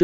chương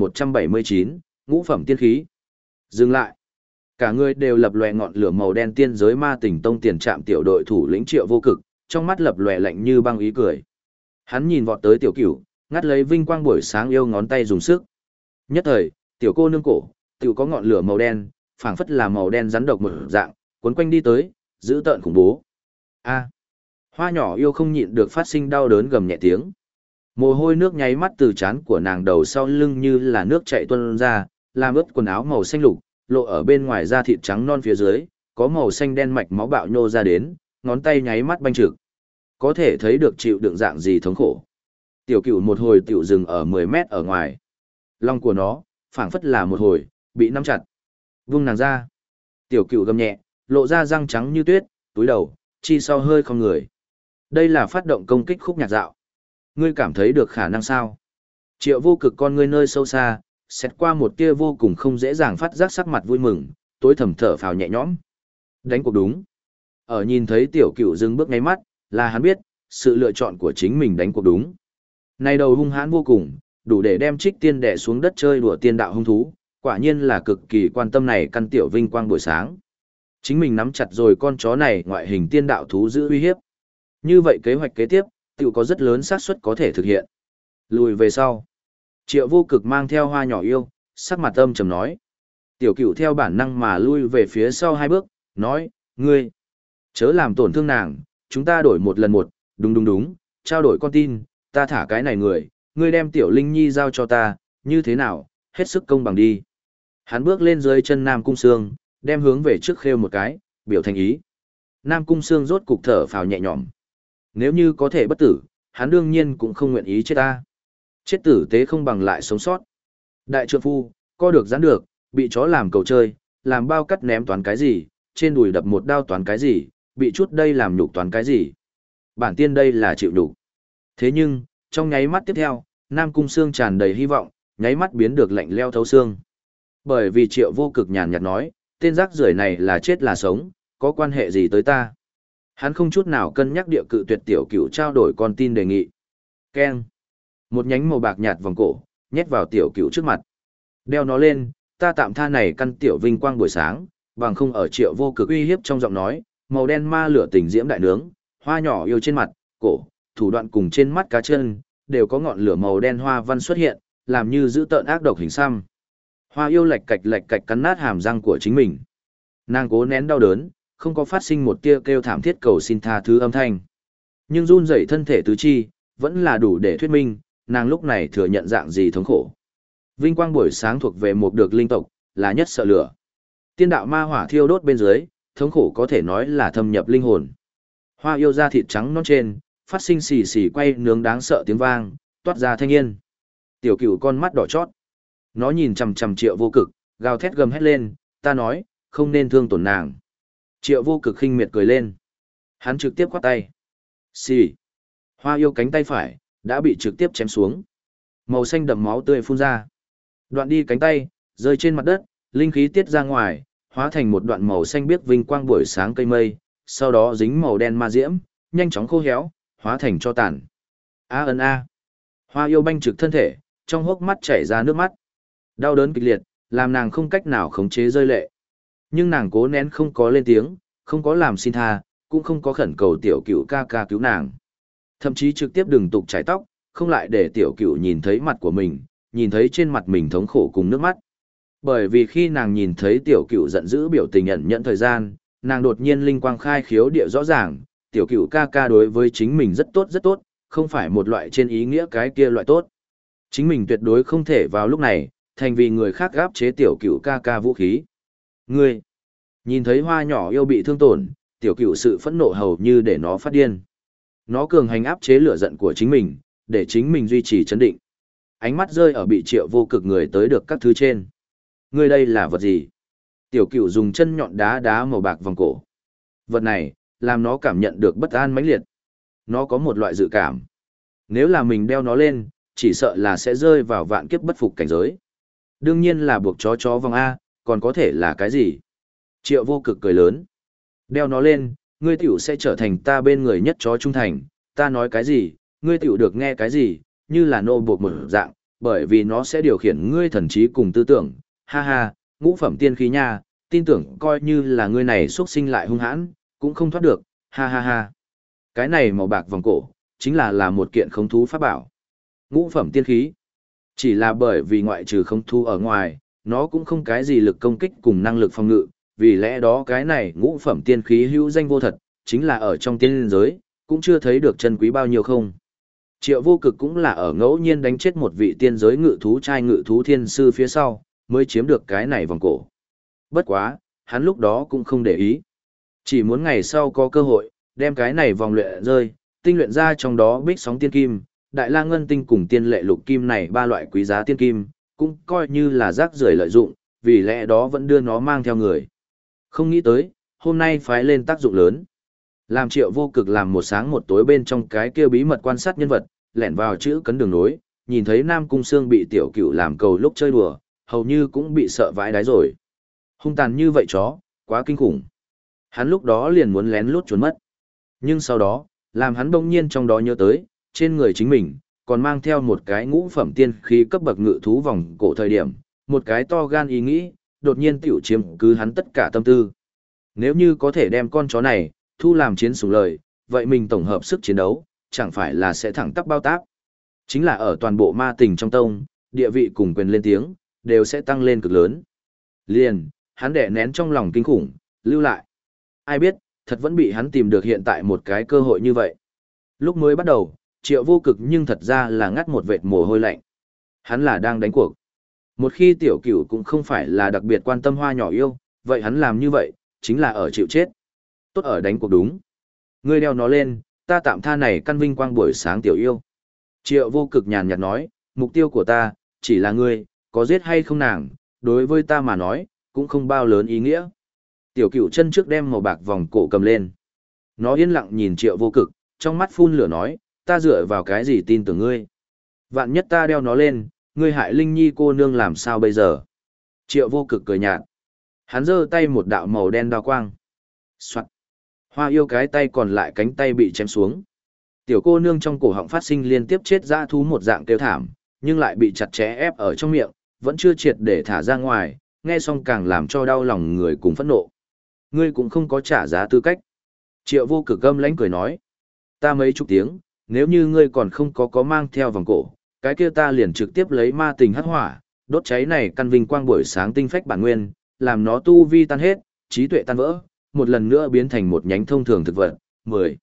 1179, ngũ phẩm tiên khí. Dừng lại. Cả người đều lập lòe ngọn lửa màu đen tiên giới ma tỉnh tông tiền trạm tiểu đội thủ lĩnh Triệu Vô Cực, trong mắt lập lòe lạnh như băng ý cười. Hắn nhìn vọt tới tiểu cửu, ngắt lấy vinh quang buổi sáng yêu ngón tay dùng sức. Nhất thời, tiểu cô nương cổ, tiểu có ngọn lửa màu đen, phảng phất là màu đen rắn độc một dạng, cuốn quanh đi tới, dữ tợn khủng bố. A. Hoa nhỏ yêu không nhịn được phát sinh đau đớn gầm nhẹ tiếng. Mồ hôi nước nháy mắt từ trán của nàng đầu sau lưng như là nước chảy tuôn ra, làm ướt quần áo màu xanh lục, lộ ở bên ngoài da thịt trắng non phía dưới, có màu xanh đen mạch máu bạo nhô ra đến, ngón tay nháy mắt banh trực. Có thể thấy được chịu đựng dạng gì thống khổ. Tiểu cửu một hồi tiểu dừng ở 10 mét ở ngoài. Lòng của nó, phảng phất là một hồi, bị nắm chặt. Vung nàng ra. Tiểu cửu gầm nhẹ, lộ ra răng trắng như tuyết, túi đầu, chi sau hơi không người. Đây là phát động công kích khúc nhạc dạo. Ngươi cảm thấy được khả năng sao? Triệu Vô Cực con ngươi nơi sâu xa, xét qua một tia vô cùng không dễ dàng phát giác sắc mặt vui mừng, tối thầm thở phào nhẹ nhõm. Đánh cuộc đúng. Ở nhìn thấy tiểu cửu dừng bước ngay mắt, là hắn biết, sự lựa chọn của chính mình đánh cuộc đúng. Này đầu hung hãn vô cùng, đủ để đem Trích Tiên đè xuống đất chơi đùa tiên đạo hung thú, quả nhiên là cực kỳ quan tâm này căn tiểu vinh quang buổi sáng. Chính mình nắm chặt rồi con chó này ngoại hình tiên đạo thú giữ uy hiếp. Như vậy kế hoạch kế tiếp, tiểu có rất lớn xác suất có thể thực hiện. Lùi về sau. Triệu Vô Cực mang theo Hoa nhỏ yêu, sắc mặt âm trầm nói. Tiểu cửu theo bản năng mà lui về phía sau 2 bước, nói, ngươi, chớ làm tổn thương nàng, chúng ta đổi một lần một, đúng, trao đổi con tin, ta thả cái này người, ngươi đem tiểu Linh Nhi giao cho ta, như thế nào, hết sức công bằng đi. Hắn bước lên dưới chân Nam Cung Sương, đem hướng về trước khêu một cái, biểu thành ý. Nam Cung Sương rốt cục thở phào nhẹ nhõm. Nếu như có thể bất tử, hắn đương nhiên cũng không nguyện ý chết ta. Chết tử tế không bằng lại sống sót. Đại trượng phu, co được giãn được, bị chó làm cầu chơi, làm bao cắt ném toán cái gì, trên đùi đập một đao toán cái gì, bị chút đây làm nhục toán cái gì. Bản tiên đây là chịu nhục. Thế nhưng, trong nháy mắt tiếp theo, Nam Cung Sương tràn đầy hy vọng, nháy mắt biến được lạnh leo thấu xương. Bởi vì Triệu Vô Cực nhàn nhạt nói, tên rác rưởi này là chết là sống, có quan hệ gì tới ta. Hắn không chút nào cân nhắc địa cự tuyệt tiểu cửu trao đổi con tin đề nghị. Keng. Một nhánh màu bạc nhạt vòng cổ, nhét vào tiểu cửu trước mặt. Đeo nó lên, ta tạm tha này căn tiểu vinh quang buổi sáng, bằng không ở Triệu Vô Cực uy hiếp trong giọng nói, màu đen ma lửa tình diễm đại nướng, hoa nhỏ yêu trên mặt, cổ, thủ đoạn cùng trên mắt cá chân, đều có ngọn lửa màu đen hoa văn xuất hiện, làm như giữ tợn ác độc hình xăm. Hoa yêu lạch cạch cắn nát hàm răng của chính mình. Nàng cố nén đau đớn, không có phát sinh một tia kêu thảm thiết cầu xin tha thứ âm thanh. Nhưng run rẩy thân thể tứ chi, vẫn là đủ để thuyết minh, nàng lúc này thừa nhận dạng gì thống khổ. Vinh quang buổi sáng thuộc về một được linh tộc, là nhất sợ lửa. Tiên đạo ma hỏa thiêu đốt bên dưới, thống khổ có thể nói là thâm nhập linh hồn. Hoa yêu da thịt trắng non trên, phát sinh xì xì quay nướng đáng sợ tiếng vang, toát ra thanh yên. Tiểu cửu con mắt đỏ chót. Nó nhìn chằm chằm Triệu Vô Cực, gào thét gầm hét lên, ta nói, không nên thương tổn nàng. Triệu Vô Cực khinh miệt cười lên. Hắn trực tiếp khoát tay. Xì. Hoa yêu cánh tay phải, đã bị trực tiếp chém xuống. Màu xanh đậm máu tươi phun ra. Đoạn đi cánh tay, rơi trên mặt đất, linh khí tiết ra ngoài, hóa thành một đoạn màu xanh biếc vinh quang buổi sáng cây mây, sau đó dính màu đen ma diễm, nhanh chóng khô héo, hóa thành cho tàn. A ân a. Hoa yêu banh trực thân thể, trong hốc mắt chảy ra nước mắt. Đau đớn kịch liệt, làm nàng không cách nào khống chế rơi lệ. Nhưng nàng cố nén không có lên tiếng, không có làm xin tha, cũng không có khẩn cầu tiểu cửu ca ca cứu nàng. Thậm chí trực tiếp đừng tục chải tóc, không lại để tiểu cửu nhìn thấy mặt của mình, nhìn thấy trên mặt mình thống khổ cùng nước mắt. Bởi vì khi nàng nhìn thấy tiểu cửu giận dữ biểu tình ẩn nhận thời gian, nàng đột nhiên linh quang khai khiếu địa rõ ràng, tiểu cửu ca ca đối với chính mình rất tốt, không phải một loại trên ý nghĩa cái kia loại tốt. Chính mình tuyệt đối không thể vào lúc này, thành vì người khác gáp chế tiểu cửu ca ca vũ khí. Ngươi, nhìn thấy hoa nhỏ yêu bị thương tổn, tiểu cửu sự phẫn nộ hầu như để nó phát điên. Nó cường hành áp chế lửa giận của chính mình, để chính mình duy trì chấn định. Ánh mắt rơi ở bị Triệu Vô Cực người tới được các thứ trên. Ngươi đây là vật gì? Tiểu cửu dùng chân nhọn đá đá màu bạc vòng cổ. Vật này, làm nó cảm nhận được bất an mãnh liệt. Nó có một loại dự cảm. Nếu là mình đeo nó lên, chỉ sợ là sẽ rơi vào vạn kiếp bất phục cảnh giới. Đương nhiên là buộc chó vòng A, còn có thể là cái gì? Triệu Vô Cực cười lớn. Đeo nó lên, ngươi tiểu sẽ trở thành ta bên người nhất chó trung thành, ta nói cái gì, ngươi tiểu được nghe cái gì, như là nô buộc một dạng, bởi vì nó sẽ điều khiển ngươi thần trí cùng tư tưởng, ha ha, ngũ phẩm tiên khí nha, tin tưởng coi như là ngươi này xuất sinh lại hung hãn, cũng không thoát được, ha ha ha. Cái này màu bạc vòng cổ, chính là một kiện khống thú pháp bảo. Ngũ phẩm tiên khí. Chỉ là bởi vì ngoại trừ khống thú ở ngoài, nó cũng không cái gì lực công kích cùng năng lực phòng ngự, vì lẽ đó cái này ngũ phẩm tiên khí hữu danh vô thật, chính là ở trong tiên giới, cũng chưa thấy được chân quý bao nhiêu không. Triệu Vô Cực cũng là ở ngẫu nhiên đánh chết một vị tiên giới ngự thú trai ngự thú thiên sư phía sau, mới chiếm được cái này vòng cổ. Bất quá, hắn lúc đó cũng không để ý. Chỉ muốn ngày sau có cơ hội, đem cái này vòng luyện rơi, tinh luyện ra trong đó bích sóng tiên kim, đại la ngân tinh cùng tiên lệ lục kim này ba loại quý giá tiên kim, cũng coi như là rác rưởi lợi dụng, vì lẽ đó vẫn đưa nó mang theo người. Không nghĩ tới, hôm nay phái lên tác dụng lớn. Làm Triệu Vô Cực làm một sáng một tối bên trong cái kia bí mật quan sát nhân vật, lẻn vào chữ cấn đường nối, nhìn thấy Nam Cung Sương bị tiểu cửu làm cầu lúc chơi đùa, hầu như cũng bị sợ vãi đái rồi. Hung tàn như vậy chó, quá kinh khủng. Hắn lúc đó liền muốn lén lút trốn mất. Nhưng sau đó, làm hắn bỗng nhiên trong đó nhớ tới, trên người chính mình, còn mang theo một cái ngũ phẩm tiên khí cấp bậc ngự thú vòng cổ thời điểm, một cái to gan ý nghĩ, đột nhiên tiểu chiếm cứ hắn tất cả tâm tư. Nếu như có thể đem con chó này, thu làm chiến sủng lời, vậy mình tổng hợp sức chiến đấu, chẳng phải là sẽ thẳng tắp bao táp. Chính là ở toàn bộ ma tình trong tông, địa vị cùng quyền lên tiếng, đều sẽ tăng lên cực lớn. Liền, hắn đẻ nén trong lòng kinh khủng, lưu lại. Ai biết, thật vẫn bị hắn tìm được hiện tại một cái cơ hội như vậy. Lúc mới bắt đầu, Triệu Vô Cực nhưng thật ra là ngắt một vệt mồ hôi lạnh. Hắn là đang đánh cuộc. Một khi tiểu cửu cũng không phải là đặc biệt quan tâm hoa nhỏ yêu, vậy hắn làm như vậy, chính là ở chịu chết. Tốt ở đánh cuộc đúng. Ngươi đeo nó lên, ta tạm tha này căn vinh quang buổi sáng tiểu yêu. Triệu Vô Cực nhàn nhạt nói, mục tiêu của ta, chỉ là ngươi, có giết hay không nàng, đối với ta mà nói, cũng không bao lớn ý nghĩa. Tiểu cửu chân trước đem màu bạc vòng cổ cầm lên. Nó yên lặng nhìn Triệu Vô Cực, trong mắt phun lửa nói, ta dựa vào cái gì tin tưởng ngươi. Vạn nhất ta đeo nó lên, ngươi hại Linh Nhi cô nương làm sao bây giờ. Triệu Vô Cực cười nhạt. Hắn giơ tay một đạo màu đen đao quang. Soạn. Hoa yêu cái tay còn lại cánh tay bị chém xuống. Tiểu cô nương trong cổ họng phát sinh liên tiếp chết dã thú một dạng kêu thảm, nhưng lại bị chặt chẽ ép ở trong miệng, vẫn chưa triệt để thả ra ngoài, nghe xong càng làm cho đau lòng người cùng phẫn nộ. Ngươi cũng không có trả giá tư cách. Triệu Vô Cực gâm lãnh cười nói. Ta mấy chục tiếng, nếu như ngươi còn không có mang theo vòng cổ, cái kia ta liền trực tiếp lấy ma tình hắc hỏa, đốt cháy này căn vinh quang buổi sáng tinh phách bản nguyên, làm nó tu vi tan hết, trí tuệ tan vỡ, một lần nữa biến thành một nhánh thông thường thực vật. 10.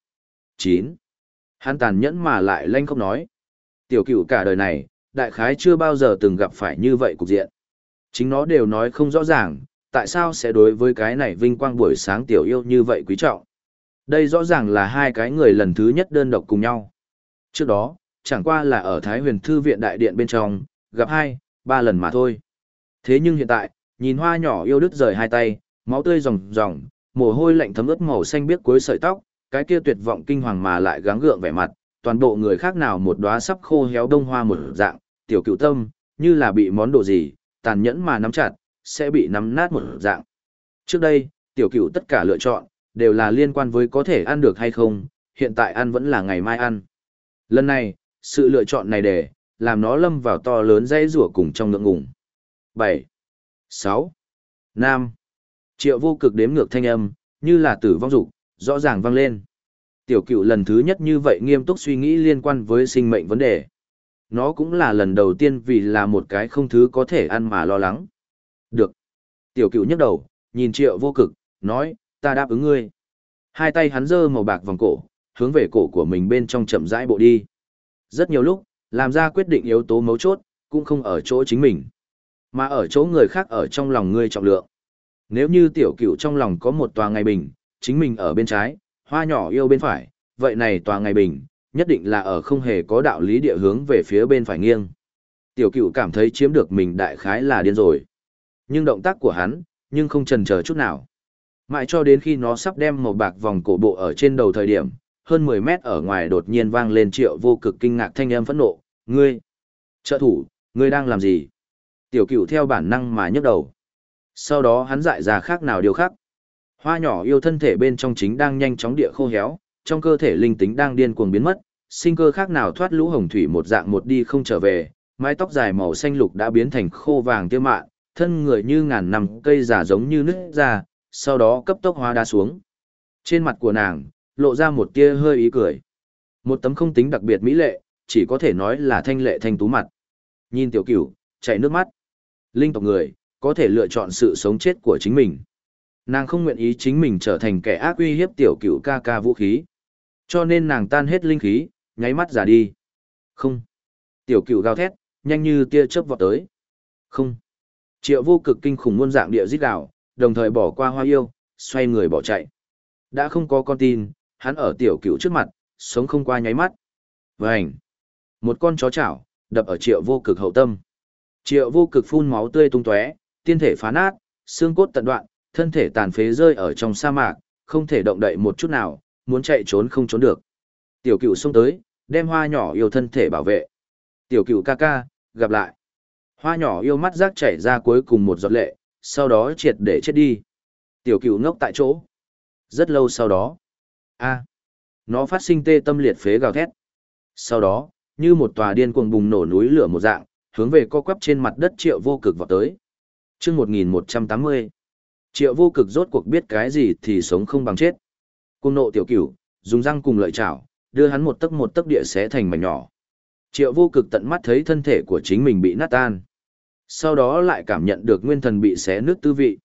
9. Hắn tàn nhẫn mà lại lanh không nói. Tiểu cửu cả đời này, đại khái chưa bao giờ từng gặp phải như vậy cục diện. Chính nó đều nói không rõ ràng, tại sao sẽ đối với cái này vinh quang buổi sáng tiểu yêu như vậy quý trọng. Đây rõ ràng là hai cái người lần thứ nhất đơn độc cùng nhau. Trước đó, chẳng qua là ở Thái Huyền Thư viện đại điện bên trong, gặp 2, 3 lần mà thôi. Thế nhưng hiện tại, nhìn hoa nhỏ yêu đứt rời hai tay, máu tươi ròng ròng, mồ hôi lạnh thấm ướt màu xanh biếc cuối sợi tóc, cái kia tuyệt vọng kinh hoàng mà lại gắng gượng vẻ mặt, toàn bộ người khác nào một đóa sắp khô héo đông hoa một dạng, tiểu cựu tâm, như là bị món đồ gì, tàn nhẫn mà nắm chặt, sẽ bị nắm nát một dạng. Trước đây, tiểu cựu tất cả lựa chọn, đều là liên quan với có thể ăn được hay không, hiện tại ăn vẫn là ngày mai ăn. Lần này, sự lựa chọn này để, làm nó lâm vào to lớn dãy rủa cùng trong ngượng ngùng. 7, 6, 5. Triệu Vô Cực đếm ngược thanh âm, như là tử vong dục, rõ ràng vang lên. Tiểu cựu lần thứ nhất như vậy nghiêm túc suy nghĩ liên quan với sinh mệnh vấn đề. Nó cũng là lần đầu tiên vì là một cái không thứ có thể ăn mà lo lắng. Được. Tiểu cựu nhấc đầu, nhìn Triệu Vô Cực, nói, ta đáp ứng ngươi. Hai tay hắn giơ màu bạc vòng cổ, hướng về cổ của mình bên trong chậm rãi bộ đi. Rất nhiều lúc, làm ra quyết định yếu tố mấu chốt, cũng không ở chỗ chính mình, mà ở chỗ người khác ở trong lòng ngươi trọng lượng. Nếu như tiểu cựu trong lòng có một tòa ngày bình, chính mình ở bên trái, hoa nhỏ yêu bên phải, vậy này tòa ngày bình, nhất định là ở không hề có đạo lý địa hướng về phía bên phải nghiêng. Tiểu cựu cảm thấy chiếm được mình đại khái là điên rồi. Nhưng động tác của hắn, nhưng không chần chờ chút nào. Mãi cho đến khi nó sắp đem màu bạc vòng cổ bộ ở trên đầu thời điểm, hơn 10 mét ở ngoài đột nhiên vang lên Triệu Vô Cực kinh ngạc thanh âm phẫn nộ, ngươi, trợ thủ, ngươi đang làm gì? Tiểu cựu theo bản năng mà nhấc đầu. Sau đó hắn dại ra khác nào điều khác. Hoa nhỏ yêu thân thể bên trong chính đang nhanh chóng địa khô héo, trong cơ thể linh tính đang điên cuồng biến mất, sinh cơ khác nào thoát lũ hồng thủy một dạng một đi không trở về, Mái tóc dài màu xanh lục đã biến thành khô vàng tiêu mạn, thân người như ngàn năm cây giả giống như nứt ra, sau đó cấp tốc hóa đá xuống. Trên mặt của nàng, lộ ra một tia hơi ý cười. Một tấm không tính đặc biệt mỹ lệ, chỉ có thể nói là thanh lệ thanh tú mặt. Nhìn tiểu cửu, chảy nước mắt. Linh tộc người, có thể lựa chọn sự sống chết của chính mình. Nàng không nguyện ý chính mình trở thành kẻ ác uy hiếp tiểu cửu ca ca vũ khí. Cho nên nàng tan hết linh khí, nháy mắt giả đi. Không. Tiểu cửu gào thét, nhanh như tia chớp vọt tới. Không. Triệu Vô Cực kinh khủng muôn dạng địa giết đảo, đồng thời bỏ qua Hoa Yêu, xoay người bỏ chạy. Đã không có con tin, hắn ở tiểu cửu trước mặt, sống không qua nháy mắt. Vành. Một con chó chảo, đập ở Triệu Vô Cực hậu tâm. Triệu Vô Cực phun máu tươi tung tóe, tiên thể phá nát, xương cốt tận đoạn, thân thể tàn phế rơi ở trong sa mạc, không thể động đậy một chút nào, muốn chạy trốn không trốn được. Tiểu cửu xông tới, đem Hoa nhỏ yêu thân thể bảo vệ. Tiểu cửu ca ca, gặp lại. Hoa nhỏ yêu mắt rác chảy ra cuối cùng một giọt lệ, sau đó triệt để chết đi. Tiểu cửu ngốc tại chỗ. Rất lâu sau đó. Nó phát sinh tê tâm liệt phế gào thét. Sau đó, như một tòa điên cuồng bùng nổ núi lửa một dạng, hướng về co quắp trên mặt đất Triệu Vô Cực vọt tới. Chương 1180. Triệu Vô Cực rốt cuộc biết cái gì thì sống không bằng chết. Cuồng nộ tiểu cửu, dùng răng cùng lợi chảo, đưa hắn một tấc địa xé thành mảnh nhỏ. Triệu Vô Cực tận mắt thấy thân thể của chính mình bị nát tan. Sau đó lại cảm nhận được nguyên thần bị xé nứt tư vị.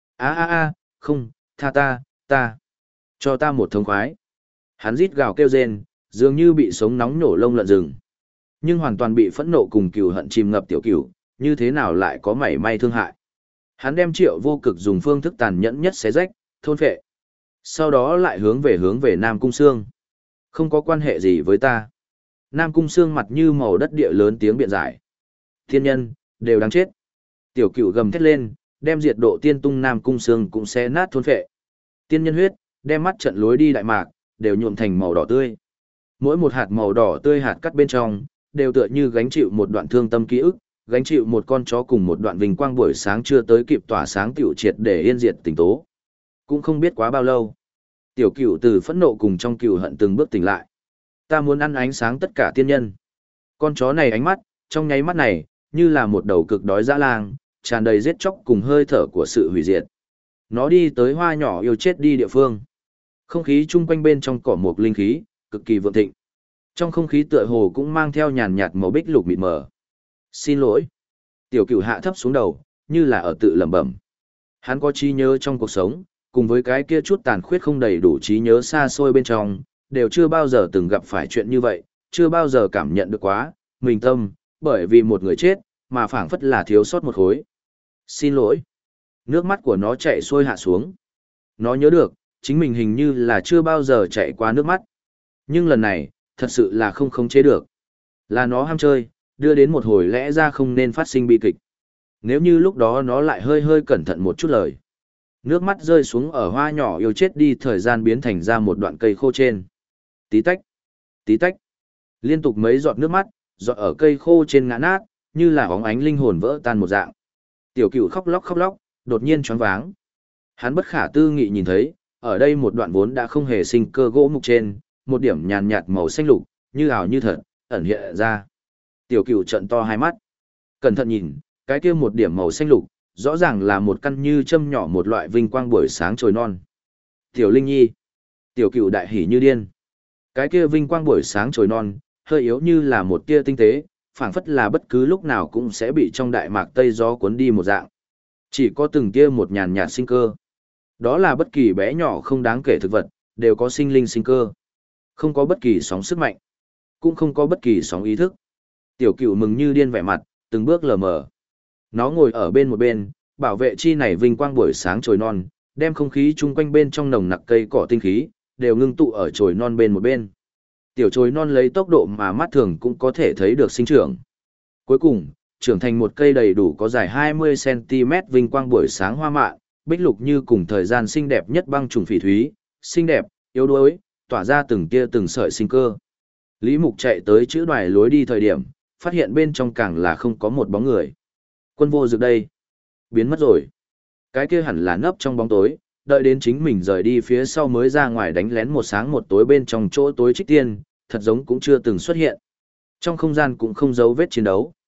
Không, tha ta. Cho ta một thống khoái. Hắn rít gào kêu rên, dường như bị sống nóng nổ lông lợn rừng. Nhưng hoàn toàn bị phẫn nộ cùng cừu hận chìm ngập tiểu cửu, như thế nào lại có mảy may thương hại. Hắn đem Triệu Vô Cực dùng phương thức tàn nhẫn nhất xé rách, thôn phệ. Sau đó lại hướng về Nam Cung Sương. Không có quan hệ gì với ta. Nam Cung Sương mặt như màu đất địa lớn tiếng biện giải. Thiên nhân, đều đáng chết. Tiểu cửu gầm thét lên, đem diệt độ tiên tung Nam Cung Sương cũng xé nát thôn phệ. Tiên nhân huyết, đem mắt trận lối đi đại mạc, đều nhuộm thành màu đỏ tươi. Mỗi một hạt màu đỏ tươi hạt cắt bên trong, đều tựa như gánh chịu một đoạn thương tâm ký ức, gánh chịu một con chó cùng một đoạn vinh quang buổi sáng chưa tới kịp tỏa sáng tiểu triệt để yên diệt tình tố. Cũng không biết quá bao lâu. Tiểu cửu từ phẫn nộ cùng trong cửu hận từng bước tỉnh lại. Ta muốn ăn ánh sáng tất cả tiên nhân. Con chó này ánh mắt, trong nháy mắt này, như là một đầu cực đói dã lang, tràn đầy giết chóc cùng hơi thở của sự hủy diệt. Nó đi tới Hoa nhỏ yêu chết đi địa phương. Không khí chung quanh bên trong cỏ mộc linh khí, cực kỳ vượng thịnh. Trong không khí tựa hồ cũng mang theo nhàn nhạt màu bích lục mịt mờ. Xin lỗi. Tiểu cửu hạ thấp xuống đầu, như là ở tự lẩm bẩm. Hắn có trí nhớ trong cuộc sống, cùng với cái kia chút tàn khuyết không đầy đủ trí nhớ xa xôi bên trong, đều chưa bao giờ từng gặp phải chuyện như vậy, chưa bao giờ cảm nhận được quá, mình tâm, bởi vì một người chết, mà phảng phất là thiếu sót một khối. Xin lỗi. Nước mắt của nó chảy xuôi hạ xuống. Nó nhớ được, chính mình hình như là chưa bao giờ chạy qua nước mắt. Nhưng lần này, thật sự là không khống chế được. Là nó ham chơi, đưa đến một hồi lẽ ra không nên phát sinh bi kịch. Nếu như lúc đó nó lại hơi hơi cẩn thận một chút lời. Nước mắt rơi xuống ở Hoa nhỏ yêu chết đi thời gian biến thành ra một đoạn cây khô trên. Tí tách, tí tách. Liên tục mấy giọt nước mắt, giọt ở cây khô trên ngã nát, như là óng ánh linh hồn vỡ tan một dạng. Tiểu cửu khóc lóc, đột nhiên choáng váng. Hắn bất khả tư nghị nhìn thấy, ở đây một đoạn vốn đã không hề sinh cơ gỗ mục trên, một điểm nhàn nhạt màu xanh lục, như ảo như thật, ẩn hiện ra. Tiểu cửu trợn to hai mắt. Cẩn thận nhìn, cái kia một điểm màu xanh lục, rõ ràng là một căn như châm nhỏ một loại vinh quang buổi sáng trồi non. Tiểu Linh Nhi. Tiểu cửu đại hỉ như điên. Cái kia vinh quang buổi sáng trồi non, hơi yếu như là một tia tinh tế, phảng phất là bất cứ lúc nào cũng sẽ bị trong đại mạc tây gió cuốn đi một dạng. Chỉ có từng tia một nhàn nhạt sinh cơ. Đó là bất kỳ bé nhỏ không đáng kể thực vật, đều có sinh linh sinh cơ. Không có bất kỳ sóng sức mạnh, cũng không có bất kỳ sóng ý thức. Tiểu cửu mừng như điên vẻ mặt, từng bước lờ mờ. Nó ngồi ở bên một bên, bảo vệ chi này vinh quang buổi sáng trồi non, đem không khí chung quanh bên trong nồng nặc cây cỏ tinh khí, đều ngưng tụ ở chồi non bên một bên. Tiểu chồi non lấy tốc độ mà mắt thường cũng có thể thấy được sinh trưởng. Cuối cùng, trưởng thành một cây đầy đủ có dài 20cm vinh quang buổi sáng hoa mạ, bích lục như cùng thời gian xinh đẹp nhất băng trùng phỉ thúy, xinh đẹp, yếu đuối, tỏa ra từng tia từng sợi sinh cơ. Lý Mục chạy tới chữ đoài lối đi thời điểm, phát hiện bên trong càng là không có một bóng người. Quân vô dược đây, biến mất rồi. Cái kia hẳn là nấp trong bóng tối, đợi đến chính mình rời đi phía sau mới ra ngoài đánh lén một sáng một tối bên trong chỗ tối trích tiên, thật giống cũng chưa từng xuất hiện. Trong không gian cũng không dấu vết chiến đấu.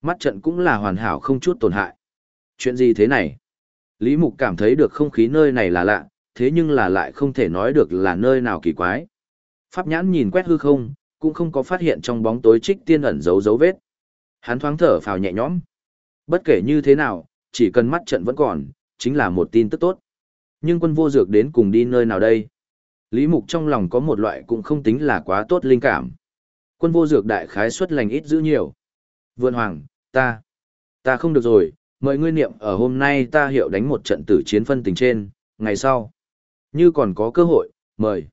Mắt trận cũng là hoàn hảo không chút tổn hại. Chuyện gì thế này? Lý Mục cảm thấy được không khí nơi này là lạ, thế nhưng là lại không thể nói được là nơi nào kỳ quái. Pháp nhãn nhìn quét hư không, cũng không có phát hiện trong bóng tối Trích Tiên ẩn giấu dấu vết. Hắn thoáng thở phào nhẹ nhõm. Bất kể như thế nào, chỉ cần mắt trận vẫn còn, chính là một tin tức tốt. Nhưng Quân Vô Dược đến cùng đi nơi nào đây? Lý Mục trong lòng có một loại cũng không tính là quá tốt linh cảm. Quân Vô Dược đại khái suất lành ít giữ nhiều. Vượn Hoàng, ta không được rồi, mời ngươi niệm ở hôm nay ta hiệu đánh một trận tử chiến phân tình trên, ngày sau. Như còn có cơ hội, mời.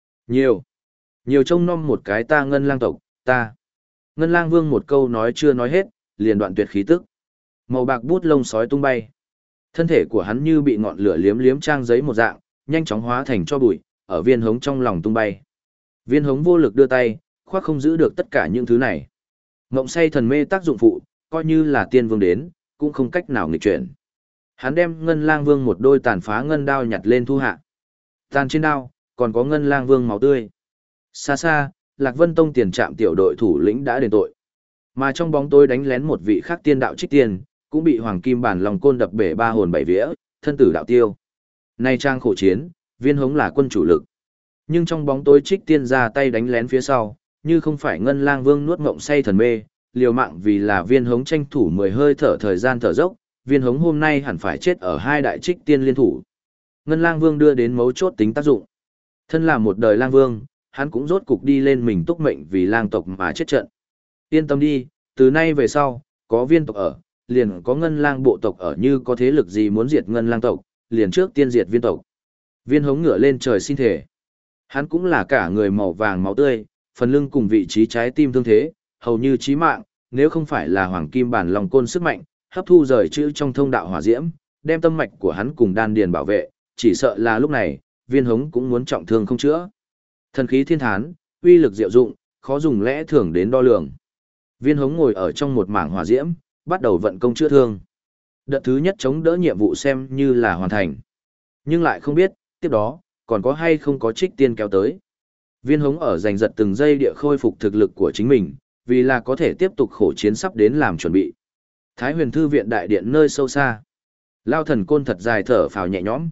Nhiều trông nom một cái ta Ngân Lang tộc, ta. Ngân Lang Vương một câu nói chưa nói hết, liền đoạn tuyệt khí tức. Màu bạc bút lông sói tung bay. Thân thể của hắn như bị ngọn lửa liếm liếm trang giấy một dạng, nhanh chóng hóa thành cho bụi, ở viên hống trong lòng tung bay. Viên hống vô lực đưa tay, khoác không giữ được tất cả những thứ này. Ngộng say thần mê tác dụng phụ, coi như là tiên vương đến, cũng không cách nào nghịch chuyển. Hắn đem Ngân Lang Vương một đôi tàn phá ngân đao nhặt lên thu hạ. Tàn trên đao, còn có Ngân Lang Vương máu tươi. Xa xa, Lạc Vân Tông tiền trạm tiểu đội thủ lĩnh đã đền tội. Mà trong bóng tối đánh lén một vị khác tiên đạo Trích Tiên, cũng bị Hoàng Kim Bản lòng côn đập bể ba hồn bảy vía, thân tử đạo tiêu. Nay trang khổ chiến, viên hống là quân chủ lực. Nhưng trong bóng tối Trích Tiên ra tay đánh lén phía sau, như không phải Ngân Lang Vương nuốt ngộng say thần mê, liều mạng vì là viên hống tranh thủ 10 hơi thở thời gian thở dốc, viên hống hôm nay hẳn phải chết ở hai đại Trích Tiên liên thủ. Ngân Lang Vương đưa đến mấu chốt tính tác dụng. Thân là một đời Lang Vương, hắn cũng rốt cục đi lên mình túc mệnh vì lang tộc mà chết trận. Yên tâm đi, từ nay về sau, có viên tộc ở, liền có Ngân Lang bộ tộc ở, như có thế lực gì muốn diệt Ngân Lang tộc, liền trước tiên diệt viên tộc. Viên hống ngửa lên trời xin thể. Hắn cũng là cả người màu vàng máu tươi, phần lưng cùng vị trí trái tim thương thế, hầu như chí mạng, nếu không phải là Hoàng Kim Bản lòng côn sức mạnh, hấp thu rời chữ trong thông đạo hỏa diễm, đem tâm mạch của hắn cùng đan điền bảo vệ, chỉ sợ là lúc này, viên hống cũng muốn trọng thương không chữa. Thần khí thiên thán, uy lực diệu dụng, khó dùng lẽ thường đến đo lường. Viên hống ngồi ở trong một mảng hỏa diễm, bắt đầu vận công chữa thương. Đợt thứ nhất chống đỡ nhiệm vụ xem như là hoàn thành. Nhưng lại không biết, tiếp đó, còn có hay không có Trích Tiên kéo tới. Viên hống ở giành giật từng giây địa khôi phục thực lực của chính mình, vì là có thể tiếp tục khổ chiến sắp đến làm chuẩn bị. Thái Huyền Thư viện đại điện nơi sâu xa. Lao Thần Côn thật dài thở phào nhẹ nhõm.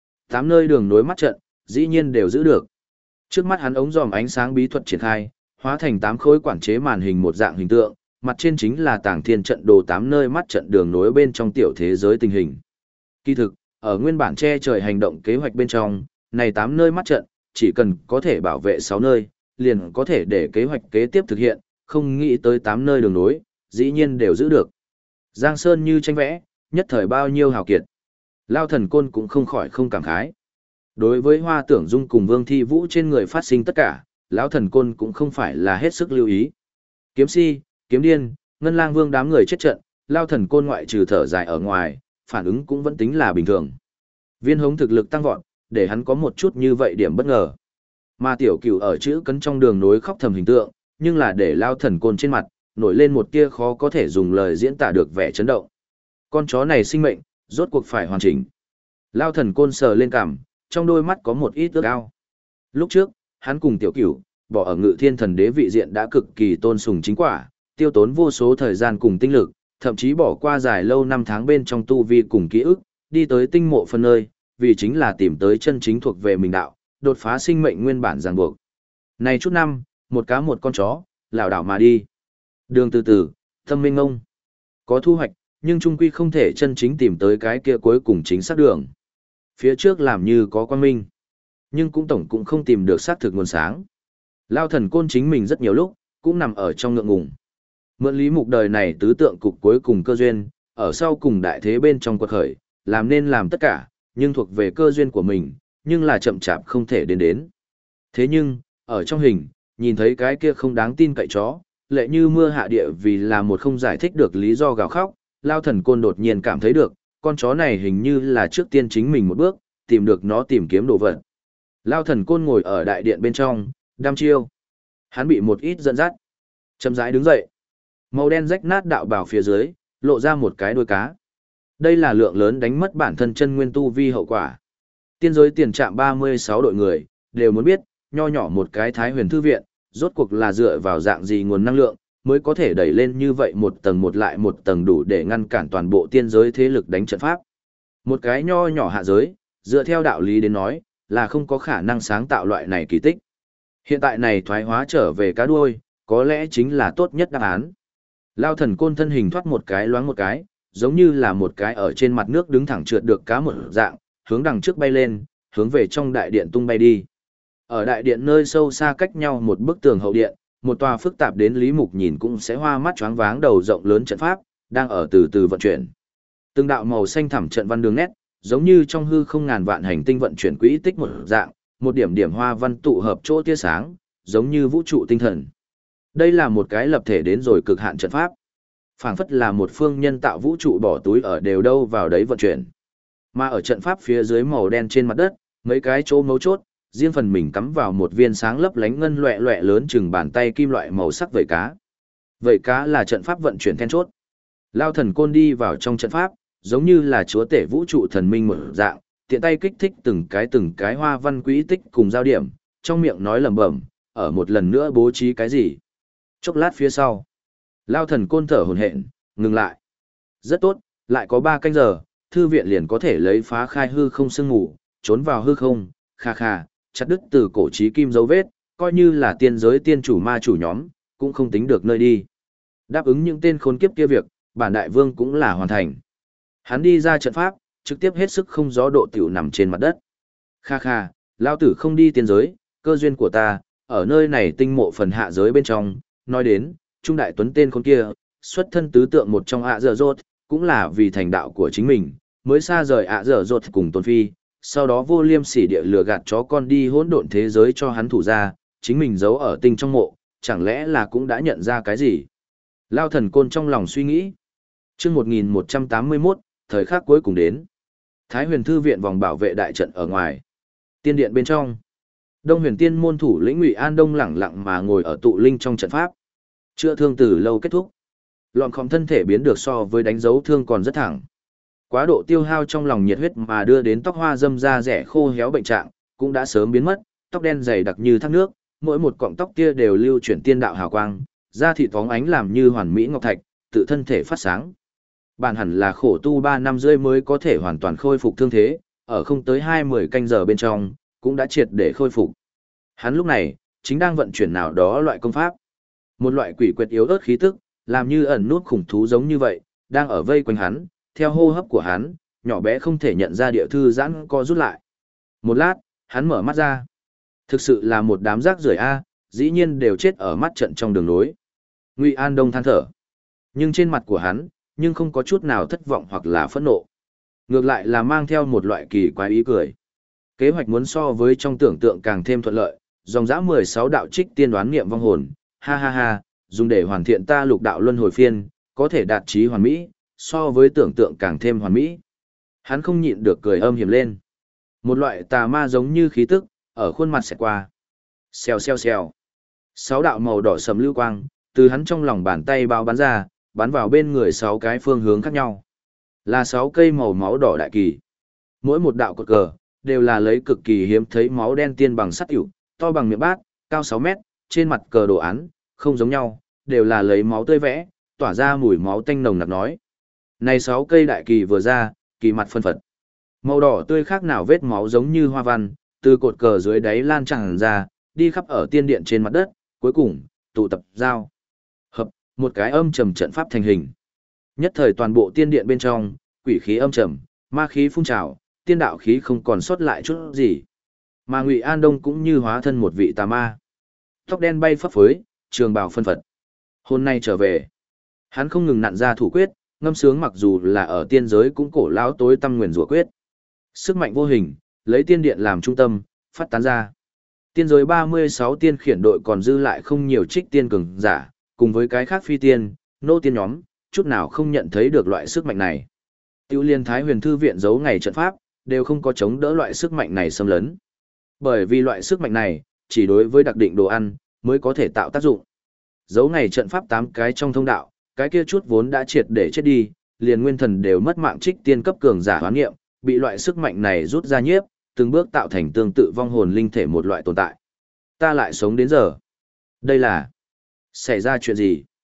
8 nơi đường nối mắt trận, dĩ nhiên đều giữ được. Trước mắt hắn ống dòm ánh sáng bí thuật triển khai, hóa thành 8 khối quản chế màn hình một dạng hình tượng, mặt trên chính là Tàng Thiên trận đồ 8 nơi mắt trận đường nối bên trong tiểu thế giới tình hình. Kỳ thực, ở nguyên bản che trời hành động kế hoạch bên trong, này 8 nơi mắt trận, chỉ cần có thể bảo vệ 6 nơi, liền có thể để kế hoạch kế tiếp thực hiện, không nghĩ tới 8 nơi đường nối, dĩ nhiên đều giữ được. Giang Sơn như tranh vẽ, nhất thời bao nhiêu hào kiệt. Lao Thần Côn cũng không khỏi không cảm khái. Đối với Hoa Tưởng Dung cùng Vương Thi Vũ trên người phát sinh tất cả, lão Thần Côn cũng không phải là hết sức lưu ý. Kiếm Si, Kiếm Điên, Ngân Lang Vương đám người chết trận, Lao Thần Côn ngoại trừ thở dài ở ngoài, phản ứng cũng vẫn tính là bình thường. Viên hống thực lực tăng vọt, để hắn có một chút như vậy điểm bất ngờ. Mà Tiểu Cửu ở chữ cấn trong đường nối khóc thầm hình tượng, nhưng là để Lao Thần Côn trên mặt, nổi lên một tia khó có thể dùng lời diễn tả được vẻ chấn động. Con chó này sinh mệnh, rốt cuộc phải hoàn chỉnh. Lao Thần Côn sờ lên cằm, trong đôi mắt có một ít ước ao. Lúc trước, hắn cùng Tiểu Cửu, bỏ ở Ngự Thiên Thần Đế vị diện đã cực kỳ tôn sùng chính quả, tiêu tốn vô số thời gian cùng tinh lực, thậm chí bỏ qua dài lâu năm tháng bên trong tu vi cùng ký ức, đi tới tinh mộ phân nơi, vì chính là tìm tới chân chính thuộc về mình đạo, đột phá sinh mệnh nguyên bản ràng buộc. Này chút năm, một cá một con chó, lảo đảo mà đi. Đường từ từ, tâm minh ngông. Có thu hoạch, nhưng trung quy không thể chân chính tìm tới cái kia cuối cùng chính xác đường. Phía trước làm như có quang minh, nhưng cũng tổng cũng không tìm được xác thực nguồn sáng. Lao Thần Côn chính mình rất nhiều lúc, cũng nằm ở trong ngượng ngùng. Mượn Lý Mục đời này tứ tượng cục cuối cùng cơ duyên, ở sau cùng đại thế bên trong quật khởi, làm nên làm tất cả, nhưng thuộc về cơ duyên của mình, nhưng là chậm chạp không thể đến. Thế nhưng, ở trong hình, nhìn thấy cái kia không đáng tin cậy chó, lệ như mưa hạ địa vì là một không giải thích được lý do gào khóc, Lao Thần Côn đột nhiên cảm thấy được, con chó này hình như là trước tiên chính mình một bước, tìm được nó tìm kiếm đồ vật. Lao Thần Côn ngồi ở đại điện bên trong, đăm chiêu. Hắn bị một ít dẫn dắt. Chậm rãi đứng dậy. Màu đen rách nát đạo bào phía dưới, lộ ra một cái đuôi cá. Đây là lượng lớn đánh mất bản thân chân nguyên tu vi hậu quả. Tiên giới tiền trạm 36 đội người, đều muốn biết, nho nhỏ một cái Thái Huyền Thư viện, rốt cuộc là dựa vào dạng gì nguồn năng lượng, mới có thể đẩy lên như vậy một tầng một lại một tầng đủ để ngăn cản toàn bộ tiên giới thế lực đánh trận pháp. Một cái nho nhỏ hạ giới, dựa theo đạo lý đến nói, là không có khả năng sáng tạo loại này kỳ tích. Hiện tại này thoái hóa trở về cá đuôi, có lẽ chính là tốt nhất đáp án. Lao thần côn thân hình thoát một cái loáng một cái, giống như là một cái ở trên mặt nước đứng thẳng trượt được cá một dạng, hướng đằng trước bay lên, hướng về trong đại điện tung bay đi. Ở đại điện nơi sâu xa cách nhau một bức tường hậu điện, một tòa phức tạp đến Lý Mục nhìn cũng sẽ hoa mắt choáng váng đầu rộng lớn trận pháp, đang ở từ từ vận chuyển. Từng đạo màu xanh thẳm trận văn đường nét, giống như trong hư không ngàn vạn hành tinh vận chuyển quỹ tích một dạng, một điểm điểm hoa văn tụ hợp chỗ tia sáng, giống như vũ trụ tinh thần. Đây là một cái lập thể đến rồi cực hạn trận pháp. Phảng phất là một phương nhân tạo vũ trụ bỏ túi ở đều đâu vào đấy vận chuyển. Mà ở trận pháp phía dưới màu đen trên mặt đất, mấy cái chỗ mấu chốt, riêng phần mình cắm vào một viên sáng lấp lánh ngân loẹ loẹ lớn chừng bàn tay kim loại màu sắc vảy cá. Vảy cá là trận pháp vận chuyển then chốt. Lao thần côn đi vào trong trận pháp, giống như là chúa tể vũ trụ thần minh một dạng, tiện tay kích thích từng cái hoa văn quỹ tích cùng giao điểm, trong miệng nói lẩm bẩm, ở một lần nữa bố trí cái gì. Chốc lát phía sau, Lao thần côn thở hổn hển, ngừng lại. Rất tốt, lại có 3 canh giờ, thư viện liền có thể lấy phá khai hư không sương ngủ, trốn vào hư không, kha kha, chặt đứt từ cổ chí kim dấu vết, coi như là tiên giới tiên chủ ma chủ nhóm, cũng không tính được nơi đi. Đáp ứng những tên khốn kiếp kia việc, bản đại vương cũng là hoàn thành. Hắn đi ra trận pháp, trực tiếp hết sức không gió độ tiểu nằm trên mặt đất. Kha kha, lao tử không đi tiên giới, cơ duyên của ta, ở nơi này tinh mộ phần hạ giới bên trong, nói đến, trung đại tuấn tên khốn kia, xuất thân tứ tượng một trong ạ dở dột, cũng là vì thành đạo của chính mình, mới xa rời ạ dở dột cùng tôn phi, sau đó vô liêm sỉ địa lừa gạt chó con đi hỗn độn thế giới cho hắn thủ ra, chính mình giấu ở tinh trong mộ, chẳng lẽ là cũng đã nhận ra cái gì? Lao thần côn trong lòng suy nghĩ. Chương 1181, thời khắc cuối cùng đến. Thái Huyền thư viện vòng bảo vệ đại trận ở ngoài. Tiên điện bên trong. Đông Huyền Tiên môn thủ lĩnh Ngụy An Đông lẳng lặng mà ngồi ở tụ linh trong trận pháp. Chữa thương từ lâu kết thúc. Lọn khom thân thể biến được so với đánh dấu thương còn rất thẳng. Quá độ tiêu hao trong lòng nhiệt huyết mà đưa đến tóc hoa râm da rẻ khô héo bệnh trạng, cũng đã sớm biến mất, tóc đen dày đặc như thác nước, mỗi một cọng tóc kia đều lưu chuyển tiên đạo hào quang, da thịt phóng ánh làm như hoàn mỹ ngọc thạch, tự thân thể phát sáng. Bản hẳn là khổ tu 3 năm rưỡi mới có thể hoàn toàn khôi phục thương thế, ở không tới 20 canh giờ bên trong, cũng đã triệt để khôi phục. Hắn lúc này, chính đang vận chuyển nào đó loại công pháp. Một loại quỷ quyệt yếu ớt khí tức, làm như ẩn nút khủng thú giống như vậy, đang ở vây quanh hắn, theo hô hấp của hắn, nhỏ bé không thể nhận ra địa thư giãn co rút lại. Một lát, hắn mở mắt ra. Thực sự là một đám rác rưởi a, dĩ nhiên đều chết ở mắt trận trong đường nối. Ngụy An Đông than thở. Nhưng trên mặt của hắn, nhưng không có chút nào thất vọng hoặc là phẫn nộ. Ngược lại là mang theo một loại kỳ quái ý cười. Kế hoạch muốn so với trong tưởng tượng càng thêm thuận lợi, dòng dã 16 đạo trích tiên đoán niệm vong hồn, ha ha ha, dùng để hoàn thiện ta lục đạo luân hồi phiên, có thể đạt chí hoàn mỹ, so với tưởng tượng càng thêm hoàn mỹ. Hắn không nhịn được cười âm hiểm lên. Một loại tà ma giống như khí tức, ở khuôn mặt xẹt qua. Xèo xèo xèo. 6 đạo màu đỏ sầm lưu quang, từ hắn trong lòng bàn tay bao bắn ra, bắn vào bên người 6 cái phương hướng khác nhau. Là 6 cây màu máu đỏ đại kỳ. Mỗi một đạo cột cờ, đều là lấy cực kỳ hiếm thấy máu đen tiên bằng sắt hữu, to bằng miệng bát, cao 6 mét, trên mặt cờ đồ án, không giống nhau, đều là lấy máu tươi vẽ, tỏa ra mùi máu tanh nồng nặc nói. Này 6 cây đại kỳ vừa ra, kỳ mặt phân phật. Màu đỏ tươi khác nào vết máu giống như hoa văn, từ cột cờ dưới đáy lan tràn ra, đi khắp ở tiên điện trên mặt đất, cuối cùng, tụ tập giao. Hợp, một cái âm trầm trận pháp thành hình. Nhất thời toàn bộ tiên điện bên trong, quỷ khí âm trầm, ma khí phun trào, tiên đạo khí không còn sót lại chút gì. Mà Ngụy An Đông cũng như hóa thân một vị tà ma. Tóc đen bay phấp phới, trường bào phân phật. Hôm nay trở về, hắn không ngừng nặn ra thủ quyết, ngâm sướng mặc dù là ở tiên giới cũng cổ lão tối tâm nguyền rủa quyết. Sức mạnh vô hình, lấy tiên điện làm trung tâm, phát tán ra. Tiên giới 36 tiên khiển đội còn dư lại không nhiều trích tiên cường giả, cùng với cái khác phi tiên, nô tiên nhóm, chút nào không nhận thấy được loại sức mạnh này. Tiêu Liên Thái Huyền thư viện giấu ngày trận pháp, đều không có chống đỡ loại sức mạnh này xâm lấn. Bởi vì loại sức mạnh này, chỉ đối với đặc định đồ ăn, mới có thể tạo tác dụng. Giấu ngày trận pháp 8 cái trong thông đạo, cái kia chút vốn đã triệt để chết đi, liền nguyên thần đều mất mạng trích tiên cấp cường giả hoán nghiệm, bị loại sức mạnh này rút ra nhiếp, từng bước tạo thành tương tự vong hồn linh thể một loại tồn tại. Ta lại sống đến giờ. Đây là... xảy ra chuyện gì?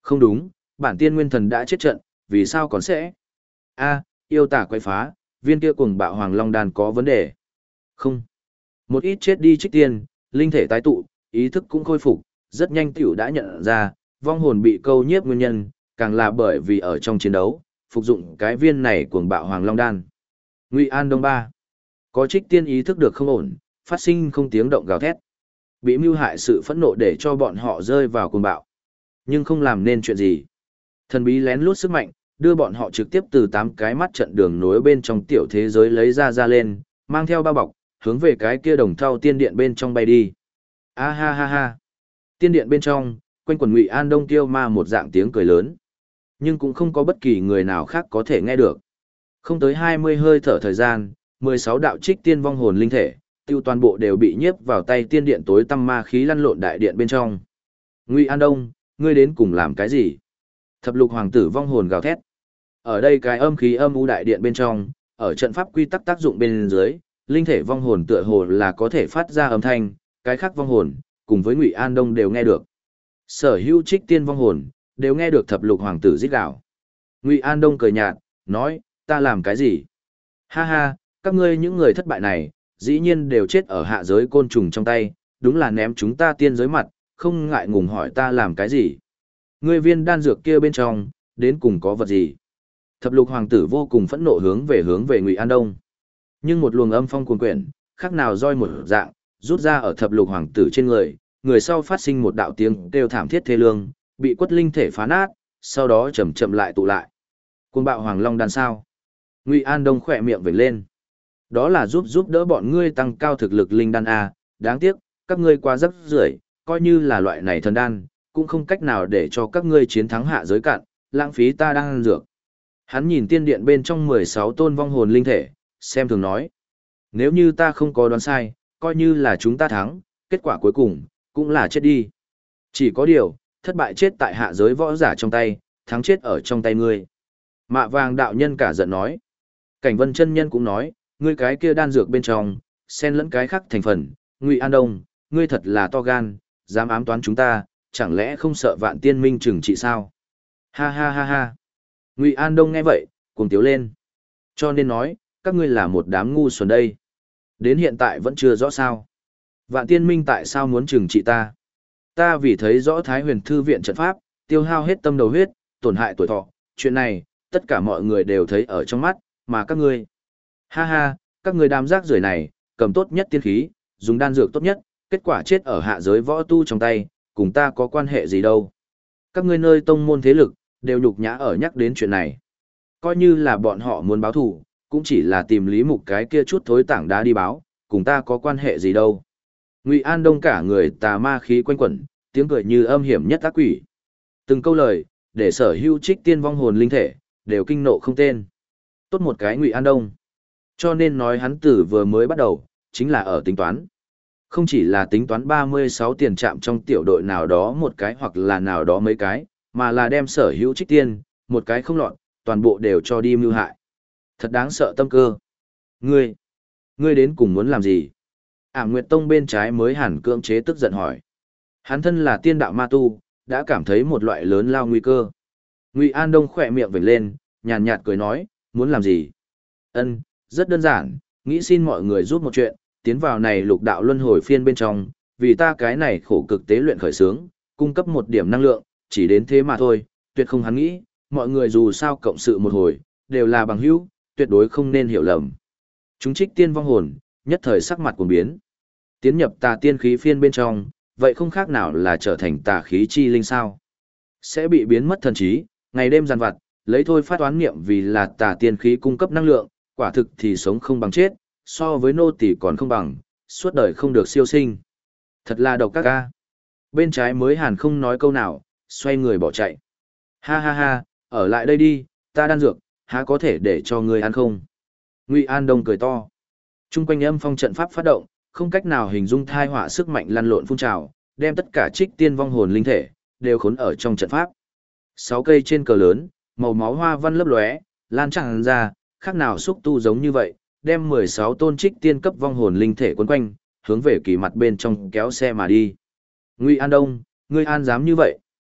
Không đúng, bản tiên nguyên thần đã chết trận, vì sao còn sẽ? A, yêu tả quay phá, viên kia cuồng bạo hoàng long đàn có vấn đề. Không. Một ít chết đi trích tiên, linh thể tái tụ, ý thức cũng khôi phục, rất nhanh tiểu đã nhận ra, vong hồn bị câu nhiếp nguyên nhân, càng là bởi vì ở trong chiến đấu, phục dụng cái viên này cuồng bạo hoàng long đan. Ngụy An Đông Ba. Có trích tiên ý thức được không ổn, phát sinh không tiếng động gào thét. Bị mưu hại sự phẫn nộ để cho bọn họ rơi vào cuồng bạo. Nhưng không làm nên chuyện gì. Thần bí lén lút sức mạnh, đưa bọn họ trực tiếp từ 8 cái mắt trận đường nối bên trong tiểu thế giới lấy ra lên, mang theo bao bọc, hướng về cái kia đồng thau tiên điện bên trong bay đi. A ha ha ha. Tiên điện bên trong, quanh quần Ngụy An Đông tiêu ma một dạng tiếng cười lớn. Nhưng cũng không có bất kỳ người nào khác có thể nghe được. Không tới 20 hơi thở thời gian, 16 đạo trích tiên vong hồn linh thể, tiêu toàn bộ đều bị nhiếp vào tay tiên điện tối tăm ma khí lăn lộn đại điện bên trong. Ngụy An Đông, ngươi đến cùng làm cái gì? Thập lục hoàng tử vong hồn gào thét. Ở đây cái âm khí âm u đại điện bên trong, ở trận pháp quy tắc tác dụng bên dưới, linh thể vong hồn tựa hồ là có thể phát ra âm thanh, cái khác vong hồn, cùng với Ngụy An Đông đều nghe được. Sở hữu trích tiên vong hồn, đều nghe được thập lục hoàng tử rít gào. Ngụy An Đông cười nhạt, nói, ta làm cái gì? Ha ha, các ngươi những người thất bại này, dĩ nhiên đều chết ở hạ giới côn trùng trong tay, đúng là ném chúng ta tiên giới mặt, không ngại ngùng hỏi ta làm cái gì? Ngươi viên đan dược kia bên trong, đến cùng có vật gì? Thập lục hoàng tử vô cùng phẫn nộ hướng về Ngụy An Đông. Nhưng một luồng âm phong cuồn quyển, khác nào roi một dạng, rút ra ở thập lục hoàng tử trên người, người sau phát sinh một đạo tiếng kêu thảm thiết thê lương, bị quất linh thể phá nát, sau đó chậm chậm lại tụ lại. Cuồng bạo hoàng long đan sao? Ngụy An Đông khỏe miệng vểnh lên. Đó là giúp đỡ bọn ngươi tăng cao thực lực linh đan a, đáng tiếc, các ngươi quá rất rưởi, coi như là loại này thần đan, cũng không cách nào để cho các ngươi chiến thắng hạ giới cạn, lãng phí ta đang ăn dược. Hắn nhìn tiên điện bên trong 16 tôn vong hồn linh thể, xem thường nói. Nếu như ta không có đoán sai, coi như là chúng ta thắng, kết quả cuối cùng, cũng là chết đi. Chỉ có điều, thất bại chết tại hạ giới võ giả trong tay, thắng chết ở trong tay ngươi. Mạ vàng đạo nhân cả giận nói. Cảnh vân chân nhân cũng nói, ngươi cái kia đan dược bên trong, xen lẫn cái khác thành phần, Ngụy An Đông, ngươi thật là to gan, dám ám toán chúng ta, chẳng lẽ không sợ vạn tiên minh trừng trị sao? Ha ha ha ha. Ngụy An Đông nghe vậy, cuồng tiếu lên. Cho nên nói, các ngươi là một đám ngu xuẩn đây. Đến hiện tại vẫn chưa rõ sao. Vạn tiên minh tại sao muốn trừng trị ta? Ta vì thấy rõ Thái Huyền Thư viện trận pháp, tiêu hao hết tâm đầu huyết, tổn hại tuổi thọ. Chuyện này, tất cả mọi người đều thấy ở trong mắt, mà các ngươi. Ha ha, các ngươi đám rác rưởi này, cầm tốt nhất tiên khí, dùng đan dược tốt nhất, kết quả chết ở hạ giới võ tu trong tay, cùng ta có quan hệ gì đâu. Các ngươi nơi tông môn thế lực, đều nhục nhã ở nhắc đến chuyện này. Coi như là bọn họ muốn báo thù, cũng chỉ là tìm Lý Mục cái kia chút thối tảng đá đi báo, cùng ta có quan hệ gì đâu. Ngụy An Đông cả người tà ma khí quanh quẩn, tiếng cười như âm hiểm nhất ác quỷ. Từng câu lời, để sở hữu trích tiên vong hồn linh thể, đều kinh nộ không tên. Tốt một cái Ngụy An Đông. Cho nên nói hắn tử vừa mới bắt đầu, chính là ở tính toán. Không chỉ là tính toán 36 tiền trạm trong tiểu đội nào đó một cái hoặc là nào đó mấy cái, mà là đem sở hữu trích tiên, một cái không lọt, toàn bộ đều cho đi mưu hại. Thật đáng sợ tâm cơ. Ngươi đến cùng muốn làm gì? Ảm Nguyệt Tông bên trái mới hẳn cưỡng chế tức giận hỏi. Hắn thân là tiên đạo ma tu, đã cảm thấy một loại lớn lao nguy cơ. Ngụy An Đông khỏe miệng vểnh lên, nhàn nhạt cười nói, muốn làm gì? Ân, rất đơn giản, nghĩ xin mọi người giúp một chuyện, tiến vào này lục đạo luân hồi phiên bên trong, vì ta cái này khổ cực tế luyện khởi sướng, cung cấp một điểm năng lượng, chỉ đến thế mà thôi, tuyệt không hắn nghĩ, mọi người dù sao cộng sự một hồi, đều là bằng hữu, tuyệt đối không nên hiểu lầm. Chúng trích tiên vong hồn, nhất thời sắc mặt cuồng biến. Tiến nhập tà tiên khí phiên bên trong, vậy không khác nào là trở thành tà khí chi linh sao. Sẽ bị biến mất thần trí, ngày đêm giàn vặt, lấy thôi phát toán niệm vì là tà tiên khí cung cấp năng lượng, quả thực thì sống không bằng chết, so với nô tỳ còn không bằng, suốt đời không được siêu sinh. Thật là độc các ca. Bên trái mới hàn không nói câu nào, xoay người bỏ chạy. Ha ha ha, ở lại đây đi, ta đan dược, há có thể để cho ngươi ăn không? Ngụy An Đông cười to. Trung quanh âm phong trận pháp phát động, không cách nào hình dung thai họa sức mạnh lăn lộn phun trào, đem tất cả trích tiên vong hồn linh thể, đều khốn ở trong trận pháp. 6 cây trên cờ lớn, màu máu hoa văn lấp lóe, lan tràn ra, khác nào xúc tu giống như vậy, đem 16 tôn trích tiên cấp vong hồn linh thể quấn quanh, hướng về kỳ mặt bên trong kéo xe mà đi. Ngụy An Đông, ngươi an dám như vậy?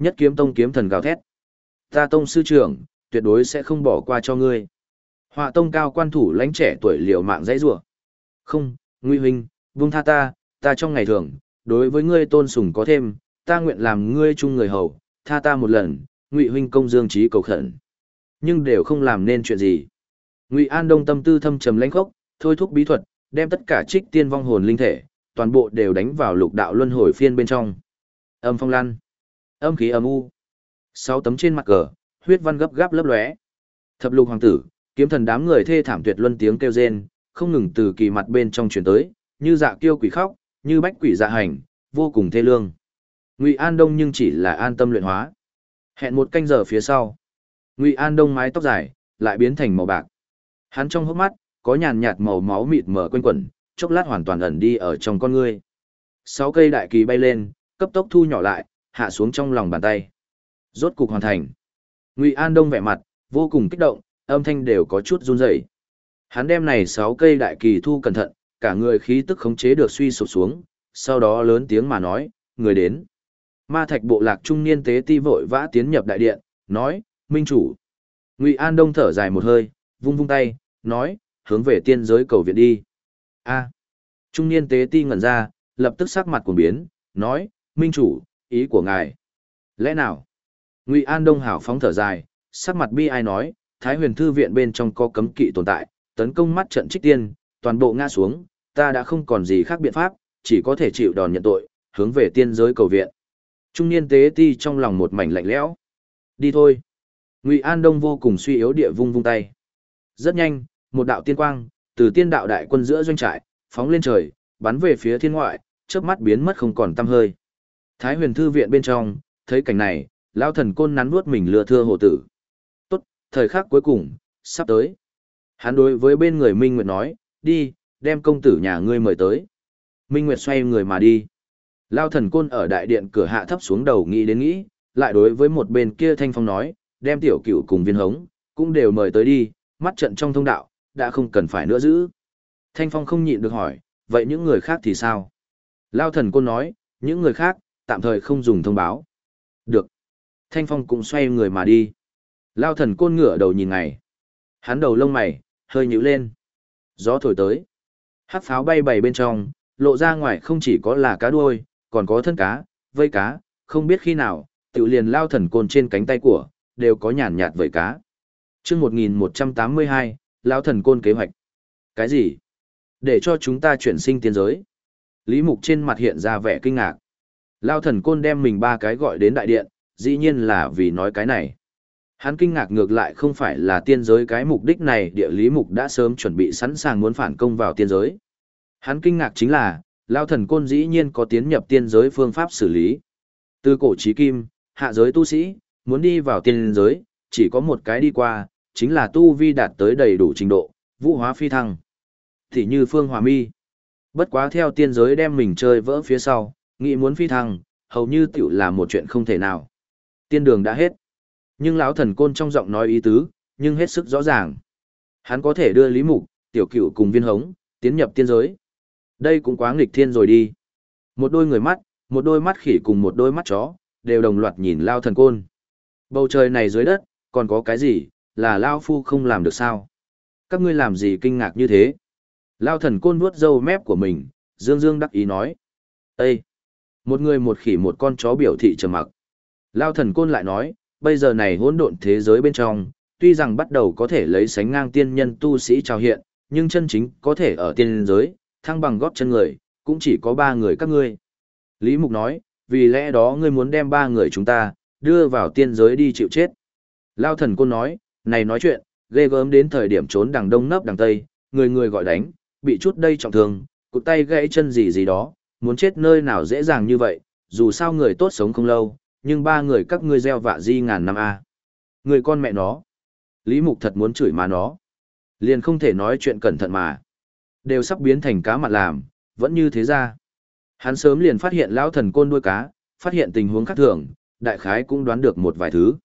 Nhất Kiếm Tông kiếm thần gào thét. Ta tông sư trưởng, tuyệt đối sẽ không bỏ qua cho ngươi. Họa tông cao quan thủ lãnh trẻ tuổi liều mạng dãy rủa. Không, Ngụy huynh, buông tha ta trong ngày thường, đối với ngươi tôn sùng có thêm, ta nguyện làm ngươi chung người hầu, tha ta một lần, Ngụy huynh công dương trí cầu khẩn. Nhưng đều không làm nên chuyện gì. Ngụy An Đông tâm tư thâm trầm lãnh khốc, thôi thúc bí thuật, đem tất cả trích tiên vong hồn linh thể, toàn bộ đều đánh vào lục đạo luân hồi phiên bên trong. Âm phong lăn, âm khí âm u. 6 tấm trên mặt cờ, huyết văn gấp gáp lấp lóe. Thập lục hoàng tử, kiếm thần đám người thê thảm tuyệt luân tiếng kêu rên, không ngừng từ kỳ mặt bên trong truyền tới, như dạ kiêu quỷ khóc, như bách quỷ dạ hành, vô cùng thê lương. Ngụy An Đông nhưng chỉ là an tâm luyện hóa. Hẹn một canh giờ phía sau, Ngụy An Đông mái tóc dài lại biến thành màu bạc. Hắn trong hốc mắt có nhàn nhạt màu máu mịt mờ quanh quẩn, chốc lát hoàn toàn ẩn đi ở trong con ngươi. 6 cây đại kỳ bay lên, cấp tốc thu nhỏ lại, hạ xuống trong lòng bàn tay. Rốt cục hoàn thành. Ngụy An Đông vẻ mặt vô cùng kích động, âm thanh đều có chút run rẩy. Hắn đem này 6 cây đại kỳ thu cẩn thận, cả người khí tức khống chế được suy sụp xuống, sau đó lớn tiếng mà nói, người đến. Ma Thạch bộ lạc trung niên tế ti vội vã tiến nhập đại điện, nói, minh chủ. Ngụy An Đông thở dài một hơi, vung vung tay, nói, hướng về tiên giới cầu viện đi. A. Trung niên tế ti ngẩn ra, lập tức sắc mặt cuồng biến, nói, minh chủ, ý của ngài. Lẽ nào? Ngụy An Đông hảo phóng thở dài, sắc mặt bi ai nói, Thái Huyền Thư viện bên trong có cấm kỵ tồn tại, tấn công mắt trận trích tiên, toàn bộ ngã xuống, ta đã không còn gì khác biện pháp, chỉ có thể chịu đòn nhận tội, hướng về tiên giới cầu viện. Trung niên tế ti trong lòng một mảnh lạnh lẽo. Đi thôi. Ngụy An Đông vô cùng suy yếu địa vung vung tay. Rất nhanh, một đạo tiên quang từ tiên đạo đại quân giữa doanh trại phóng lên trời, bắn về phía thiên ngoại, chớp mắt biến mất không còn tăm hơi. Thái Huyền Thư viện bên trong, thấy cảnh này, lão thần côn nắn nuốt mình lừa thưa hổ tử. Tốt, thời khắc cuối cùng sắp tới. Hắn đối với bên người Minh Nguyệt nói, đi, đem công tử nhà ngươi mời tới. Minh Nguyệt xoay người mà đi. Lão thần côn ở đại điện cửa hạ thấp xuống đầu nghĩ đến nghĩ, lại đối với một bên kia Thanh Phong nói, đem tiểu cửu cùng Viên Hống cũng đều mời tới đi, mắt trận trong thông đạo đã không cần phải nữa giữ. Thanh Phong không nhịn được hỏi, vậy những người khác thì sao? Lão thần côn nói, những người khác tạm thời không dùng thông báo. Được. Thanh Phong cũng xoay người mà đi. Lão thần côn ngửa đầu nhìn ngày. Hắn đầu lông mày hơi nhíu lên. Gió thổi tới. Hắc pháo bay bầy bên trong, lộ ra ngoài không chỉ có là cá đuôi, còn có thân cá, vây cá, không biết khi nào, tự liền Lão thần côn trên cánh tay của, đều có nhàn nhạt vây cá. Chương 1182, Lão thần côn kế hoạch. Cái gì? Để cho chúng ta chuyển sinh tiên giới. Lý Mục trên mặt hiện ra vẻ kinh ngạc. Lão thần côn đem mình 3 cái gọi đến đại điện, dĩ nhiên là vì nói cái này. Hắn kinh ngạc ngược lại không phải là tiên giới cái mục đích này, địa Lý Mục đã sớm chuẩn bị sẵn sàng muốn phản công vào tiên giới. Hắn kinh ngạc chính là, Lão thần côn dĩ nhiên có tiến nhập tiên giới phương pháp xử lý. Từ cổ chí kim, hạ giới tu sĩ, muốn đi vào tiên giới, chỉ có một cái đi qua, chính là tu vi đạt tới đầy đủ trình độ, vũ hóa phi thăng. Thì như Phương Hòa Mi. Bất quá theo tiên giới đem mình chơi vỡ phía sau, nghĩ muốn phi thăng, hầu như tiểu là một chuyện không thể nào. Tiên đường đã hết. Nhưng lão thần côn trong giọng nói ý tứ, nhưng hết sức rõ ràng. Hắn có thể đưa Lý Mục, Tiểu Cửu cùng Viên Hống, tiến nhập tiên giới. Đây cũng quá nghịch thiên rồi đi. Một đôi người mắt, một đôi mắt khỉ cùng một đôi mắt chó, đều đồng loạt nhìn lão thần côn. Bầu trời này dưới đất, còn có cái gì, là lão phu không làm được sao? Các ngươi làm gì kinh ngạc như thế? Lão thần côn vuốt râu mép của mình, dương dương đắc ý nói. Ê! Một người một khỉ một con chó biểu thị trầm mặc. Lão thần côn lại nói, bây giờ này hỗn độn thế giới bên trong, tuy rằng bắt đầu có thể lấy sánh ngang tiên nhân tu sĩ trào hiện, nhưng chân chính có thể ở tiên giới, thăng bằng gót chân người, cũng chỉ có 3 người các ngươi. Lý Mục nói, vì lẽ đó ngươi muốn đem 3 người chúng ta, đưa vào tiên giới đi chịu chết. Lão thần côn nói, này nói chuyện, ghê gớm đến thời điểm trốn đằng đông nấp đằng tây, người người gọi đánh, bị chút đây trọng thương, cụt tay gãy chân gì gì đó, muốn chết nơi nào dễ dàng như vậy, dù sao người tốt sống không lâu, nhưng 3 người các ngươi gieo vạ di ngàn năm a. Người con mẹ nó. Lý Mục thật muốn chửi mà nó. Liền không thể nói chuyện cẩn thận mà. Đều sắp biến thành cá mặt làm, vẫn như thế ra. Hắn sớm liền phát hiện lão thần côn nuôi cá, phát hiện tình huống khác thường, đại khái cũng đoán được một vài thứ.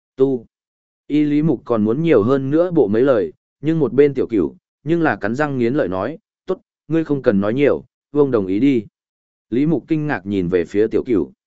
Y Lý Mục còn muốn nhiều hơn nữa bộ mấy lời, nhưng một bên Tiểu Cửu, nhưng là cắn răng nghiến lợi nói, tốt, ngươi không cần nói nhiều, vương đồng ý đi. Lý Mục kinh ngạc nhìn về phía Tiểu Cửu.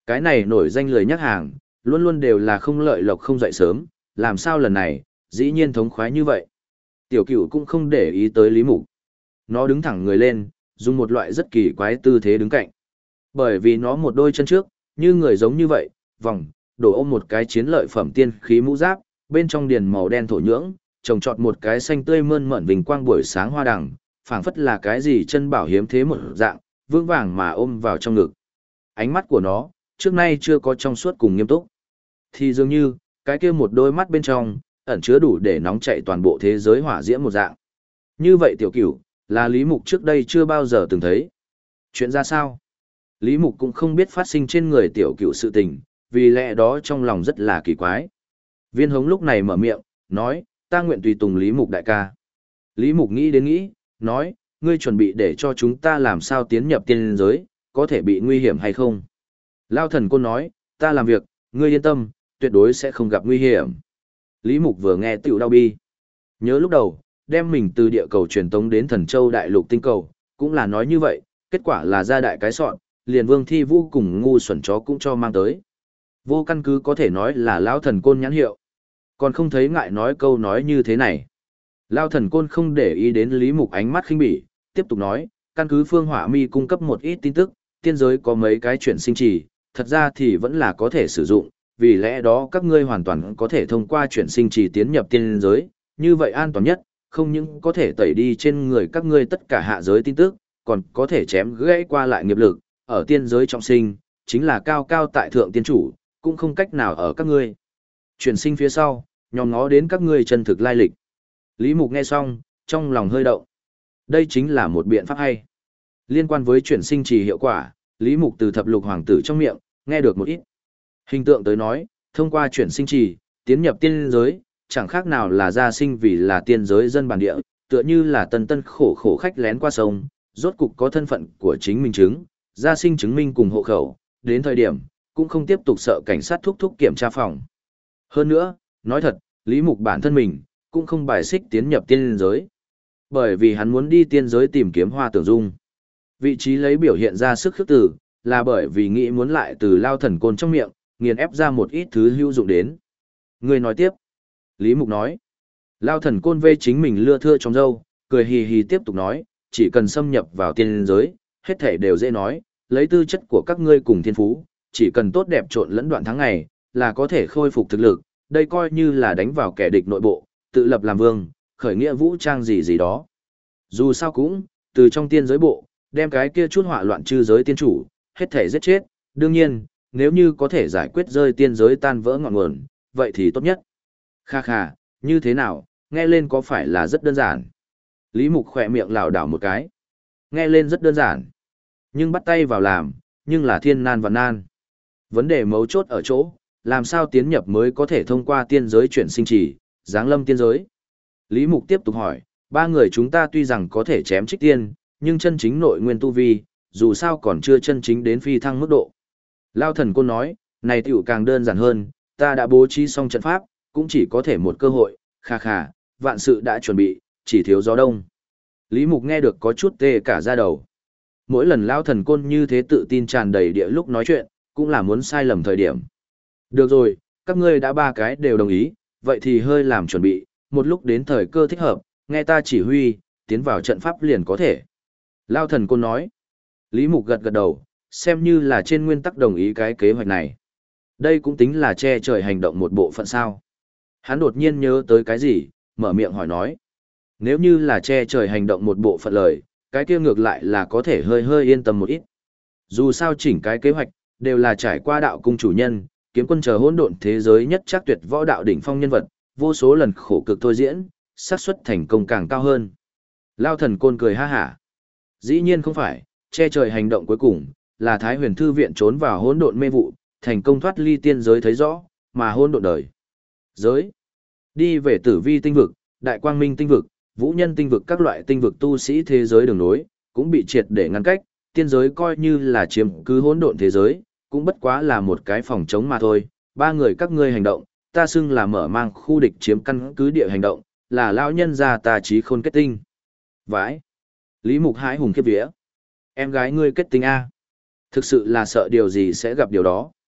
Cái này nổi danh lười nhắc hàng, luôn luôn đều là không lợi lộc không dậy sớm, làm sao lần này, dĩ nhiên thống khoái như vậy. Tiểu cửu cũng không để ý tới Lý Mục. Nó đứng thẳng người lên, dùng một loại rất kỳ quái tư thế đứng cạnh. Bởi vì nó một đôi chân trước, như người giống như vậy, vòng, đổ ôm một cái chiến lợi phẩm tiên khí mũ giáp, bên trong điền màu đen thổ nhưỡng, trồng trọt một cái xanh tươi mơn mởn vinh quang buổi sáng hoa đằng, phảng phất là cái gì chân bảo hiếm thế một dạng, vững vàng mà ôm vào trong ngực. Ánh mắt của nó, trước nay chưa có trong suốt cùng nghiêm túc. Thì dường như, cái kia một đôi mắt bên trong, ẩn chứa đủ để nóng chạy toàn bộ thế giới hỏa diễm một dạng. Như vậy tiểu cửu, là Lý Mục trước đây chưa bao giờ từng thấy. Chuyện ra sao? Lý Mục cũng không biết phát sinh trên người tiểu cửu sự tình, vì lẽ đó trong lòng rất là kỳ quái. Viên Hống lúc này mở miệng, nói, ta nguyện tùy tùng Lý Mục đại ca. Lý Mục nghĩ đến nghĩ, nói, ngươi chuẩn bị để cho chúng ta làm sao tiến nhập tiên giới, có thể bị nguy hiểm hay không? Lao Thần Côn nói, ta làm việc, ngươi yên tâm, tuyệt đối sẽ không gặp nguy hiểm. Lý Mục vừa nghe tiểu đau bi. Nhớ lúc đầu, đem mình từ địa cầu truyền tống đến Thần Châu đại lục tinh cầu, cũng là nói như vậy, kết quả là ra đại cái sọn, liền Vương Thi Vũ cùng ngu xuẩn chó cũng cho mang tới. Vô căn cứ có thể nói là Lão Thần Côn nhãn hiệu. Còn không thấy ngại nói câu nói như thế này. Lão Thần Côn không để ý đến Lý Mục ánh mắt khinh bỉ, tiếp tục nói, căn cứ Phương Hỏa Mi cung cấp một ít tin tức, tiên giới có mấy cái chuyển sinh trì, thật ra thì vẫn là có thể sử dụng, vì lẽ đó các ngươi hoàn toàn có thể thông qua chuyển sinh trì tiến nhập tiên giới, như vậy an toàn nhất, không những có thể tẩy đi trên người các ngươi tất cả hạ giới tin tức, còn có thể chém gãy qua lại nghiệp lực, ở tiên giới trọng sinh, chính là cao cao tại thượng tiên chủ, cũng không cách nào ở các ngươi. Chuyển sinh phía sau, nhòm ngó đến các ngươi chân thực lai lịch. Lý Mục nghe xong, trong lòng hơi động. Đây chính là một biện pháp hay. Liên quan với chuyển sinh trì hiệu quả, Lý Mục từ thập lục hoàng tử trong miệng, nghe được một ít. Hình tượng tới nói, thông qua chuyển sinh trì, tiến nhập tiên giới, chẳng khác nào là gia sinh vì là tiên giới dân bản địa, tựa như là tân tân khổ khổ khách lén qua sông, rốt cục có thân phận của chính mình chứng, gia sinh chứng minh cùng hộ khẩu, đến thời điểm, cũng không tiếp tục sợ cảnh sát thúc thúc kiểm tra phòng. Hơn nữa, nói thật, Lý Mục bản thân mình, cũng không bài xích tiến nhập tiên giới. Bởi vì hắn muốn đi tiên giới tìm kiếm Hoa Tưởng Dung. Vị trí lấy biểu hiện ra sức khước tử, là bởi vì nghĩ muốn lại từ Lao Thần Côn trong miệng, nghiền ép ra một ít thứ hữu dụng đến. Người nói tiếp. Lý Mục nói. Lao Thần Côn vê chính mình lưa thưa trong râu, cười hì hì tiếp tục nói, chỉ cần xâm nhập vào tiên giới, hết thể đều dễ nói, lấy tư chất của các ngươi cùng thiên phú, chỉ cần tốt đẹp trộn lẫn đoạn tháng ngày, là có thể khôi phục thực lực, đây coi như là đánh vào kẻ địch nội bộ, tự lập làm vương, khởi nghĩa vũ trang gì gì đó. Dù sao cũng, từ trong tiên giới bộ, đem cái kia chút họa loạn chư giới tiên chủ, hết thể giết chết, đương nhiên, nếu như có thể giải quyết rơi tiên giới tan vỡ ngọn nguồn, vậy thì tốt nhất. Kha kha, như thế nào, nghe lên có phải là rất đơn giản? Lý Mục khỏe miệng lảo đảo một cái. Nghe lên rất đơn giản. Nhưng bắt tay vào làm, nhưng là thiên nan và nan. Vấn đề mấu chốt ở chỗ, làm sao tiến nhập mới có thể thông qua tiên giới chuyển sinh trì, giáng lâm tiên giới. Lý Mục tiếp tục hỏi, ba người chúng ta tuy rằng có thể chém trích tiên, nhưng chân chính nội nguyên tu vi, dù sao còn chưa chân chính đến phi thăng mức độ. Lao Thần Côn nói, này tiểu càng đơn giản hơn, ta đã bố trí xong trận pháp, cũng chỉ có thể một cơ hội, kha kha, vạn sự đã chuẩn bị, chỉ thiếu gió đông. Lý Mục nghe được có chút tê cả da đầu. Mỗi lần Lao Thần Côn như thế tự tin tràn đầy địa lúc nói chuyện, cũng là muốn sai lầm thời điểm. Được rồi, các ngươi đã ba cái đều đồng ý, vậy thì hơi làm chuẩn bị, một lúc đến thời cơ thích hợp, nghe ta chỉ huy, tiến vào trận pháp liền có thể. Lao Thần Côn nói. Lý Mục gật gật đầu, xem như là trên nguyên tắc đồng ý cái kế hoạch này. Đây cũng tính là che trời hành động một bộ phận sao. Hắn đột nhiên nhớ tới cái gì, mở miệng hỏi nói. Nếu như là che trời hành động một bộ phận lời, cái kia ngược lại là có thể hơi hơi yên tâm một ít. Dù sao chỉnh cái kế hoạch, đều là trải qua đạo cung chủ nhân, kiếm quân chờ hỗn độn thế giới nhất chắc tuyệt võ đạo đỉnh phong nhân vật, vô số lần khổ cực thôi diễn, xác suất thành công càng cao hơn. Lao Thần Côn cười ha hả. Dĩ nhiên không phải, che trời hành động cuối cùng, là Thái Huyền Thư Viện trốn vào hỗn độn mê vụ, thành công thoát ly tiên giới thấy rõ, mà hỗn độn đời. Giới. Đi về Tử Vi tinh vực, Đại Quang Minh tinh vực, Vũ Nhân tinh vực các loại tinh vực tu sĩ thế giới đường nối, cũng bị triệt để ngăn cách, tiên giới coi như là chiếm cứ hỗn độn thế giới, cũng bất quá là một cái phòng chống mà thôi. Ba người các ngươi hành động, ta xưng là mở mang khu địch chiếm căn cứ địa hành động, là lão nhân gia ta trí khôn kết tinh. Vãi. Lý Mục hãi hùng khiếp vía. Em gái ngươi kết tinh A. Thực sự là sợ điều gì sẽ gặp điều đó,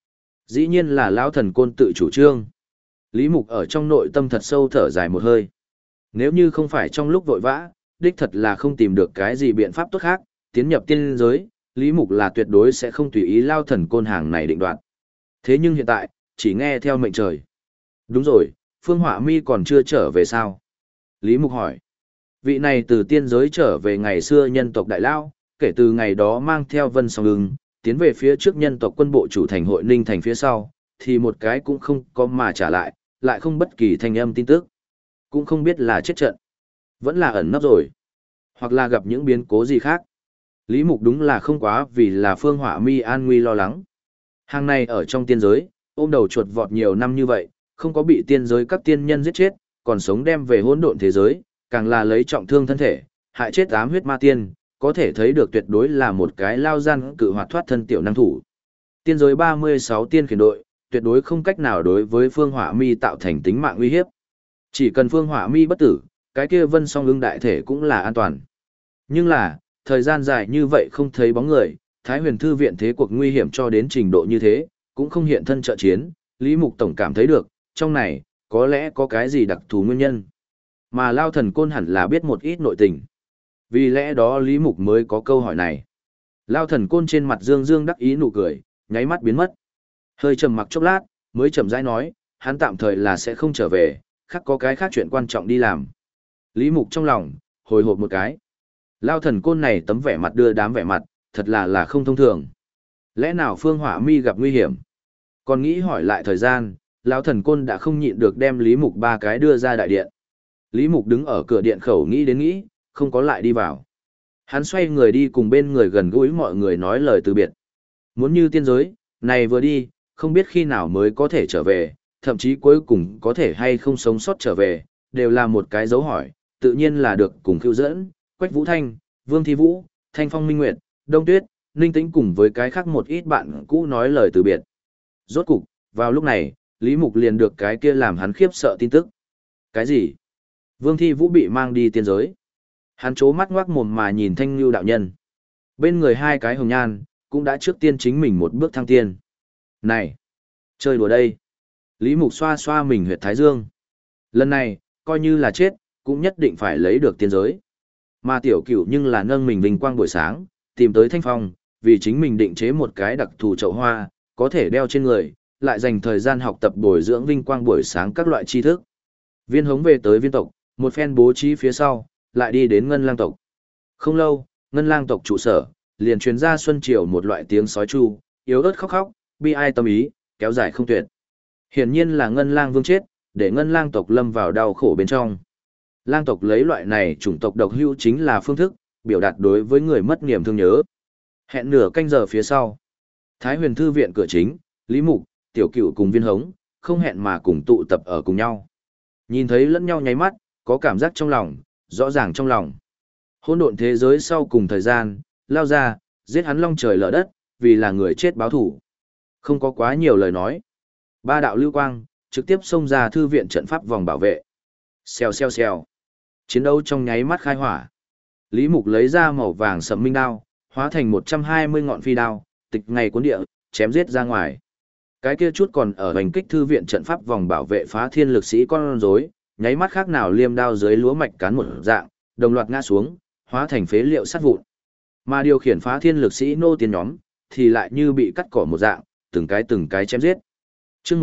Dĩ nhiên là lão thần côn tự chủ trương. Lý Mục ở trong nội tâm thật sâu thở dài một hơi. Nếu như không phải trong lúc vội vã, đích thật là không tìm được cái gì biện pháp tốt khác, tiến nhập tiên giới, Lý Mục là tuyệt đối sẽ không tùy ý lao thần côn hàng này định đoạt. Thế nhưng hiện tại, chỉ nghe theo mệnh trời. Đúng rồi, Phương Họa Mi còn chưa trở về sao? Lý Mục hỏi. Vị này từ tiên giới trở về ngày xưa nhân tộc Đại Lao, kể từ ngày đó mang theo Vân Song Ưng, tiến về phía trước nhân tộc quân bộ chủ thành hội Ninh thành phía sau, thì một cái cũng không có mà trả lại không bất kỳ thanh âm tin tức. Cũng không biết là chết trận, vẫn là ẩn nấp rồi, hoặc là gặp những biến cố gì khác. Lý Mục đúng là không quá vì là Phương Họa Mi an nguy lo lắng. Hàng này ở trong tiên giới, ôm đầu chuột vọt nhiều năm như vậy, không có bị tiên giới các tiên nhân giết chết, còn sống đem về hỗn độn thế giới, càng là lấy trọng thương thân thể, hại chết ám huyết ma tiên, có thể thấy được tuyệt đối là một cái lao gian cự hoạt thoát thân tiểu năng thủ. Tiên giới 36 tiên khiển đội, tuyệt đối không cách nào đối với Phương Họa Mi tạo thành tính mạng uy hiếp. Chỉ cần Phương Họa Mi bất tử, cái kia Vân Song Ưng đại thể cũng là an toàn. Nhưng là, thời gian dài như vậy không thấy bóng người, Thái Huyền Thư viện thế cuộc nguy hiểm cho đến trình độ như thế, cũng không hiện thân trợ chiến, Lý Mục tổng cảm thấy được, trong này, có lẽ có cái gì đặc thù nguyên nhân. Mà Lao Thần Côn hẳn là biết một ít nội tình. Vì lẽ đó Lý Mục mới có câu hỏi này. Lao Thần Côn trên mặt dương dương đắc ý nụ cười, nháy mắt biến mất. Hơi trầm mặc chốc lát, mới chậm rãi nói, hắn tạm thời là sẽ không trở về, khác có cái khác chuyện quan trọng đi làm. Lý Mục trong lòng, hồi hộp một cái. Lao Thần Côn này tấm vẻ mặt đưa đám vẻ mặt, thật là không thông thường. Lẽ nào Phương Họa Mi gặp nguy hiểm? Còn nghĩ hỏi lại thời gian, Lão Thần Côn đã không nhịn được đem Lý Mục ba cái đưa ra đại điện. Lý Mục đứng ở cửa điện khẩu nghĩ đến nghĩ, không có lại đi vào. Hắn xoay người đi cùng bên người gần gũi mọi người nói lời từ biệt. Muốn như tiên giới, này vừa đi, không biết khi nào mới có thể trở về, thậm chí cuối cùng có thể hay không sống sót trở về, đều là một cái dấu hỏi, tự nhiên là được cùng khiêu dẫn, Quách Vũ Thanh, Vương Thi Vũ, Thanh Phong Minh Nguyệt, Đông Tuyết, Ninh Tĩnh cùng với cái khác một ít bạn cũ nói lời từ biệt. Rốt cục, vào lúc này, Lý Mục liền được cái kia làm hắn khiếp sợ tin tức. Cái gì? Vương Thi Vũ bị mang đi tiên giới. Hắn chố mắt ngoác mồm mà nhìn Thanh Nhu đạo nhân. Bên người hai cái hồng nhan, cũng đã trước tiên chính mình một bước thăng tiên. Này! Chơi đùa đây! Lý Mục xoa xoa mình huyệt thái dương. Lần này, coi như là chết, cũng nhất định phải lấy được tiên giới. Mà tiểu cửu nhưng là nâng mình vinh quang buổi sáng, tìm tới Thanh Phong, vì chính mình định chế một cái đặc thù chậu hoa, có thể đeo trên người, lại dành thời gian học tập bồi dưỡng vinh quang buổi sáng các loại tri thức. Viên Hống về tới viên tộc, một phen bố trí phía sau, lại đi đến Ngân Lang tộc. Không lâu, Ngân Lang tộc trụ sở, liền truyền ra xuân triều một loại tiếng sói chu, yếu ớt khóc khóc, bi ai tâm ý, kéo dài không tuyệt. Hiển nhiên là Ngân Lang vương chết, để Ngân Lang tộc lâm vào đau khổ bên trong. Lang tộc lấy loại này chủng tộc độc hữu chính là phương thức, biểu đạt đối với người mất niềm thương nhớ. Hẹn nửa canh giờ phía sau. Thái Huyền Thư viện cửa chính, Lý Mục, Tiểu Cửu cùng Viên Hống, không hẹn mà cùng tụ tập ở cùng nhau. Nhìn thấy lẫn nhau nháy mắt, có cảm giác trong lòng, rõ ràng trong lòng. Hỗn độn thế giới sau cùng thời gian, lao ra, giết hắn long trời lở đất, vì là người chết báo thủ. Không có quá nhiều lời nói. Ba đạo lưu quang, trực tiếp xông ra thư viện trận pháp vòng bảo vệ. Xèo xèo xèo. Chiến đấu trong nháy mắt khai hỏa. Lý Mục lấy ra màu vàng sẫm minh đao, hóa thành 120 ngọn phi đao, tịch ngày cuốn địa, chém giết ra ngoài. Cái kia chút còn ở hành kích thư viện trận pháp vòng bảo vệ phá thiên lực sĩ con rối, nháy mắt khác nào liêm đao dưới lúa mạch cán một dạng, đồng loạt ngã xuống, hóa thành phế liệu sắt vụn. Mà điều khiển phá thiên lực sĩ nô tiên nhóm, thì lại như bị cắt cỏ một dạng, từng cái chém giết. Chương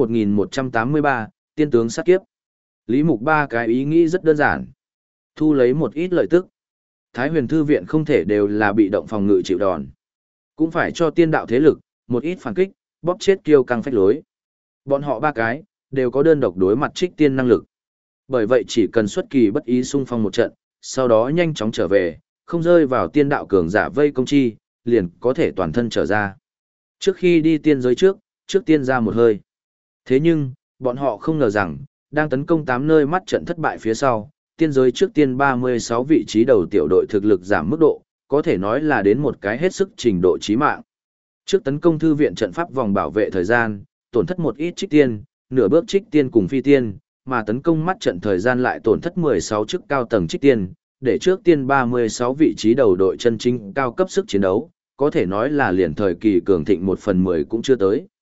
1183, tiên tướng sát kiếp. Lý Mục ba cái ý nghĩ rất đơn giản. Thu lấy một ít lợi tức. Thái Huyền Thư viện không thể đều là bị động phòng ngự chịu đòn. Cũng phải cho tiên đạo thế lực, một ít phản kích, bóp chết kiêu căng phách lối. Bọn họ ba cái, đều có đơn độc đối mặt trích tiên năng lực. Bởi vậy chỉ cần xuất kỳ bất ý xung phong một trận, sau đó nhanh chóng trở về, không rơi vào tiên đạo cường giả vây công chi, liền có thể toàn thân trở ra. Trước khi đi tiên giới trước tiên ra một hơi. Thế nhưng, bọn họ không ngờ rằng, đang tấn công 8 nơi mắt trận thất bại phía sau, tiên giới trước tiên 36 vị trí đầu tiểu đội thực lực giảm mức độ, có thể nói là đến một cái hết sức trình độ chí mạng. Trước tấn công thư viện trận pháp vòng bảo vệ thời gian, tổn thất một ít trích tiên, nửa bước trích tiên cùng phi tiên, mà tấn công mắt trận thời gian lại tổn thất 16 chức cao tầng trích tiên, để trước tiên 36 vị trí đầu đội chân chính cao cấp sức chiến đấu, có thể nói là liền thời kỳ cường thịnh 1/10 cũng chưa tới.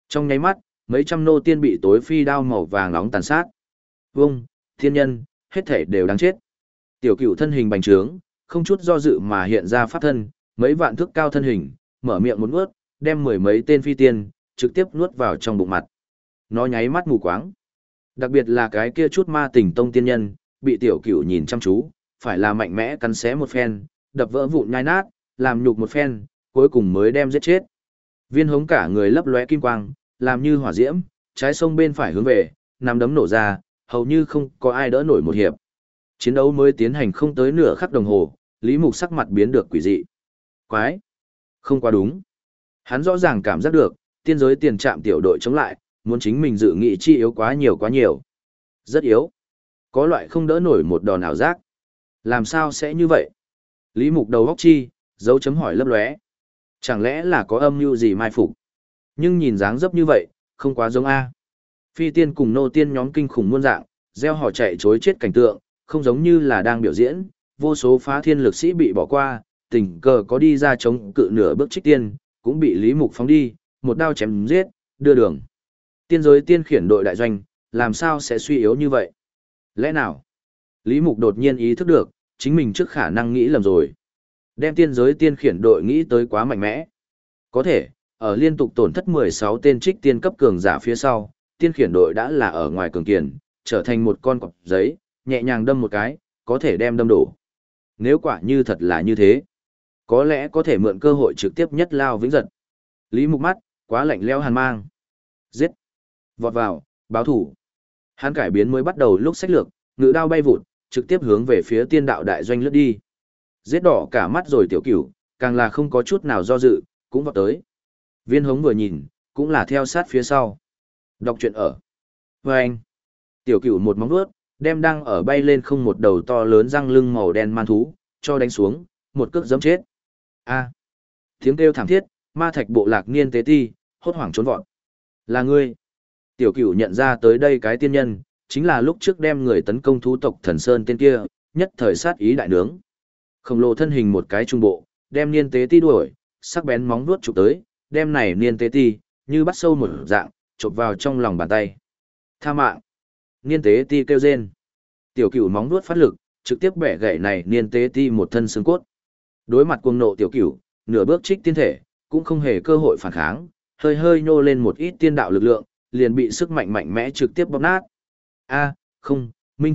Trong nháy mắt, mấy trăm nô tiên bị tối phi đao màu vàng nóng tàn sát. Vông, thiên nhân, hết thể đều đáng chết. Tiểu cửu thân hình bành trướng, không chút do dự mà hiện ra pháp thân, mấy vạn thước cao thân hình, mở miệng một nuốt, đem mười mấy tên phi tiên, trực tiếp nuốt vào trong bụng mặt. Nó nháy mắt mù quáng. Đặc biệt là cái kia chút ma tình tông tiên nhân, bị tiểu cửu nhìn chăm chú, phải là mạnh mẽ cắn xé một phen, đập vỡ vụn nhai nát, làm nhục một phen, cuối cùng mới đem giết chết. Viên hống cả người lấp lóe kim quang, làm như hỏa diễm, trái sông bên phải hướng về, nắm đấm nổ ra, hầu như không có ai đỡ nổi một hiệp. Chiến đấu mới tiến hành không tới nửa khắc đồng hồ, Lý Mục sắc mặt biến được quỷ dị. Quái! Không quá đúng. Hắn rõ ràng cảm giác được, tiên giới tiền trạm tiểu đội chống lại, muốn chính mình dự nghị chi yếu quá nhiều quá nhiều. Rất yếu. Có loại không đỡ nổi một đòn ảo giác. Làm sao sẽ như vậy? Lý Mục đầu góc chi, dấu chấm hỏi lấp lóe. Chẳng lẽ là có âm mưu gì mai phục? Nhưng nhìn dáng dấp như vậy, không quá giống A. Phi tiên cùng nô tiên nhóm kinh khủng muôn dạng, gieo họ chạy chối chết cảnh tượng, không giống như là đang biểu diễn, vô số phá thiên lực sĩ bị bỏ qua, tình cờ có đi ra chống cự nửa bước trích tiên, cũng bị Lý Mục phóng đi, một đao chém giết, đưa đường. Tiên giới tiên khiển đội đại doanh, làm sao sẽ suy yếu như vậy? Lẽ nào? Lý Mục đột nhiên ý thức được, chính mình trước khả năng nghĩ lầm rồi. Đem tiên giới tiên khiển đội nghĩ tới quá mạnh mẽ. Có thể, ở liên tục tổn thất 16 tên trích tiên cấp cường giả phía sau, tiên khiển đội đã là ở ngoài cường kiền, trở thành một con cọp giấy, nhẹ nhàng đâm một cái, có thể đem đâm đổ. Nếu quả như thật là như thế, có lẽ có thể mượn cơ hội trực tiếp nhất lao vĩnh giật. Lý Mục mắt, quá lạnh lẽo hàn mang. Giết! Vọt vào, báo thủ. Hắn cải biến mới bắt đầu lúc sách lược, ngự đao bay vụt, trực tiếp hướng về phía tiên đạo đại doanh lướt đi. Giết đỏ cả mắt rồi tiểu cửu, càng là không có chút nào do dự, cũng vọt tới. Viên hống vừa nhìn, cũng là theo sát phía sau. Đọc truyện ở. Vâng! Tiểu cửu một móng vuốt, đem đang ở bay lên không một đầu to lớn răng lưng màu đen man thú, cho đánh xuống, một cước giẫm chết. A! Tiếng kêu thảm thiết, ma thạch bộ lạc niên tế ti, hốt hoảng trốn vọt. Là ngươi! Tiểu cửu nhận ra tới đây cái tiên nhân, chính là lúc trước đem người tấn công thú tộc thần sơn tên kia, nhất thời sát ý đại nướng. Khổng lồ thân hình một cái trung bộ, đem niên tế ti đuổi, sắc bén móng vuốt chụp tới, đem này niên tế ti, như bắt sâu một dạng, chụp vào trong lòng bàn tay. Tha mạng! Niên tế ti kêu rên. Tiểu cửu móng vuốt phát lực, trực tiếp bẻ gãy này niên tế ti một thân xương cốt. Đối mặt cuồng nộ tiểu cửu, nửa bước trích tiên thể, cũng không hề cơ hội phản kháng, hơi hơi nhô lên một ít tiên đạo lực lượng, liền bị sức mạnh mạnh mẽ trực tiếp bóp nát. A, không,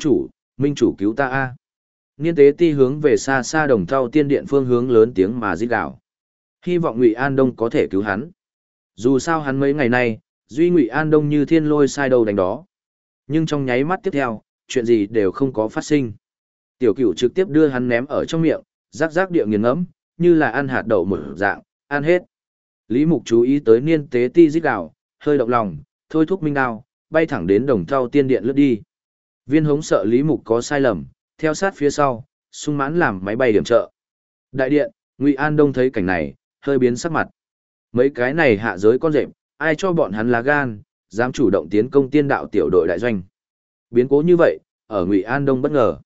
minh chủ cứu ta a. Niên tế ti hướng về xa xa đồng thau tiên điện phương hướng lớn tiếng mà rít gào. Hy vọng Ngụy An Đông có thể cứu hắn. Dù sao hắn mấy ngày nay, duy Ngụy An Đông như thiên lôi sai đầu đánh đó. Nhưng trong nháy mắt tiếp theo, chuyện gì đều không có phát sinh. Tiểu cửu trực tiếp đưa hắn ném ở trong miệng, rác rác địa nghiền ngẫm, như là ăn hạt đậu một dạng, ăn hết. Lý Mục chú ý tới niên tế ti rít gào, hơi động lòng, thôi thúc minh đao, bay thẳng đến đồng thau tiên điện lướt đi. Viên hống sợ Lý Mục có sai lầm, theo sát phía sau, sung mãn làm máy bay điểm trợ. Đại điện, Ngụy An Đông thấy cảnh này, hơi biến sắc mặt. Mấy cái này hạ giới con rệp, ai cho bọn hắn lá gan, dám chủ động tiến công tiên đạo tiểu đội đại doanh. Biến cố như vậy, ở Ngụy An Đông bất ngờ.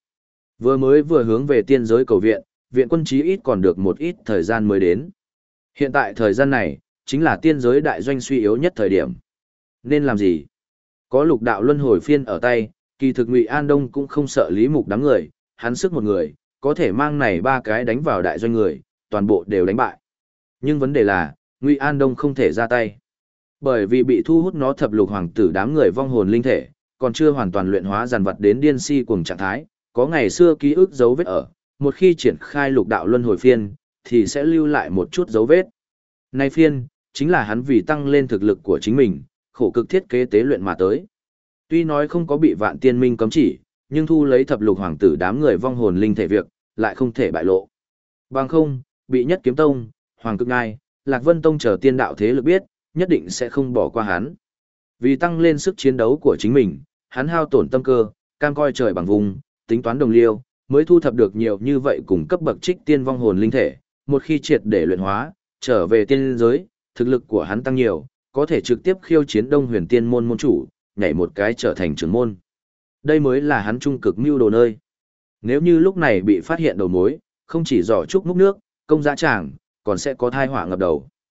Vừa hướng về tiên giới cầu viện, viện quân chí ít còn được một ít thời gian mới đến. Hiện tại thời gian này, chính là tiên giới đại doanh suy yếu nhất thời điểm. Nên làm gì? Có lục đạo luân hồi phiên ở tay, kỳ thực Ngụy An Đông cũng không sợ Lý Mục đám người, hắn sức một người, có thể mang này ba cái đánh vào đại doanh người, toàn bộ đều đánh bại. Nhưng vấn đề là, Ngụy An Đông không thể ra tay. Bởi vì bị thu hút nó thập lục hoàng tử đám người vong hồn linh thể, còn chưa hoàn toàn luyện hóa dàn vật đến điên si cuồng trạng thái, có ngày xưa ký ức dấu vết ở, một khi triển khai lục đạo luân hồi phiên, thì sẽ lưu lại một chút dấu vết. Nay phiên, chính là hắn vì tăng lên thực lực của chính mình, khổ cực thiết kế tế luyện mà tới. Tuy nói không có bị vạn tiên minh cấm chỉ, nhưng thu lấy thập lục hoàng tử đám người vong hồn linh thể việc, lại không thể bại lộ. Bằng không, bị Nhất Kiếm Tông, Hoàng Cực Ngai, Lạc Vân Tông chờ tiên đạo thế lực biết, nhất định sẽ không bỏ qua hắn. Vì tăng lên sức chiến đấu của chính mình, hắn hao tổn tâm cơ, cam coi trời bằng vùng, tính toán đồng liêu, mới thu thập được nhiều như vậy cùng cấp bậc trích tiên vong hồn linh thể. Một khi triệt để luyện hóa, trở về tiên giới, thực lực của hắn tăng nhiều, có thể trực tiếp khiêu chiến Đông Huyền Tiên môn môn chủ, nhảy một cái trở thành trưởng môn. Đây mới là hắn trung cực mưu đồ nơi. Nếu như lúc này bị phát hiện đầu mối, không chỉ giỏ trúc múc nước, công dã tràng, còn sẽ có thai họa ngập đầu.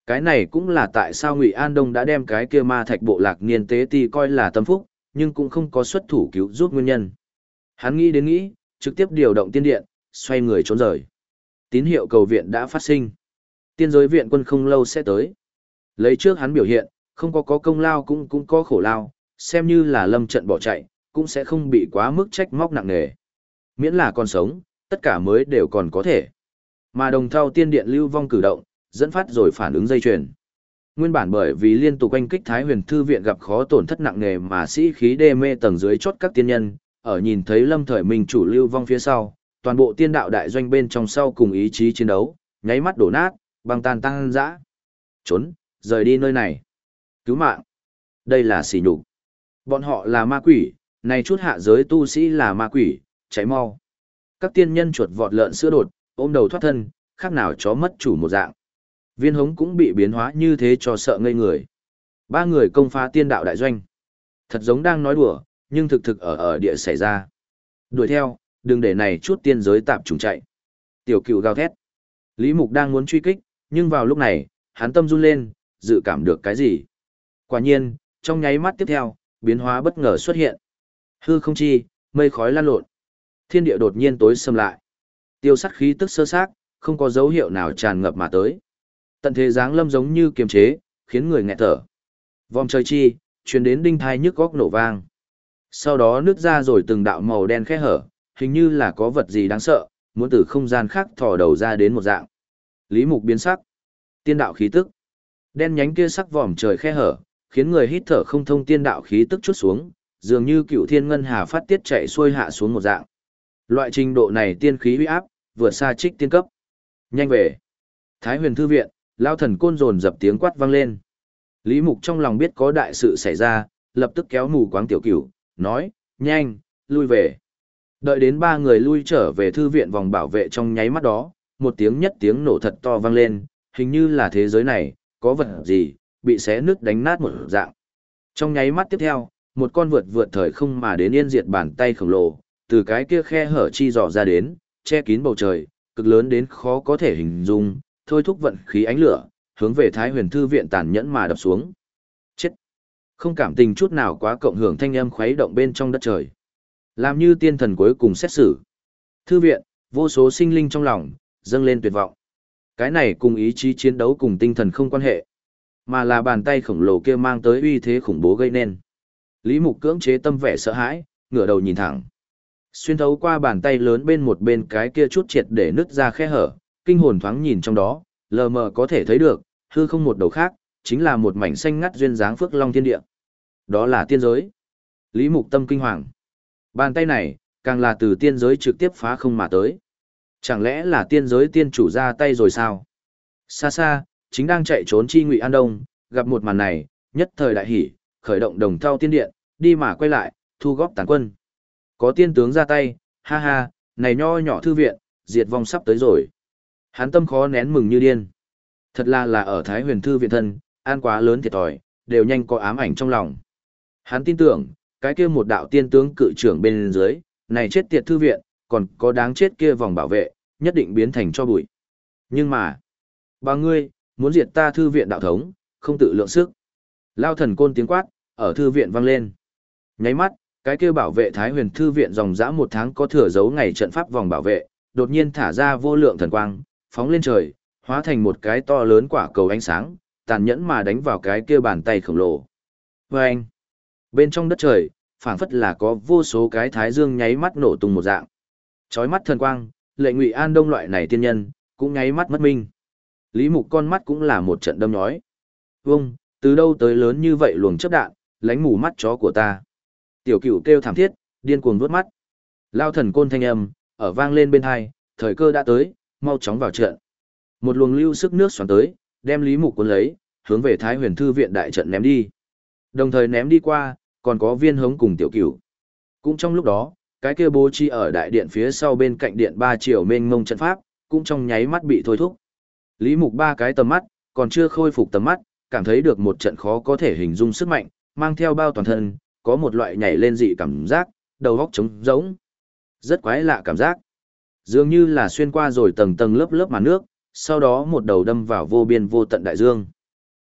Cái này cũng là tại sao Ngụy An Đông đã đem cái kia ma thạch bộ lạc niên tế ti coi là tâm phúc, nhưng cũng không có xuất thủ cứu giúp nguyên nhân. Hắn nghĩ đến nghĩ, trực tiếp điều động tiên điện, xoay người trốn rời. Tín hiệu cầu viện đã phát sinh. Tiên giới viện quân không lâu sẽ tới. Lấy trước hắn biểu hiện, không có công lao cũng có khổ lao, xem như là lâm trận bỏ chạy, cũng sẽ không bị quá mức trách móc nặng nề. Miễn là còn sống, tất cả mới đều còn có thể. Mà đồng thau tiên điện lưu vong cử động, dẫn phát rồi phản ứng dây chuyền. Nguyên bản bởi vì liên tục oanh kích Thái Huyền Thư viện gặp khó tổn thất nặng nề mà sĩ khí đê mê tầng dưới chót các tiên nhân, ở nhìn thấy Lâm Thời Minh chủ lưu vong phía sau, toàn bộ tiên đạo đại doanh bên trong sau cùng ý chí chiến đấu, nháy mắt đổ nát, băng tan tăng dã. Trốn, rời đi nơi này. Cứu mạng. Đây là sỉ nhục. Bọn họ là ma quỷ, này chút hạ giới tu sĩ là ma quỷ, cháy mau. Các tiên nhân chuột vọt lợn sữa đột, ôm đầu thoát thân, khác nào chó mất chủ một dạng. Viên hống cũng bị biến hóa như thế cho sợ ngây người. Ba người công phá tiên đạo đại doanh. Thật giống đang nói đùa, nhưng thực ở địa xảy ra. Đuổi theo, đừng để này chút tiên giới tạp trùng chạy. Tiểu cựu gào thét. Lý Mục đang muốn truy kích, nhưng vào lúc này, hắn tâm run lên, dự cảm được cái gì. Quả nhiên, trong nháy mắt tiếp theo, biến hóa bất ngờ xuất hiện. Hư không chi, mây khói lan lộn. Thiên địa đột nhiên tối sầm lại. Tiêu sát khí tức sơ xác, không có dấu hiệu nào tràn ngập mà tới. Tận thế dáng lâm giống như kiềm chế, khiến người nghẹt thở. Vòng trời chi, truyền đến đinh thai nhức góc nổ vang. Sau đó nứt ra rồi từng đạo màu đen khẽ hở, hình như là có vật gì đáng sợ, muốn từ không gian khác thò đầu ra đến một dạng. Lý Mục biến sắc. Tiên đạo khí tức. Đen nhánh kia sắc vòm trời khẽ hở, khiến người hít thở không thông tiên đạo khí tức chút xuống, dường như cựu thiên ngân hà phát tiết chạy xuôi hạ xuống một dạng. Loại trình độ này tiên khí uy áp, vượt xa trích tiên cấp. Nhanh về. Thái Huyền Thư viện, Lao Thần Côn dồn dập tiếng quát vang lên. Lý Mục trong lòng biết có đại sự xảy ra, lập tức kéo mù quáng tiểu cửu, nói, nhanh, lui về. Đợi đến ba người lui trở về thư viện vòng bảo vệ trong nháy mắt đó, một tiếng nhất tiếng nổ thật to vang lên, hình như là thế giới này, có vật gì, bị xé nứt đánh nát một dạng. Trong nháy mắt tiếp theo, một con vượt thời không mà đến yên diệt bàn tay khổng lồ, từ cái kia khe hở chi dò ra đến, che kín bầu trời, cực lớn đến khó có thể hình dung, thôi thúc vận khí ánh lửa, hướng về Thái Huyền Thư viện tàn nhẫn mà đập xuống. Chết! Không cảm tình chút nào quá cộng hưởng thanh âm khuấy động bên trong đất trời. Làm như tiên thần cuối cùng xét xử. Thư viện, vô số sinh linh trong lòng, dâng lên tuyệt vọng. Cái này cùng ý chí chiến đấu cùng tinh thần không quan hệ, mà là bàn tay khổng lồ kia mang tới uy thế khủng bố gây nên. Lý Mục cưỡng chế tâm vẻ sợ hãi, ngửa đầu nhìn thẳng. Xuyên thấu qua bàn tay lớn bên một bên cái kia chút triệt để nứt ra khe hở, kinh hồn thoáng nhìn trong đó, lờ mờ có thể thấy được, hư không một đầu khác, chính là một mảnh xanh ngắt duyên dáng phước long thiên địa. Đó là tiên giới. Lý Mục tâm kinh hoàng. Bàn tay này, càng là từ tiên giới trực tiếp phá không mà tới. Chẳng lẽ là tiên giới tiên chủ ra tay rồi sao? Xa xa, chính đang chạy trốn chi Ngụy An Đông, gặp một màn này, nhất thời đại hỉ, khởi động đồng thau tiên điện, đi mà quay lại, thu góp tàn quân. Có tiên tướng ra tay, ha ha, này nho nhỏ thư viện, diệt vong sắp tới rồi. Hắn tâm khó nén mừng như điên. Thật là ở Thái Huyền Thư viện thân, an quá lớn thiệt thòi, đều nhanh có ám ảnh trong lòng. Hắn tin tưởng, cái kia một đạo tiên tướng cự trưởng bên dưới, này chết tiệt thư viện, còn có đáng chết kia vòng bảo vệ, nhất định biến thành cho bụi. Nhưng mà, bà ngươi, muốn diệt ta thư viện đạo thống, không tự lượng sức. Lao Thần Côn tiếng quát, ở thư viện vang lên. Nháy mắt, cái kia bảo vệ Thái Huyền Thư viện dòng dã một tháng có thừa dấu ngày trận pháp vòng bảo vệ, đột nhiên thả ra vô lượng thần quang, phóng lên trời, hóa thành một cái to lớn quả cầu ánh sáng, tàn nhẫn mà đánh vào cái kia bàn tay khổng lồ. Vâng! Bên trong đất trời, phảng phất là có vô số cái thái dương nháy mắt nổ tung một dạng. Chói mắt thần quang, lệ Ngụy An Đông loại này tiên nhân, cũng nháy mắt mất minh. Lý Mục con mắt cũng là một trận đâm nhói. Vâng, từ đâu tới lớn như vậy luồng chớp đạn, lánh mù mắt chó của ta. Tiểu Cửu kêu thảm thiết, điên cuồng vuốt mắt. Lao Thần Côn thanh âm, ở vang lên bên hai, thời cơ đã tới, mau chóng vào trận. Một luồng lưu sức nước xoắn tới, đem Lý Mục cuốn lấy, hướng về Thái Huyền Thư viện đại trận ném đi. Đồng thời ném đi qua, còn có Viên Hống cùng Tiểu Cửu. Cũng trong lúc đó, cái kia bố trí ở đại điện phía sau bên cạnh điện ba chiều mênh mông trận pháp, cũng trong nháy mắt bị thôi thúc. Lý Mục ba cái tầm mắt, còn chưa khôi phục tầm mắt, cảm thấy được một trận khó có thể hình dung sức mạnh, mang theo bao toàn thân, có một loại nhảy lên dị cảm giác, đầu óc trống rỗng. Rất quái lạ cảm giác. Dường như là xuyên qua rồi tầng tầng lớp lớp màn nước, sau đó một đầu đâm vào vô biên vô tận đại dương.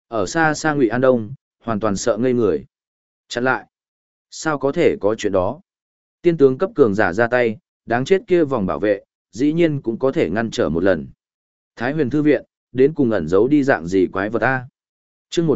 Ở xa xa Ngụy An Đông, hoàn toàn sợ ngây người. Chặn lại. Sao có thể có chuyện đó? Tiên tướng cấp cường giả ra tay, đáng chết kia vòng bảo vệ, dĩ nhiên cũng có thể ngăn trở một lần. Thái Huyền Thư Viện, đến cùng ẩn giấu đi dạng gì quái vật a? Chương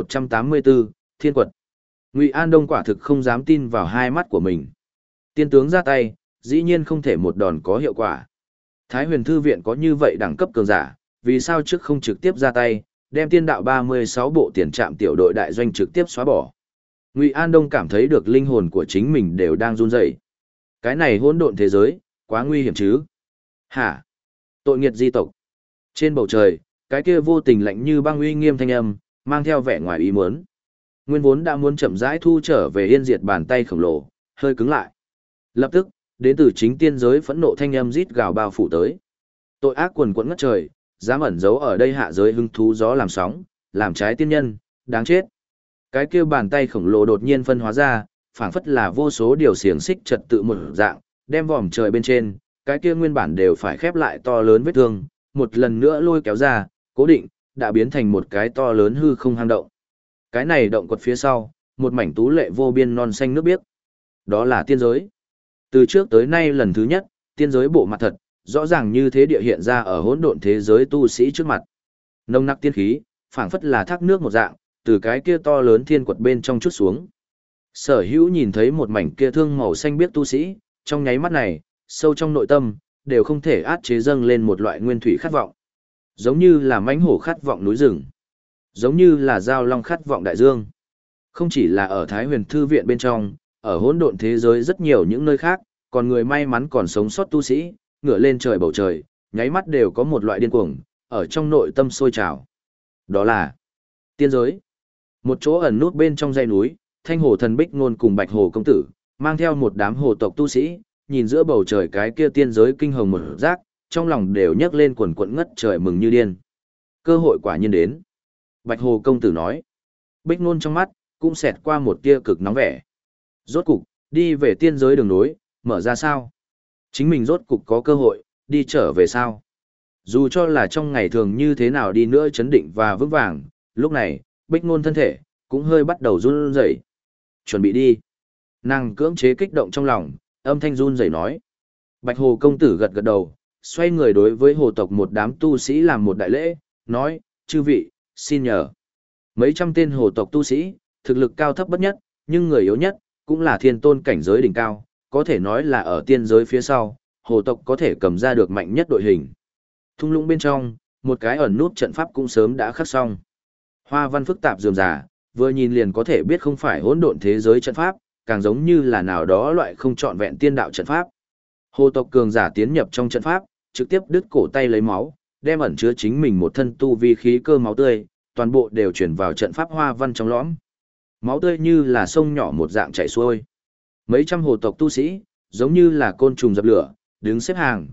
1184, Thiên Quật. Ngụy An Đông quả thực không dám tin vào hai mắt của mình. Tiên tướng ra tay, dĩ nhiên không thể một đòn có hiệu quả. Thái Huyền Thư Viện có như vậy đẳng cấp cường giả, vì sao trước không trực tiếp ra tay, đem Tiên đạo 36 bộ tiền trạm tiểu đội đại doanh trực tiếp xóa bỏ. Ngụy An Đông cảm thấy được linh hồn của chính mình đều đang run rẩy. Cái này hỗn độn thế giới, quá nguy hiểm chứ? Hả? Tội nghiệt di tộc. Trên bầu trời, cái kia vô tình lạnh như băng uy nghiêm thanh âm, mang theo vẻ ngoài ý muốn. Nguyên vốn đã muốn chậm rãi thu trở về yên diệt bàn tay khổng lồ, hơi cứng lại. Lập tức, đến từ chính tiên giới phẫn nộ thanh âm rít gào bao phủ tới. Tội ác quần quẫn ngất trời, dám ẩn giấu ở đây hạ giới hưng thú gió làm sóng, làm trái tiên nhân, đáng chết. Cái kia bàn tay khổng lồ đột nhiên phân hóa ra, phảng phất là vô số điều xiềng xích trật tự một dạng, đem vòm trời bên trên, cái kia nguyên bản đều phải khép lại to lớn vết thương, một lần nữa lôi kéo ra, cố định, đã biến thành một cái to lớn hư không hang động. Cái này động quật phía sau, một mảnh tú lệ vô biên non xanh nước biếc. Đó là tiên giới. Từ trước tới nay lần thứ nhất, tiên giới bộ mặt thật, rõ ràng như thế địa hiện ra ở hỗn độn thế giới tu sĩ trước mặt. Nồng nặc tiên khí, phảng phất là thác nước một dạng, từ cái kia to lớn thiên quật bên trong chút xuống. Sở Hữu nhìn thấy một mảnh kia thương màu xanh biếc tu sĩ, trong nháy mắt này, sâu trong nội tâm, đều không thể át chế dâng lên một loại nguyên thủy khát vọng. Giống như là mãnh hổ khát vọng núi rừng, giống như là giao long khát vọng đại dương. Không chỉ là ở Thái Huyền Thư Viện bên trong, ở hỗn độn thế giới rất nhiều những nơi khác, còn người may mắn còn sống sót tu sĩ, ngửa lên trời bầu trời, nháy mắt đều có một loại điên cuồng, ở trong nội tâm sôi trào. Đó là tiên giới. Một chỗ ẩn nút bên trong dãy núi, Thanh Hồ Thần Bích Ngôn cùng Bạch Hồ công tử, mang theo một đám hồ tộc tu sĩ, nhìn giữa bầu trời cái kia tiên giới kinh hồng một giác, trong lòng đều nhấc lên quần quẫn ngất trời mừng như điên. Cơ hội quả nhiên đến. Bạch Hồ công tử nói. Bích Ngôn trong mắt, cũng xẹt qua một tia cực nóng vẻ. Rốt cục, đi về tiên giới đường nối, mở ra sao? Chính mình rốt cục có cơ hội, đi trở về sao? Dù cho là trong ngày thường như thế nào đi nữa chấn định và vững vàng, lúc này, Bích Ngôn thân thể, cũng hơi bắt đầu run rẩy. Chuẩn bị đi. Nàng cưỡng chế kích động trong lòng, âm thanh run rẩy nói. Bạch Hồ công tử gật gật đầu, xoay người đối với hồ tộc một đám tu sĩ làm một đại lễ, nói, chư vị, xin nhờ. Mấy trăm tên hồ tộc tu sĩ, thực lực cao thấp bất nhất, nhưng người yếu nhất, cũng là thiên tôn cảnh giới đỉnh cao, có thể nói là ở tiên giới phía sau, hồ tộc có thể cầm ra được mạnh nhất đội hình. Thung lũng bên trong, một cái ẩn nút trận pháp cũng sớm đã khắc xong. Hoa văn phức tạp rườm rà, vừa nhìn liền có thể biết không phải hỗn độn thế giới trận pháp, càng giống như là nào đó loại không trọn vẹn tiên đạo trận pháp. Hồ tộc cường giả tiến nhập trong trận pháp, trực tiếp đứt cổ tay lấy máu, đem ẩn chứa chính mình một thân tu vi khí cơ máu tươi, toàn bộ đều chuyển vào trận pháp hoa văn trong lõm. Máu tươi như là sông nhỏ một dạng chảy xuôi. Mấy trăm hồ tộc tu sĩ, giống như là côn trùng dập lửa, đứng xếp hàng,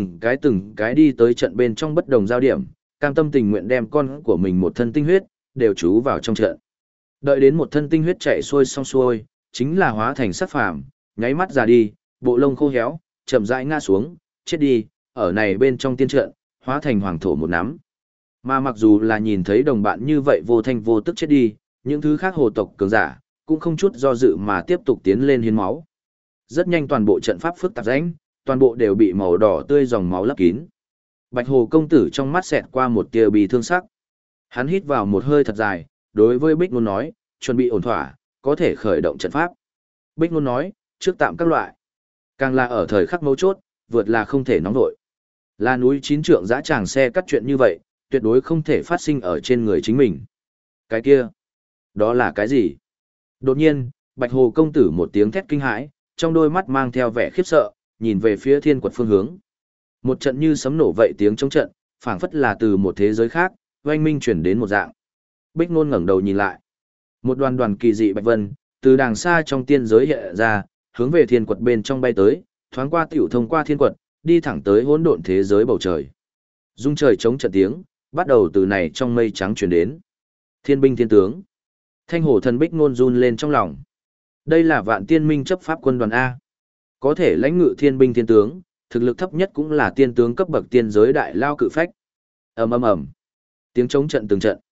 từng cái đi tới trận bên trong bất đồng giao điểm, cam tâm tình nguyện đem con của mình một thân tinh huyết, đều trú vào trong trận. Đợi đến một thân tinh huyết chảy xuôi xong xuôi, chính là hóa thành sắc phàm, nháy mắt ra đi, bộ lông khô héo, chậm rãi ngã xuống, chết đi, ở này bên trong tiên trận, hóa thành hoàng thổ một nắm. Mà mặc dù là nhìn thấy đồng bạn như vậy vô thanh vô tức chết đi, những thứ khác hồ tộc cường giả, cũng không chút do dự mà tiếp tục tiến lên hiến máu. Rất nhanh toàn bộ trận pháp phức tạp rãnh, toàn bộ đều bị màu đỏ tươi dòng máu lấp kín. Bạch Hồ công tử trong mắt xẹt qua một tia bi thương sắc. Hắn hít vào một hơi thật dài, đối với Bích Ngôn nói, chuẩn bị ổn thỏa, có thể khởi động trận pháp. Bích Ngôn nói, trước tạm các loại. Càng là ở thời khắc mấu chốt, vượt là không thể nóng nổi. Là núi chín trượng dã tràng xe cắt chuyện như vậy, tuyệt đối không thể phát sinh ở trên người chính mình. Cái kia, đó là cái gì? Đột nhiên, Bạch Hồ công tử một tiếng thét kinh hãi, trong đôi mắt mang theo vẻ khiếp sợ, nhìn về phía thiên quật phương hướng. Một trận như sấm nổ vậy tiếng trong trận, phảng phất là từ một thế giới khác, oanh minh chuyển đến một dạng. Bích Ngôn ngẩng đầu nhìn lại. Một đoàn đoàn kỳ dị bạch vân, từ đàng xa trong tiên giới hiện ra, hướng về thiên quật bên trong bay tới, thoáng qua tiểu thông qua thiên quật, đi thẳng tới hỗn độn thế giới bầu trời. Dung trời chống trận tiếng, bắt đầu từ này trong mây trắng truyền đến. Thiên binh thiên tướng. Thanh Hồ Thần Bích Ngôn run lên trong lòng. Đây là Vạn Tiên Minh chấp pháp quân đoàn A. Có thể lãnh ngự thiên binh thiên tướng, thực lực thấp nhất cũng là tiên tướng cấp bậc tiên giới đại lao cự phách. Ầm ầm ầm. Tiếng chống trận từng trận.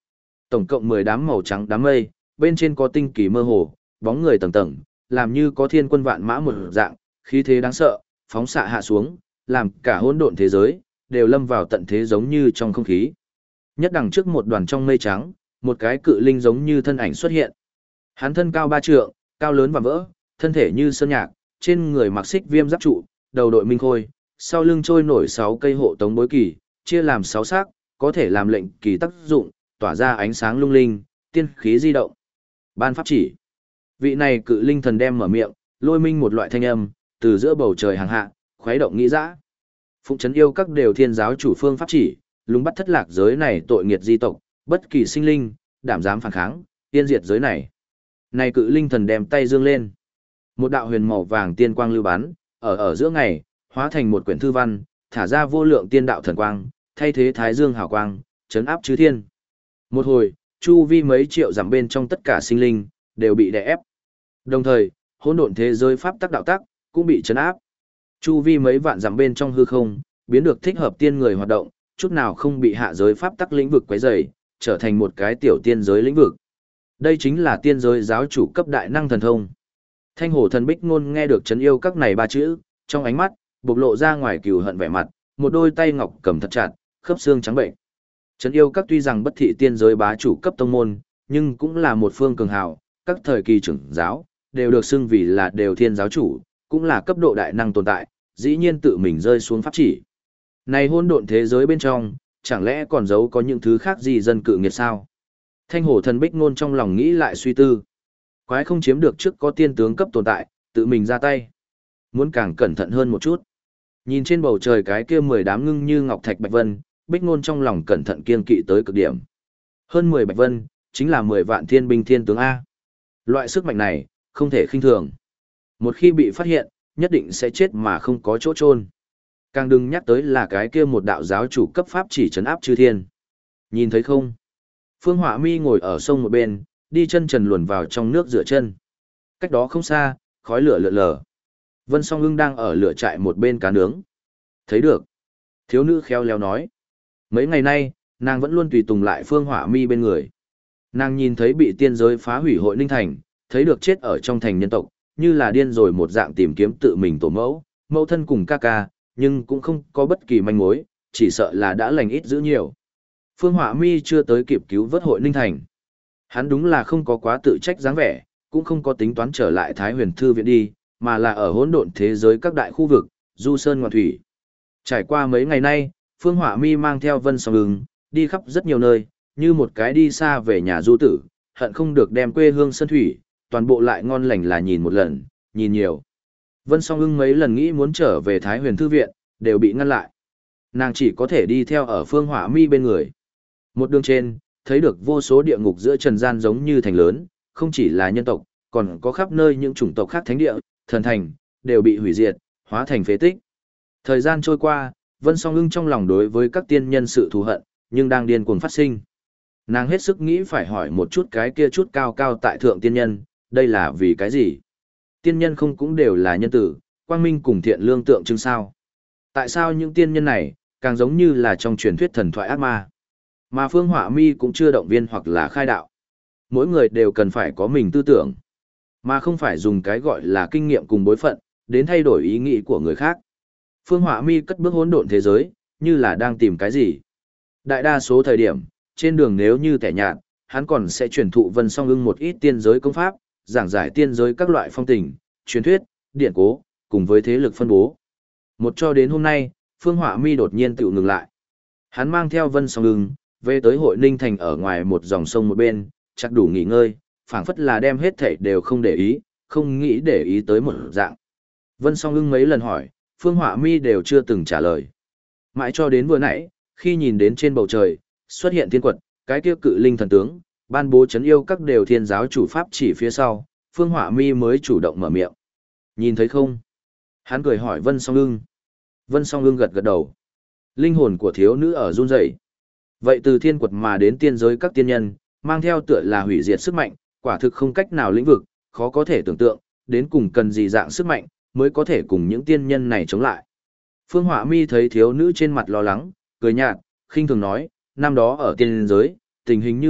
Tổng cộng 10 đám màu trắng đám mây, bên trên có tinh kỳ mơ hồ, bóng người tầng tầng, làm như có thiên quân vạn mã một dạng, khí thế đáng sợ, phóng xạ hạ xuống, làm cả hỗn độn thế giới đều lâm vào tận thế giống như trong không khí. Nhất đằng trước một đoàn trong mây trắng, một cái cự linh giống như thân ảnh xuất hiện. Hắn thân cao 3 trượng, cao lớn và vỡ, thân thể như sơn nhạc, trên người mặc xích viêm giáp trụ, đầu đội minh khôi, sau lưng trôi nổi 6 cây hộ tống bối kỳ, chia làm 6 sắc, có thể làm lệnh kỳ tác dụng, tỏa ra ánh sáng lung linh, tiên khí di động. Ban pháp chỉ. Vị này cự linh thần đem mở miệng, lôi minh một loại thanh âm, từ giữa bầu trời hàng hạ, khuấy động nghĩ dã. Phụng trấn yêu các đều thiên giáo chủ phương pháp chỉ, lúng bắt thất lạc giới này tội nghiệt di tộc, bất kỳ sinh linh, đảm dám phản kháng, tiên diệt giới này. Này cự linh thần đem tay dương lên. Một đạo huyền màu vàng tiên quang lưu bắn, ở giữa ngày, hóa thành một quyển thư văn, thả ra vô lượng tiên đạo thần quang, thay thế thái dương hào quang, chấn áp chư thiên. Một hồi, chu vi mấy triệu dặm bên trong tất cả sinh linh đều bị đè ép. Đồng thời, hỗn độn thế giới pháp tắc đạo tắc cũng bị chấn áp. Chu vi mấy vạn dặm bên trong hư không, biến được thích hợp tiên người hoạt động, chút nào không bị hạ giới pháp tắc lĩnh vực quấy rầy, trở thành một cái tiểu tiên giới lĩnh vực. Đây chính là tiên giới giáo chủ cấp đại năng thần thông. Thanh Hổ Thần Bích Ngôn nghe được trấn yêu các này ba chữ, trong ánh mắt bộc lộ ra ngoài cừu hận vẻ mặt, một đôi tay ngọc cầm thật chặt, khớp xương trắng bệnh. Trấn yêu các tuy rằng bất thị tiên giới bá chủ cấp tông môn, nhưng cũng là một phương cường hào, các thời kỳ trưởng giáo đều được xưng vì là đều thiên giáo chủ, cũng là cấp độ đại năng tồn tại, dĩ nhiên tự mình rơi xuống pháp chỉ. Này hỗn độn thế giới bên trong, chẳng lẽ còn giấu có những thứ khác gì dân cự nghiệt sao? Thanh Hổ Thần Bích Ngôn trong lòng nghĩ lại suy tư. Quái không chiếm được trước có tiên tướng cấp tồn tại, tự mình ra tay. Muốn càng cẩn thận hơn một chút. Nhìn trên bầu trời cái kia 10 đám ngưng như ngọc thạch bạch vân, Bích Ngôn trong lòng cẩn thận kiên kỵ tới cực điểm. Hơn 10 bạch vân, chính là 10 vạn thiên binh thiên tướng A. Loại sức mạnh này, không thể khinh thường. Một khi bị phát hiện, nhất định sẽ chết mà không có chỗ chôn. Càng đừng nhắc tới là cái kia một đạo giáo chủ cấp pháp chỉ trấn áp chư thiên. Nhìn thấy không? Phương Họa Mi ngồi ở sông một bên, đi chân trần luồn vào trong nước rửa chân. Cách đó không xa, khói lửa lượn lờ. Vân Song Ưng đang ở lửa trại một bên cá nướng. Thấy được. Thiếu nữ khéo léo nói. Mấy ngày nay, nàng vẫn luôn tùy tùng lại Phương Họa Mi bên người. Nàng nhìn thấy bị tiên giới phá hủy hội Ninh Thành, thấy được chết ở trong thành nhân tộc, như là điên rồi một dạng tìm kiếm tự mình tổ mẫu, mẫu thân cùng ca ca, nhưng cũng không có bất kỳ manh mối, chỉ sợ là đã lành ít giữ nhiều. Phương Họa Mi chưa tới kịp cứu vớt hội Ninh Thành. Hắn đúng là không có quá tự trách dáng vẻ, cũng không có tính toán trở lại Thái Huyền Thư viện đi, mà là ở hỗn độn thế giới các đại khu vực, du sơn ngoạn thủy. Trải qua mấy ngày nay, Phương Họa Mi mang theo Vân Song Ưng, đi khắp rất nhiều nơi, như một cái đi xa về nhà du tử, hận không được đem quê hương sơn thủy, toàn bộ lại ngon lành là nhìn một lần, nhìn nhiều. Vân Song Ưng mấy lần nghĩ muốn trở về Thái Huyền Thư viện, đều bị ngăn lại. Nàng chỉ có thể đi theo ở Phương Họa Mi bên người. Một đường trên, thấy được vô số địa ngục giữa trần gian giống như thành lớn, không chỉ là nhân tộc, còn có khắp nơi những chủng tộc khác thánh địa, thần thành, đều bị hủy diệt, hóa thành phế tích. Thời gian trôi qua, Vân Song Ưng trong lòng đối với các tiên nhân sự thù hận, nhưng đang điên cuồng phát sinh. Nàng hết sức nghĩ phải hỏi một chút cái kia chút cao cao tại thượng tiên nhân, đây là vì cái gì? Tiên nhân không cũng đều là nhân tử, quang minh cùng thiện lương tượng trưng sao? Tại sao những tiên nhân này, càng giống như là trong truyền thuyết thần thoại ác ma? Mà Phương Họa Mi cũng chưa động viên hoặc là khai đạo. Mỗi người đều cần phải có mình tư tưởng, mà không phải dùng cái gọi là kinh nghiệm cùng bối phận, đến thay đổi ý nghĩ của người khác. Phương Họa Mi cất bước hỗn độn thế giới, như là đang tìm cái gì. Đại đa số thời điểm, trên đường nếu như tẻ nhạt, hắn còn sẽ truyền thụ Vân Song Ưng một ít tiên giới công pháp, giảng giải tiên giới các loại phong tình, truyền thuyết, điển cố, cùng với thế lực phân bố. Một cho đến hôm nay, Phương Họa Mi đột nhiên tự ngừng lại. Hắn mang theo Vân Song Ưng, về tới hội Ninh Thành ở ngoài một dòng sông một bên, chắc đủ nghỉ ngơi, phảng phất là đem hết thảy đều không để ý, không nghĩ để ý tới một dạng. Vân Song Ưng mấy lần hỏi, Phương Họa Mi đều chưa từng trả lời. Mãi cho đến vừa nãy, khi nhìn đến trên bầu trời, xuất hiện thiên quật, cái kia cự linh thần tướng, ban bố trấn yêu các đều thiên giáo chủ pháp chỉ phía sau, Phương Họa Mi mới chủ động mở miệng. Nhìn thấy không? Hắn cười hỏi Vân Song Ưng. Vân Song Ưng gật gật đầu. Linh hồn của thiếu nữ ở run rẩy. Vậy từ thiên quật mà đến tiên giới các tiên nhân, mang theo tựa là hủy diệt sức mạnh, quả thực không cách nào lĩnh vực, khó có thể tưởng tượng, đến cùng cần gì dạng sức mạnh, mới có thể cùng những tiên nhân này chống lại. Phương Họa Mi thấy thiếu nữ trên mặt lo lắng, cười nhạt, khinh thường nói, năm đó ở tiên giới, tình hình như vậy,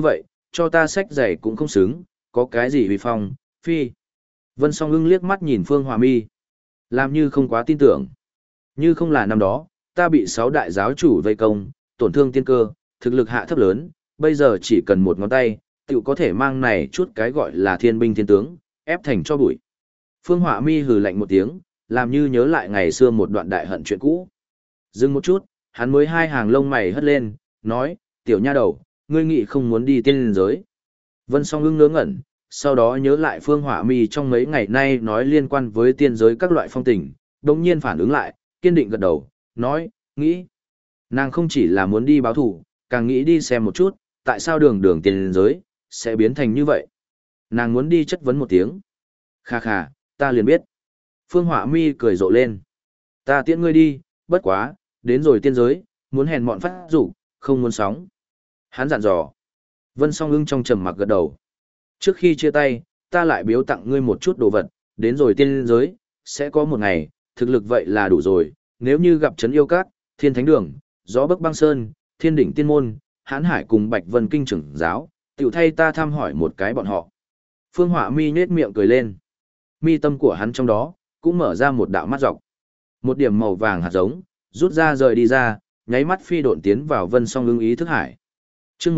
cho ta sách giày cũng không xứng, có cái gì uy phong, phi. Vân Song Ưng liếc mắt nhìn Phương Hỏa Mi, làm như không quá tin tưởng. Như không là năm đó, ta bị 6 đại giáo chủ vây công, tổn thương tiên cơ, thực lực hạ thấp lớn, bây giờ chỉ cần một ngón tay, tiểu có thể mang này chút cái gọi là thiên binh thiên tướng, ép thành cho bụi. Phương Hỏa Mi hừ lạnh một tiếng, làm như nhớ lại ngày xưa một đoạn đại hận chuyện cũ. Dừng một chút, hắn mới hai hàng lông mày hất lên, nói, tiểu nha đầu, ngươi nghĩ không muốn đi tiên giới. Vân Song Ưng ngớ ngẩn, sau đó nhớ lại Phương Hỏa Mi trong mấy ngày nay nói liên quan với tiên giới các loại phong tình, đồng nhiên phản ứng lại, kiên định gật đầu, nói, nghĩ. Nàng không chỉ là muốn đi báo thủ, càng nghĩ đi xem một chút, tại sao đường đường tiên giới, sẽ biến thành như vậy. Nàng muốn đi chất vấn một tiếng. Kha kha, ta liền biết. Phương Hỏa Mi cười rộ lên. Ta tiễn ngươi đi, bất quá, đến rồi tiên giới, muốn hèn mọn phát rủ, không muốn sóng. Hắn dặn dò. Vân Song Ưng trong trầm mặc gật đầu. Trước khi chia tay, ta lại biếu tặng ngươi một chút đồ vật, đến rồi tiên giới, sẽ có một ngày, thực lực vậy là đủ rồi, nếu như gặp trấn yêu cát, thiên thánh đường, gió bấc băng sơn, thiên đỉnh tiên môn, hãn hải cùng bạch vân kinh trưởng giáo, tiểu thay ta thăm hỏi một cái bọn họ. Phương Hỏa Mi nhếch miệng cười lên. Mi tâm của hắn trong đó, cũng mở ra một đạo mắt dọc. Một điểm màu vàng hạt giống, rút ra rời đi ra, nháy mắt phi độn tiến vào Vân Song Ưng ý thức hải. Chương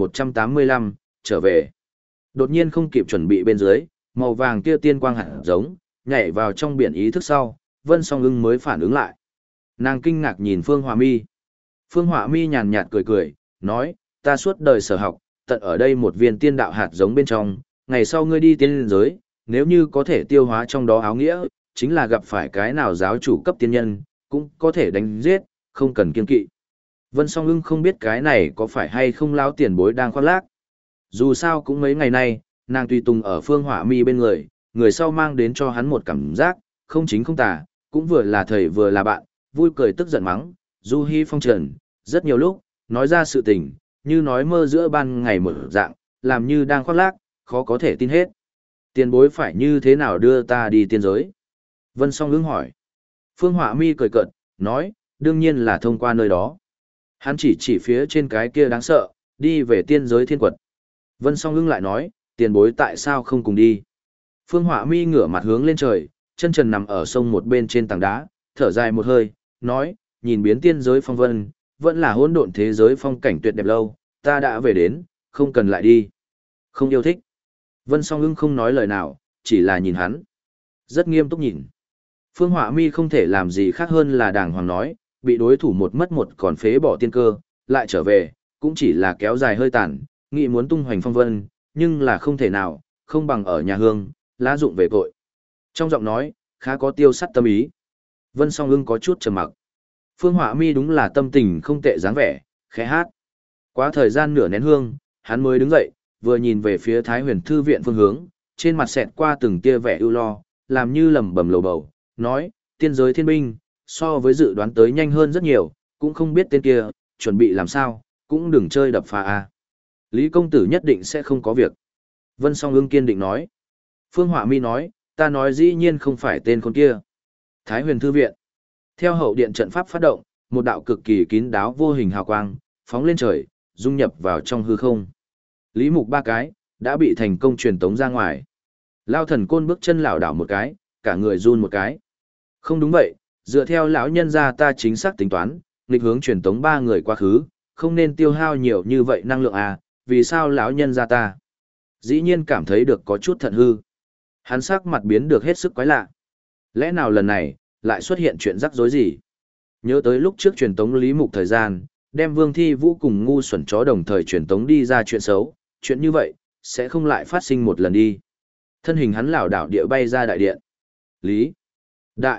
1185, trở về. Đột nhiên không kịp chuẩn bị bên dưới, màu vàng kia tiên quang hạt giống, nhảy vào trong biển ý thức sau, Vân Song Ưng mới phản ứng lại. Nàng kinh ngạc nhìn Phương Hỏa Mi. Phương Hỏa Mi nhàn nhạt cười cười, nói, ta suốt đời sở học, tận ở đây một viên tiên đạo hạt giống bên trong, ngày sau ngươi đi tiên giới, nếu như có thể tiêu hóa trong đó áo nghĩa, chính là gặp phải cái nào giáo chủ cấp tiên nhân, cũng có thể đánh giết, không cần kiên kỵ. Vân Song Ưng không biết cái này có phải hay không lão tiền bối đang khoác lác. Dù sao cũng mấy ngày nay, nàng tùy tùng ở Phương Hỏa Mi bên người, người sau mang đến cho hắn một cảm giác, không chính không tà, cũng vừa là thầy vừa là bạn, vui cười tức giận mắng, du hi phong trần, rất nhiều lúc, nói ra sự tình, như nói mơ giữa ban ngày một dạng, làm như đang khoác lác, khó có thể tin hết. Tiền bối phải như thế nào đưa ta đi tiên giới? Vân Song Ưng hỏi. Phương Hỏa Mi cười cợt, nói, đương nhiên là thông qua nơi đó. Hắn chỉ phía trên cái kia đáng sợ, đi về tiên giới thiên quật. Vân Song Ưng lại nói, tiền bối tại sao không cùng đi? Phương Hỏa Mi ngửa mặt hướng lên trời, chân trần nằm ở sông một bên trên tảng đá, thở dài một hơi, nói, nhìn biến tiên giới phong vân, vẫn là hỗn độn thế giới phong cảnh tuyệt đẹp lâu, ta đã về đến, không cần lại đi. Không yêu thích. Vân Song Ưng không nói lời nào, chỉ là nhìn hắn. Rất nghiêm túc nhìn. Phương Hỏa Mi không thể làm gì khác hơn là đàng hoàng nói, bị đối thủ một mất một còn phế bỏ tiên cơ, lại trở về, cũng chỉ là kéo dài hơi tàn, nghĩ muốn tung hoành phong vân, nhưng là không thể nào, không bằng ở nhà hương, lá dụng về cội. Trong giọng nói, khá có tiêu sắt tâm ý. Vân Song Ưng có chút trầm mặc. Phương Hỏa Mi đúng là tâm tình không tệ dáng vẻ, khẽ hát. Quá thời gian nửa nén hương, hắn mới đứng dậy, vừa nhìn về phía Thái Huyền Thư viện phương hướng, trên mặt xẹt qua từng tia vẻ ưu lo, làm như lẩm bẩm lầu bầu, nói, tiên giới thiên binh, so với dự đoán tới nhanh hơn rất nhiều, cũng không biết tên kia, chuẩn bị làm sao, cũng đừng chơi đập phá a. Lý công tử nhất định sẽ không có việc. Vân Song Ưng kiên định nói. Phương Hỏa Mi nói, ta nói dĩ nhiên không phải tên con kia. Thái Huyền Thư viện. Theo hậu điện trận pháp phát động, một đạo cực kỳ kín đáo vô hình hào quang, phóng lên trời, dung nhập vào trong hư không. Lý Mục ba cái, đã bị thành công truyền tống ra ngoài. Lao Thần Côn bước chân lảo đảo một cái, cả người run một cái. Không đúng vậy, dựa theo lão nhân gia ta chính xác tính toán, nghịch hướng truyền tống ba người quá khứ, không nên tiêu hao nhiều như vậy năng lượng à, vì sao lão nhân gia ta? Dĩ nhiên cảm thấy được có chút thận hư. Hắn sắc mặt biến được hết sức quái lạ. Lẽ nào lần này, lại xuất hiện chuyện rắc rối gì? Nhớ tới lúc trước truyền tống Lý Mục thời gian, đem Vương Thi Vũ cùng ngu xuẩn chó đồng thời truyền tống đi ra chuyện xấu, chuyện như vậy, sẽ không lại phát sinh một lần đi. Thân hình hắn lảo đảo địa bay ra đại điện. Lý. Đại.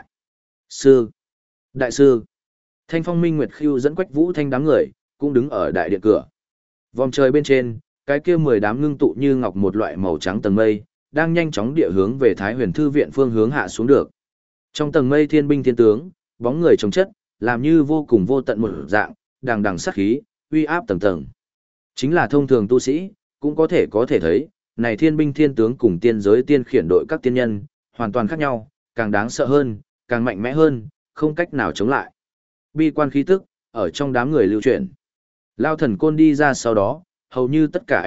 Sư. Đại sư. Thanh Phong Minh Nguyệt Khưu dẫn Quách Vũ Thanh đám người, cũng đứng ở đại điện cửa. Vòng trời bên trên, cái kia 10 đám ngưng tụ như ngọc một loại màu trắng tầng mây, đang nhanh chóng địa hướng về Thái Huyền Thư viện phương hướng hạ xuống được. Trong tầng mây thiên binh thiên tướng, bóng người trồng chất, làm như vô cùng vô tận một dạng, đằng đằng sát khí, uy áp tầng tầng. Chính là thông thường tu sĩ, cũng có thể thấy, này thiên binh thiên tướng cùng tiên giới tiên khiển đội các tiên nhân, hoàn toàn khác nhau, càng đáng sợ hơn, càng mạnh mẽ hơn, không cách nào chống lại. Bi quan khí tức, ở trong đám người lưu chuyển. Lao Thần Côn đi ra sau đó, hầu như tất cả ánh mắt,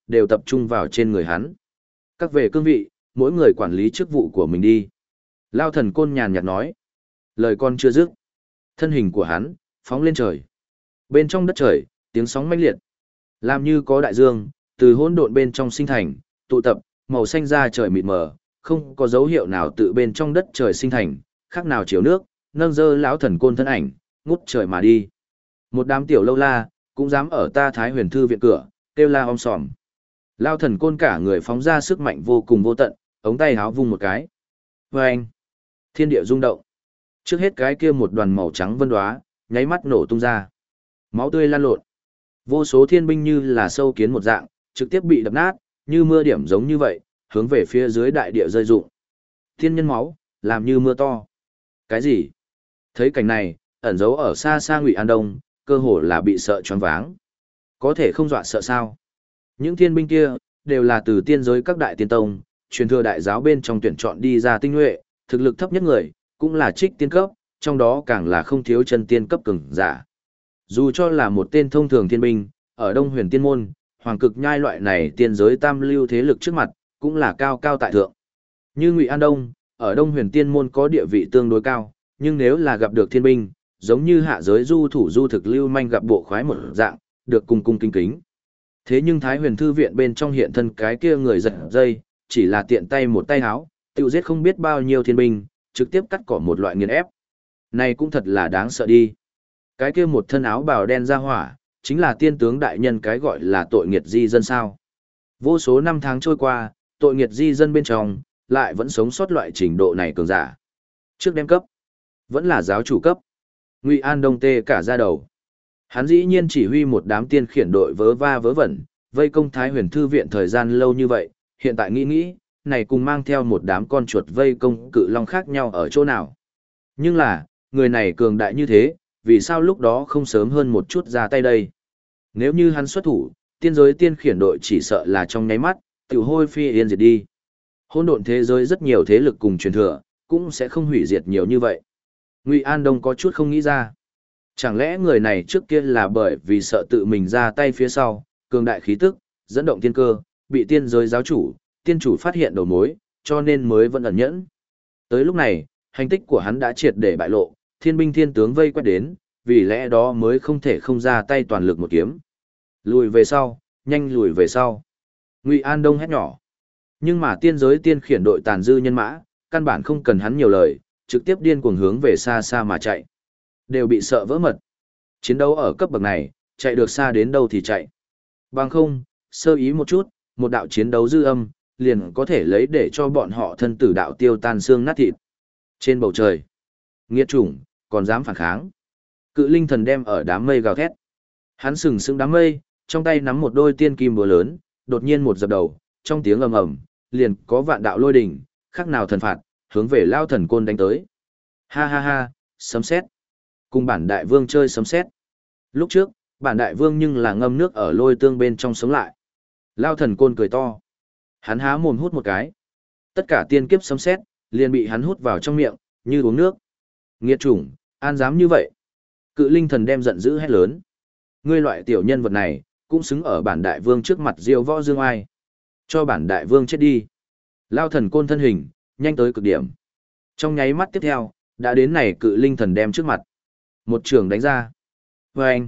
đều tập trung vào trên người hắn. Các về cương vị, mỗi người quản lý chức vụ của mình đi. Lao thần côn nhàn nhạt nói. Lời con chưa dứt. Thân hình của hắn, phóng lên trời. Bên trong đất trời, tiếng sóng mãnh liệt. Làm như có đại dương, từ hỗn độn bên trong sinh thành, tụ tập, màu xanh ra trời mịt mờ, không có dấu hiệu nào tự bên trong đất trời sinh thành, khác nào chiếu nước, nâng dơ lão thần côn thân ảnh, ngút trời mà đi. Một đám tiểu lâu la, cũng dám ở ta Thái Huyền Thư viện cửa, kêu la om sòm. Lao thần côn cả người phóng ra sức mạnh vô cùng vô tận, ống tay háo vung một cái. Vâng! Thiên địa rung động. Trước hết cái kia một đoàn màu trắng vân đoá, nháy mắt nổ tung ra. Máu tươi lan lộn. Vô số thiên binh như là sâu kiến một dạng, trực tiếp bị đập nát, như mưa điểm giống như vậy, hướng về phía dưới đại địa rơi rụng. Thiên nhân máu, làm như mưa to. Cái gì? Thấy cảnh này, ẩn giấu ở xa xa Ngụy An Đông, cơ hồ là bị sợ choáng váng. Có thể không dọa sợ sao? Những thiên binh kia, đều là từ tiên giới các đại tiên tông, truyền thừa đại giáo bên trong tuyển chọn đi ra tinh nhuệ, thực lực thấp nhất người, cũng là trích tiên cấp, trong đó càng là không thiếu chân tiên cấp cường giả. Dù cho là một tên thông thường thiên binh, ở Đông Huyền Tiên môn, hoàng cực nhai loại này tiên giới tam lưu thế lực trước mặt, cũng là cao cao tại thượng. Như Ngụy An Đông, ở Đông Huyền Tiên môn có địa vị tương đối cao, nhưng nếu là gặp được thiên binh, giống như hạ giới du thủ du thực lưu manh gặp bộ khoái một dạng, được cung cung kính kính. Thế nhưng Thái Huyền Thư viện bên trong hiện thân cái kia người giật dây, chỉ là tiện tay một tay háo, tiêu giết không biết bao nhiêu thiên binh, trực tiếp cắt cỏ một loại nghiền ép. Này cũng thật là đáng sợ đi. Cái kia một thân áo bào đen ra hỏa, chính là tiên tướng đại nhân cái gọi là tội nghiệt di dân sao. Vô số năm tháng trôi qua, tội nghiệt di dân bên trong, lại vẫn sống sót loại trình độ này cường giả. Trước đem cấp, vẫn là giáo chủ cấp. Ngụy An Đông tê cả ra đầu. Hắn dĩ nhiên chỉ huy một đám tiên khiển đội vớ va vớ vẩn, vây công Thái Huyền Thư viện thời gian lâu như vậy, hiện tại nghĩ, này cùng mang theo một đám con chuột vây công cự long khác nhau ở chỗ nào. Nhưng là, người này cường đại như thế, vì sao lúc đó không sớm hơn một chút ra tay đây? Nếu như hắn xuất thủ, tiên giới tiên khiển đội chỉ sợ là trong nháy mắt, tiểu hôi phi yên diệt đi. Hỗn độn thế giới rất nhiều thế lực cùng truyền thừa, cũng sẽ không hủy diệt nhiều như vậy. Ngụy An Đông có chút không nghĩ ra. Chẳng lẽ người này trước kia là bởi vì sợ tự mình ra tay phía sau, cường đại khí tức, dẫn động tiên cơ, bị tiên giới giáo chủ, tiên chủ phát hiện đầu mối, cho nên mới vẫn ẩn nhẫn. Tới lúc này, hành tích của hắn đã triệt để bại lộ, thiên binh thiên tướng vây quét đến, vì lẽ đó mới không thể không ra tay toàn lực một kiếm. Lùi về sau, nhanh lùi về sau. Ngụy An Đông hét nhỏ. Nhưng mà tiên giới tiên khiển đội tàn dư nhân mã, căn bản không cần hắn nhiều lời, trực tiếp điên cuồng hướng về xa xa mà chạy. Đều bị sợ vỡ mật. Chiến đấu ở cấp bậc này, chạy được xa đến đâu thì chạy. Bằng không, sơ ý một chút, một đạo chiến đấu dư âm, liền có thể lấy để cho bọn họ thân tử đạo tiêu tan xương nát thịt. Trên bầu trời, nghiệt chủng, còn dám phản kháng. Cự linh thần đem ở đám mây gào thét. Hắn sừng sững đám mây, trong tay nắm một đôi tiên kim búa lớn, đột nhiên một dập đầu, trong tiếng ầm ầm, liền có vạn đạo lôi đỉnh, khác nào thần phạt, hướng về Lao Thần Côn đánh tới. Ha ha ha, sấm sét. Cùng bản đại vương chơi sấm sét. Lúc trước, bản đại vương nhưng là ngâm nước ở lôi tương bên trong sống lại. Lao Thần Côn cười to. Hắn há mồm hút một cái. Tất cả tiên kiếp sấm sét liền bị hắn hút vào trong miệng, như uống nước. Nghiệt chủng, an dám như vậy. Cự linh thần đem giận dữ hét lớn. Ngươi loại tiểu nhân vật này, cũng xứng ở bản đại vương trước mặt diêu võ dương ai. Cho bản đại vương chết đi. Lao Thần Côn thân hình, nhanh tới cực điểm. Trong nháy mắt tiếp theo, đã đến này cự linh thần đem trước mặt. Một trường đánh ra. Và anh.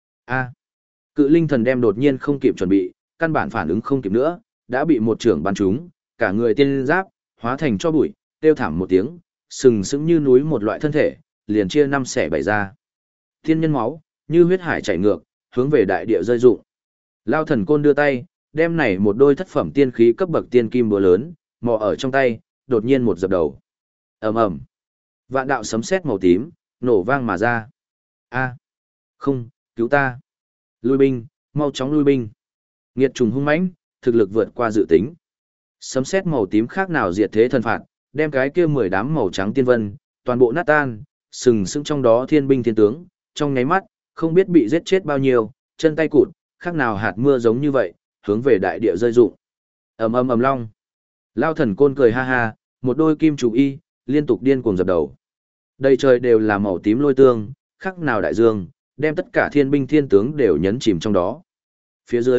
A. Cự linh thần đem đột nhiên không kịp chuẩn bị, căn bản phản ứng không kịp nữa, đã bị một trường bắn trúng, cả người tiên giáp, hóa thành cho bụi, kêu thảm một tiếng, sừng sững như núi một loại thân thể, liền chia năm xẻ bảy ra. Thiên nhân máu, như huyết hải chảy ngược, hướng về đại địa rơi rụng. Lao Thần Côn đưa tay, đem này một đôi thất phẩm tiên khí cấp bậc tiên kim búa lớn, mò ở trong tay, đột nhiên một dập đầu. Ầm ầm. Vạn đạo sấm sét màu tím, nổ vang mà ra. A, không, cứu ta. Lui binh, mau chóng lui binh. Nghiệt trùng hung mãnh, thực lực vượt qua dự tính. Sấm sét màu tím khác nào diệt thế thần phạt, đem cái kia 10 đám màu trắng tiên vân, toàn bộ nát tan, sừng sững trong đó thiên binh thiên tướng, trong nháy mắt, không biết bị giết chết bao nhiêu, chân tay cụt, khác nào hạt mưa giống như vậy, hướng về đại địa rơi rụng. Ầm ầm ầm long. Lao Thần Côn cười ha ha, một đôi kim chủ y, liên tục điên cuồng dập đầu. Đầy trời đều là màu tím lôi tương, khác nào đại dương, đem tất cả thiên binh thiên tướng đều nhấn chìm trong đó. Phía dưới,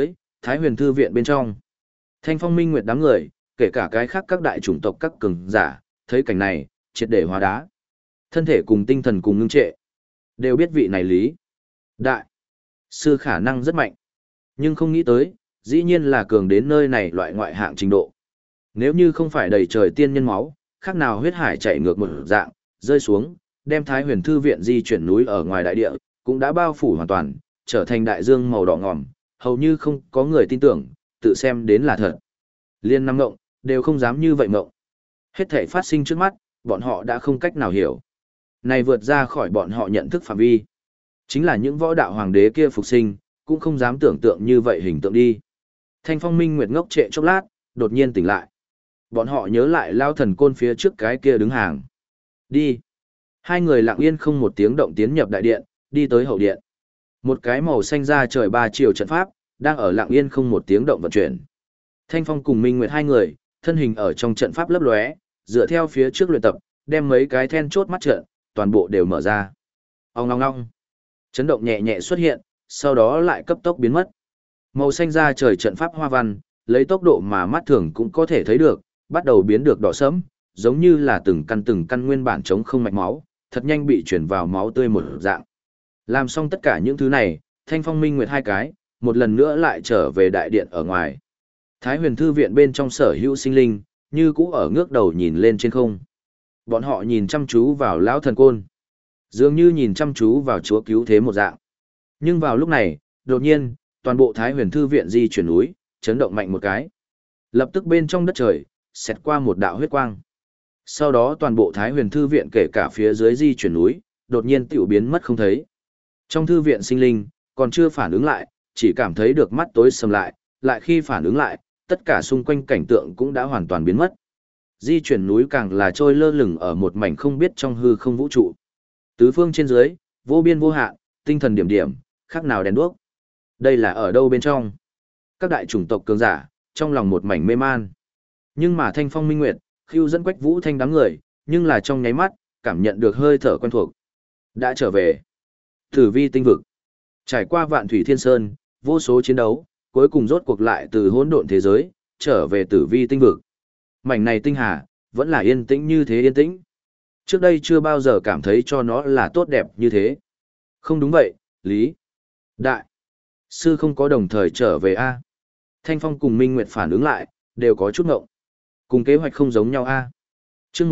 Thái Huyền Thư viện bên trong. Thanh Phong Minh Nguyệt đám người, kể cả cái khác các đại chủng tộc các cường giả, thấy cảnh này, triệt để hóa đá. Thân thể cùng tinh thần cùng ngưng trệ. Đều biết vị này Lý Đại Sư khả năng rất mạnh. Nhưng không nghĩ tới, dĩ nhiên là cường đến nơi này loại ngoại hạng trình độ. Nếu như không phải đầy trời tiên nhân máu, khác nào huyết hải chạy ngược một dạng, rơi xuống, đem Thái Huyền Thư viện di chuyển núi ở ngoài đại địa, cũng đã bao phủ hoàn toàn, trở thành đại dương màu đỏ ngòm, hầu như không có người tin tưởng, tự xem đến là thật. Liên năm ngộng, đều không dám như vậy ngộng. Hết thể phát sinh trước mắt, bọn họ đã không cách nào hiểu. Này vượt ra khỏi bọn họ nhận thức phạm vi. Chính là những võ đạo hoàng đế kia phục sinh, cũng không dám tưởng tượng như vậy hình tượng đi. Thanh Phong Minh Nguyệt ngốc trệ chốc lát, đột nhiên tỉnh lại. Bọn họ nhớ lại Lao Thần Côn phía trước cái kia đứng hàng. Đi. Hai người lặng yên không một tiếng động tiến nhập đại điện, đi tới hậu điện. Một cái màu xanh ra trời ba chiều trận pháp, đang ở lặng yên không một tiếng động vận chuyển. Thanh Phong cùng Minh Nguyệt hai người, thân hình ở trong trận pháp lấp lóe, dựa theo phía trước luyện tập, đem mấy cái then chốt mắt trận, toàn bộ đều mở ra. Ong ong ong. Chấn động nhẹ nhẹ xuất hiện, sau đó lại cấp tốc biến mất. Màu xanh ra trời trận pháp hoa văn, lấy tốc độ mà mắt thường cũng có thể thấy được, bắt đầu biến được đỏ sẫm, giống như là từng căn nguyên bản chống không mạch máu, thật nhanh bị chuyển vào máu tươi một dạng. Làm xong tất cả những thứ này, Thanh Phong Minh Nguyệt hai cái, một lần nữa lại trở về đại điện ở ngoài. Thái Huyền Thư viện bên trong sở hữu sinh linh, như cũ ở ngước đầu nhìn lên trên không. Bọn họ nhìn chăm chú vào Lão Thần Côn, dường như nhìn chăm chú vào Chúa cứu thế một dạng. Nhưng vào lúc này, đột nhiên, toàn bộ Thái Huyền Thư viện di chuyển núi, chấn động mạnh một cái. Lập tức bên trong đất trời, xẹt qua một đạo huyết quang. Sau đó toàn bộ Thái Huyền Thư viện kể cả phía dưới di chuyển núi, đột nhiên tiểu biến mất không thấy. Trong thư viện sinh linh, còn chưa phản ứng lại, chỉ cảm thấy được mắt tối sầm lại, lại khi phản ứng lại, tất cả xung quanh cảnh tượng cũng đã hoàn toàn biến mất. Di chuyển núi càng là trôi lơ lửng ở một mảnh không biết trong hư không vũ trụ. Tứ phương trên dưới, vô biên vô hạn, tinh thần điểm điểm, khác nào đèn đuốc. Đây là ở đâu bên trong? Các đại chủng tộc cường giả, trong lòng một mảnh mê man. Nhưng mà Thanh Phong Minh Nguyệt, Khưu dẫn Quách Vũ Thanh đám người, nhưng là trong nháy mắt, cảm nhận được hơi thở quen thuộc. Đã trở về. Tử vi tinh vực. Trải qua vạn thủy thiên sơn, vô số chiến đấu, cuối cùng rốt cuộc lại từ hỗn độn thế giới, trở về tử vi tinh vực. Mảnh này tinh hà, vẫn là yên tĩnh như thế yên tĩnh. Trước đây chưa bao giờ cảm thấy cho nó là tốt đẹp như thế. Không đúng vậy, Lý Đại Sư không có đồng thời trở về a. Thanh Phong cùng Minh Nguyệt phản ứng lại, đều có chút ngộng. Cùng kế hoạch không giống nhau a. Chương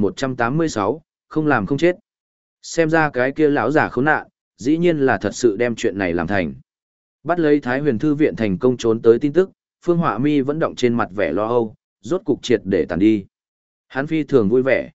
1186, không làm không chết. Xem ra cái kia lão giả khốn nạn, dĩ nhiên là thật sự đem chuyện này làm thành. Bắt lấy Thái Huyền Thư viện thành công trốn tới tin tức, Phương Họa Mi vẫn động trên mặt vẻ lo âu, rốt cục triệt để tàn đi. Hắn phi thường vui vẻ.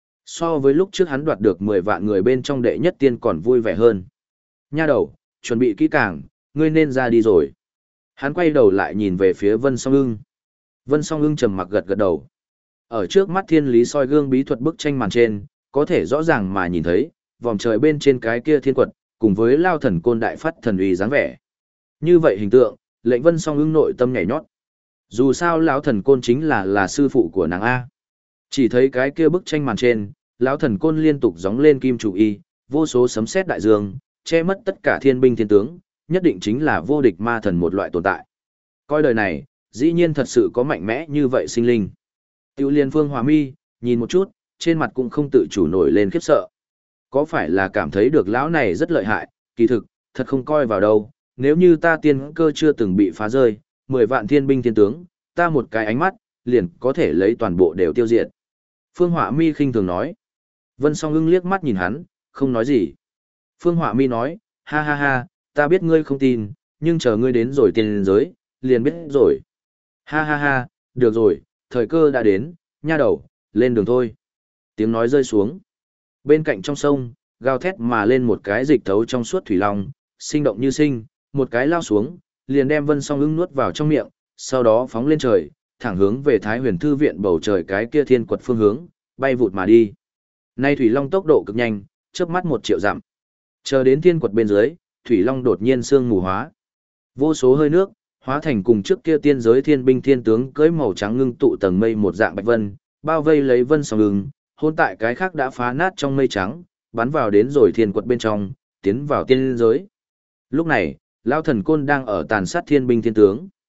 So với lúc trước hắn đoạt được 10 vạn người bên trong đệ nhất tiên còn vui vẻ hơn. Nha đầu, chuẩn bị kỹ càng, ngươi nên ra đi rồi. Hắn quay đầu lại nhìn về phía Vân Song Ưng. Vân Song Ưng trầm mặc gật gật đầu. Ở trước mắt thiên lý soi gương bí thuật bức tranh màn trên, có thể rõ ràng mà nhìn thấy, vòng trời bên trên cái kia thiên quật, cùng với Lao Thần Côn đại phát thần uy dáng vẻ. Như vậy hình tượng, lệnh Vân Song Ưng nội tâm nhảy nhót. Dù sao lão thần côn chính là sư phụ của nàng a. Chỉ thấy cái kia bức tranh màn trên, lão thần côn liên tục gióng lên kim chủ y, vô số sấm sét đại dương, che mất tất cả thiên binh thiên tướng, nhất định chính là vô địch ma thần một loại tồn tại. Coi đời này, dĩ nhiên thật sự có mạnh mẽ như vậy sinh linh. Tiểu Liên Phương Hòa Mi, nhìn một chút, trên mặt cũng không tự chủ nổi lên khiếp sợ. Có phải là cảm thấy được lão này rất lợi hại, kỳ thực, thật không coi vào đâu, nếu như ta tiên cơ chưa từng bị phá rơi, 10 vạn thiên binh thiên tướng, ta một cái ánh mắt, liền có thể lấy toàn bộ đều tiêu diệt. Phương Họa Mi khinh thường nói. Vân Song Ưng liếc mắt nhìn hắn, không nói gì. Phương Họa Mi nói, ha ha ha, ta biết ngươi không tin, nhưng chờ ngươi đến rồi tiên giới, liền biết rồi. Ha ha ha, được rồi, thời cơ đã đến, nha đầu, lên đường thôi. Tiếng nói rơi xuống. Bên cạnh trong sông, gào thét mà lên một cái dịch thấu trong suốt thủy long, sinh động như sinh, một cái lao xuống, liền đem Vân Song Ưng nuốt vào trong miệng, sau đó phóng lên trời, thẳng hướng về Thái Huyền Thư viện bầu trời cái kia thiên quật phương hướng, bay vụt mà đi. Nay thủy long tốc độ cực nhanh, chớp mắt 1 triệu dặm. Chờ đến thiên quật bên dưới, thủy long đột nhiên sương mù hóa. Vô số hơi nước, hóa thành cùng trước kia tiên giới thiên binh thiên tướng cưỡi màu trắng ngưng tụ tầng mây một dạng bạch vân, bao vây lấy Vân Song Ưng, hôn tại cái khác đã phá nát trong mây trắng, bắn vào đến rồi thiên quật bên trong, tiến vào tiên giới. Lúc này, Lao Thần Côn đang ở tàn sát thiên binh thiên tướng.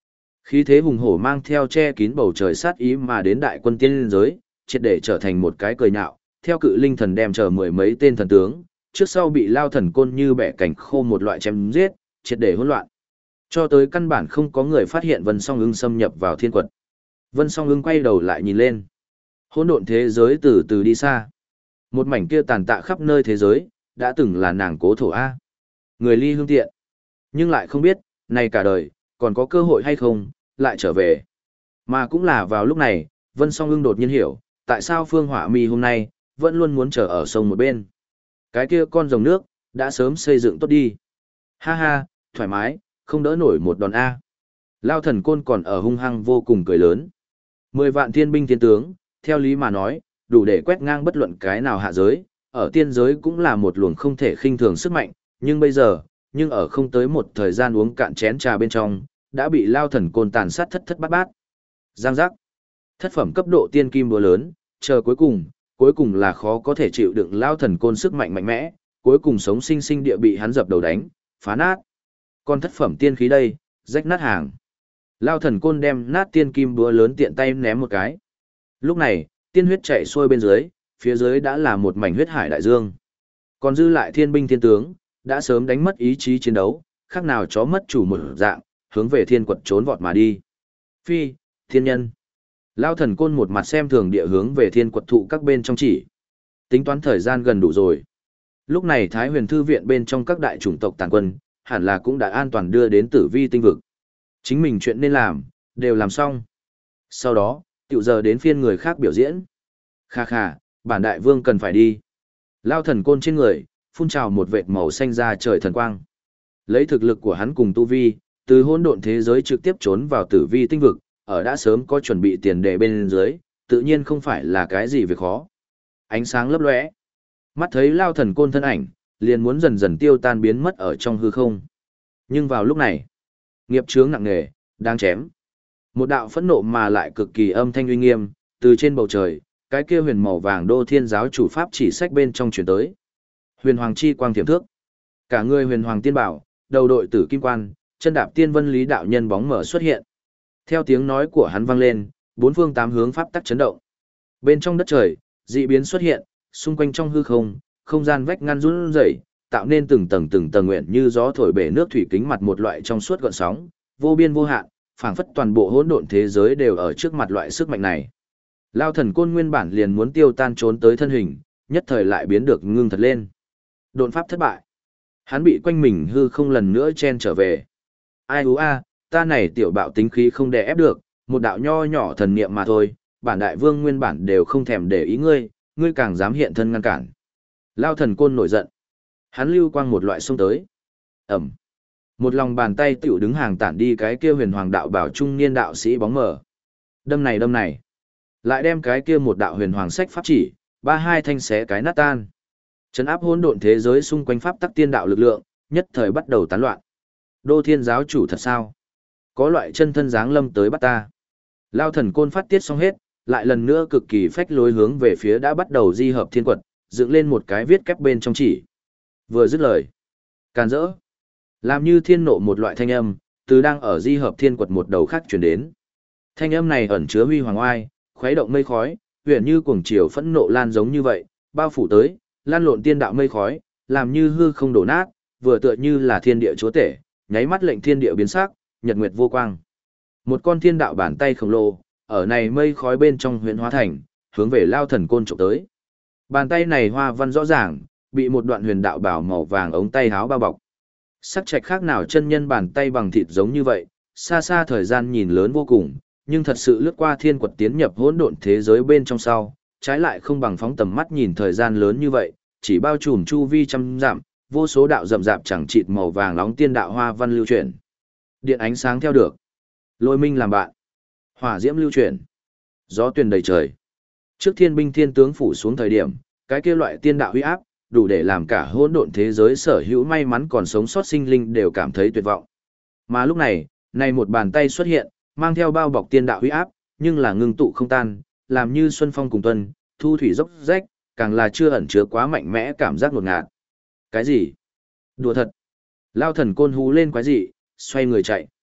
Khí thế hùng hổ mang theo che kín bầu trời sát ý mà đến đại quân tiên giới, triệt để trở thành một cái cười nhạo, theo cự linh thần đem chờ mười mấy tên thần tướng, trước sau bị lao thần côn như bẻ cảnh khô một loại chém giết, triệt để hỗn loạn. Cho tới căn bản không có người phát hiện Vân Song Ưng xâm nhập vào thiên quật. Vân Song Ưng quay đầu lại nhìn lên. Hỗn độn thế giới từ từ đi xa. Một mảnh kia tàn tạ khắp nơi thế giới, đã từng là nàng cố thổ A. Người ly hương tiện. Nhưng lại không biết, này cả đời, còn có cơ hội hay không, lại trở về. Mà cũng là vào lúc này, Vân Song Ưng đột nhiên hiểu, tại sao Phương Hỏa Mi hôm nay, vẫn luôn muốn chờ ở sông một bên. Cái kia con rồng nước, đã sớm xây dựng tốt đi. Ha ha, thoải mái, không đỡ nổi một đòn A. Lao thần côn còn ở hung hăng vô cùng cười lớn. 10 vạn thiên binh thiên tướng, theo lý mà nói, đủ để quét ngang bất luận cái nào hạ giới, ở tiên giới cũng là một luồng không thể khinh thường sức mạnh, nhưng bây giờ, nhưng ở không tới một thời gian uống cạn chén trà bên trong, đã bị Lao thần côn tàn sát thất thất bát bát. Giang giác. Thất phẩm cấp độ tiên kim búa lớn, chờ cuối cùng là khó có thể chịu đựng Lao thần côn sức mạnh mạnh mẽ, cuối cùng sống sinh sinh địa bị hắn dập đầu đánh, phá nát. Con thất phẩm tiên khí đây, rách nát hàng. Lao thần côn đem nát tiên kim búa lớn tiện tay ném một cái. Lúc này, tiên huyết chạy xuôi bên dưới, phía dưới đã là một mảnh huyết hải đại dương. Còn dư lại thiên binh thiên tướng, đã sớm đánh mất ý chí chiến đấu, khác nào chó mất chủ một dạng, hướng về thiên quật trốn vọt mà đi. Phi, thiên nhân. Lao thần côn một mặt xem thường địa hướng về thiên quật thụ các bên trong chỉ. Tính toán thời gian gần đủ rồi. Lúc này Thái Huyền Thư viện bên trong các đại chủng tộc tàn quân, hẳn là cũng đã an toàn đưa đến Tử Vi tinh vực. Chính mình chuyện nên làm, đều làm xong. Sau đó, tiểu giờ đến phiên người khác biểu diễn. Kha kha, bản đại vương cần phải đi. Lao thần côn trên người, phun trào một vệt màu xanh ra trời thần quang. Lấy thực lực của hắn cùng tu vi, từ hỗn độn thế giới trực tiếp trốn vào Tử Vi tinh vực, ở đã sớm có chuẩn bị tiền đề bên dưới, tự nhiên không phải là cái gì việc khó. Ánh sáng lấp lóe, mắt thấy Lao thần côn thân ảnh, liền muốn dần dần tiêu tan biến mất ở trong hư không. Nhưng vào lúc này, nghiệp chướng nặng nề, đang chém. Một đạo phẫn nộ mà lại cực kỳ âm thanh uy nghiêm, từ trên bầu trời, cái kia huyền màu vàng đô thiên giáo chủ pháp chỉ sách bên trong truyền tới. Huyền hoàng chi quang tiềm thước. Cả người huyền hoàng tiên bảo, đầu đội tử kim quan, chân đạp tiên vân lý đạo nhân bóng mở xuất hiện. Theo tiếng nói của hắn vang lên, bốn phương tám hướng pháp tắc chấn động. Bên trong đất trời, dị biến xuất hiện, xung quanh trong hư không, không gian vách ngăn run rẩy, tạo nên từng tầng nguyện như gió thổi bể nước thủy kính mặt một loại trong suốt gợn sóng, vô biên vô hạn, phảng phất toàn bộ hỗn độn thế giới đều ở trước mặt loại sức mạnh này. Lao thần côn nguyên bản liền muốn tiêu tan trốn tới thân hình, nhất thời lại biến được ngưng thật lên. Độn pháp thất bại. Hắn bị quanh mình hư không lần nữa chen trở về. Ai hú a, ta này tiểu bạo tính khí không đè ép được, một đạo nho nhỏ thần niệm mà thôi, bản đại vương nguyên bản đều không thèm để ý ngươi, ngươi càng dám hiện thân ngăn cản. Lao thần côn nổi giận. Hắn lưu quang một loại xông tới. Ẩm. Một lòng bàn tay tiểu đứng hàng tản đi cái kia huyền hoàng đạo bảo trung niên đạo sĩ bóng mờ. Đâm này. Lại đem cái kia một đạo huyền hoàng sách pháp chỉ, ba hai thanh xé cái nát tan. Trấn áp hỗn độn thế giới xung quanh pháp tắc tiên đạo lực lượng, nhất thời bắt đầu tán loạn. Đô thiên giáo chủ thật sao? Có loại chân thân dáng lâm tới bắt ta. Lao thần côn phát tiết xong hết, lại lần nữa cực kỳ phách lối hướng về phía đã bắt đầu di hợp thiên quật, dựng lên một cái viết kép bên trong chỉ. Vừa dứt lời, càn rỡ, làm như thiên nộ một loại thanh âm, từ đang ở di hợp thiên quật một đầu khác truyền đến. Thanh âm này ẩn chứa huy hoàng oai, khuấy động mây khói, huyền như cuồng chiều phẫn nộ lan giống như vậy, bao phủ tới, lan lộn tiên đạo mây khói, làm như hư không đổ nát, vừa tựa như là thiên địa chúa tể, nháy mắt lệnh thiên địa biến sắc, nhật nguyệt vô quang. Một con thiên đạo bàn tay khổng lồ, ở này mây khói bên trong huyền hóa thành, hướng về Lao thần côn chụp tới. Bàn tay này hoa văn rõ ràng, bị một đoạn huyền đạo bảo màu vàng ống tay háo bao bọc. Sắc trạch khác nào chân nhân bàn tay bằng thịt giống như vậy, xa xa thời gian nhìn lớn vô cùng, nhưng thật sự lướt qua thiên quật tiến nhập hỗn độn thế giới bên trong sau, trái lại không bằng phóng tầm mắt nhìn thời gian lớn như vậy, chỉ bao trùm chu vi trăm dặm, vô số đạo rậm rạp chẳng chịt màu vàng nóng tiên đạo hoa văn lưu chuyển. Điện ánh sáng theo được, lôi minh làm bạn, hỏa diễm lưu chuyển, gió tuyền đầy trời. Trước thiên binh thiên tướng phủ xuống thời điểm, cái kia loại tiên đạo huy áp, đủ để làm cả hỗn độn thế giới sở hữu may mắn còn sống sót sinh linh đều cảm thấy tuyệt vọng. Mà lúc này, một bàn tay xuất hiện, mang theo bao bọc tiên đạo huy áp, nhưng là ngưng tụ không tan, làm như xuân phong cùng tuần, thu thủy dốc rách, càng là chưa ẩn chứa quá mạnh mẽ cảm giác ngột ngạt. Cái gì? Đùa thật. Lao thần côn hú lên quái dị, xoay người chạy.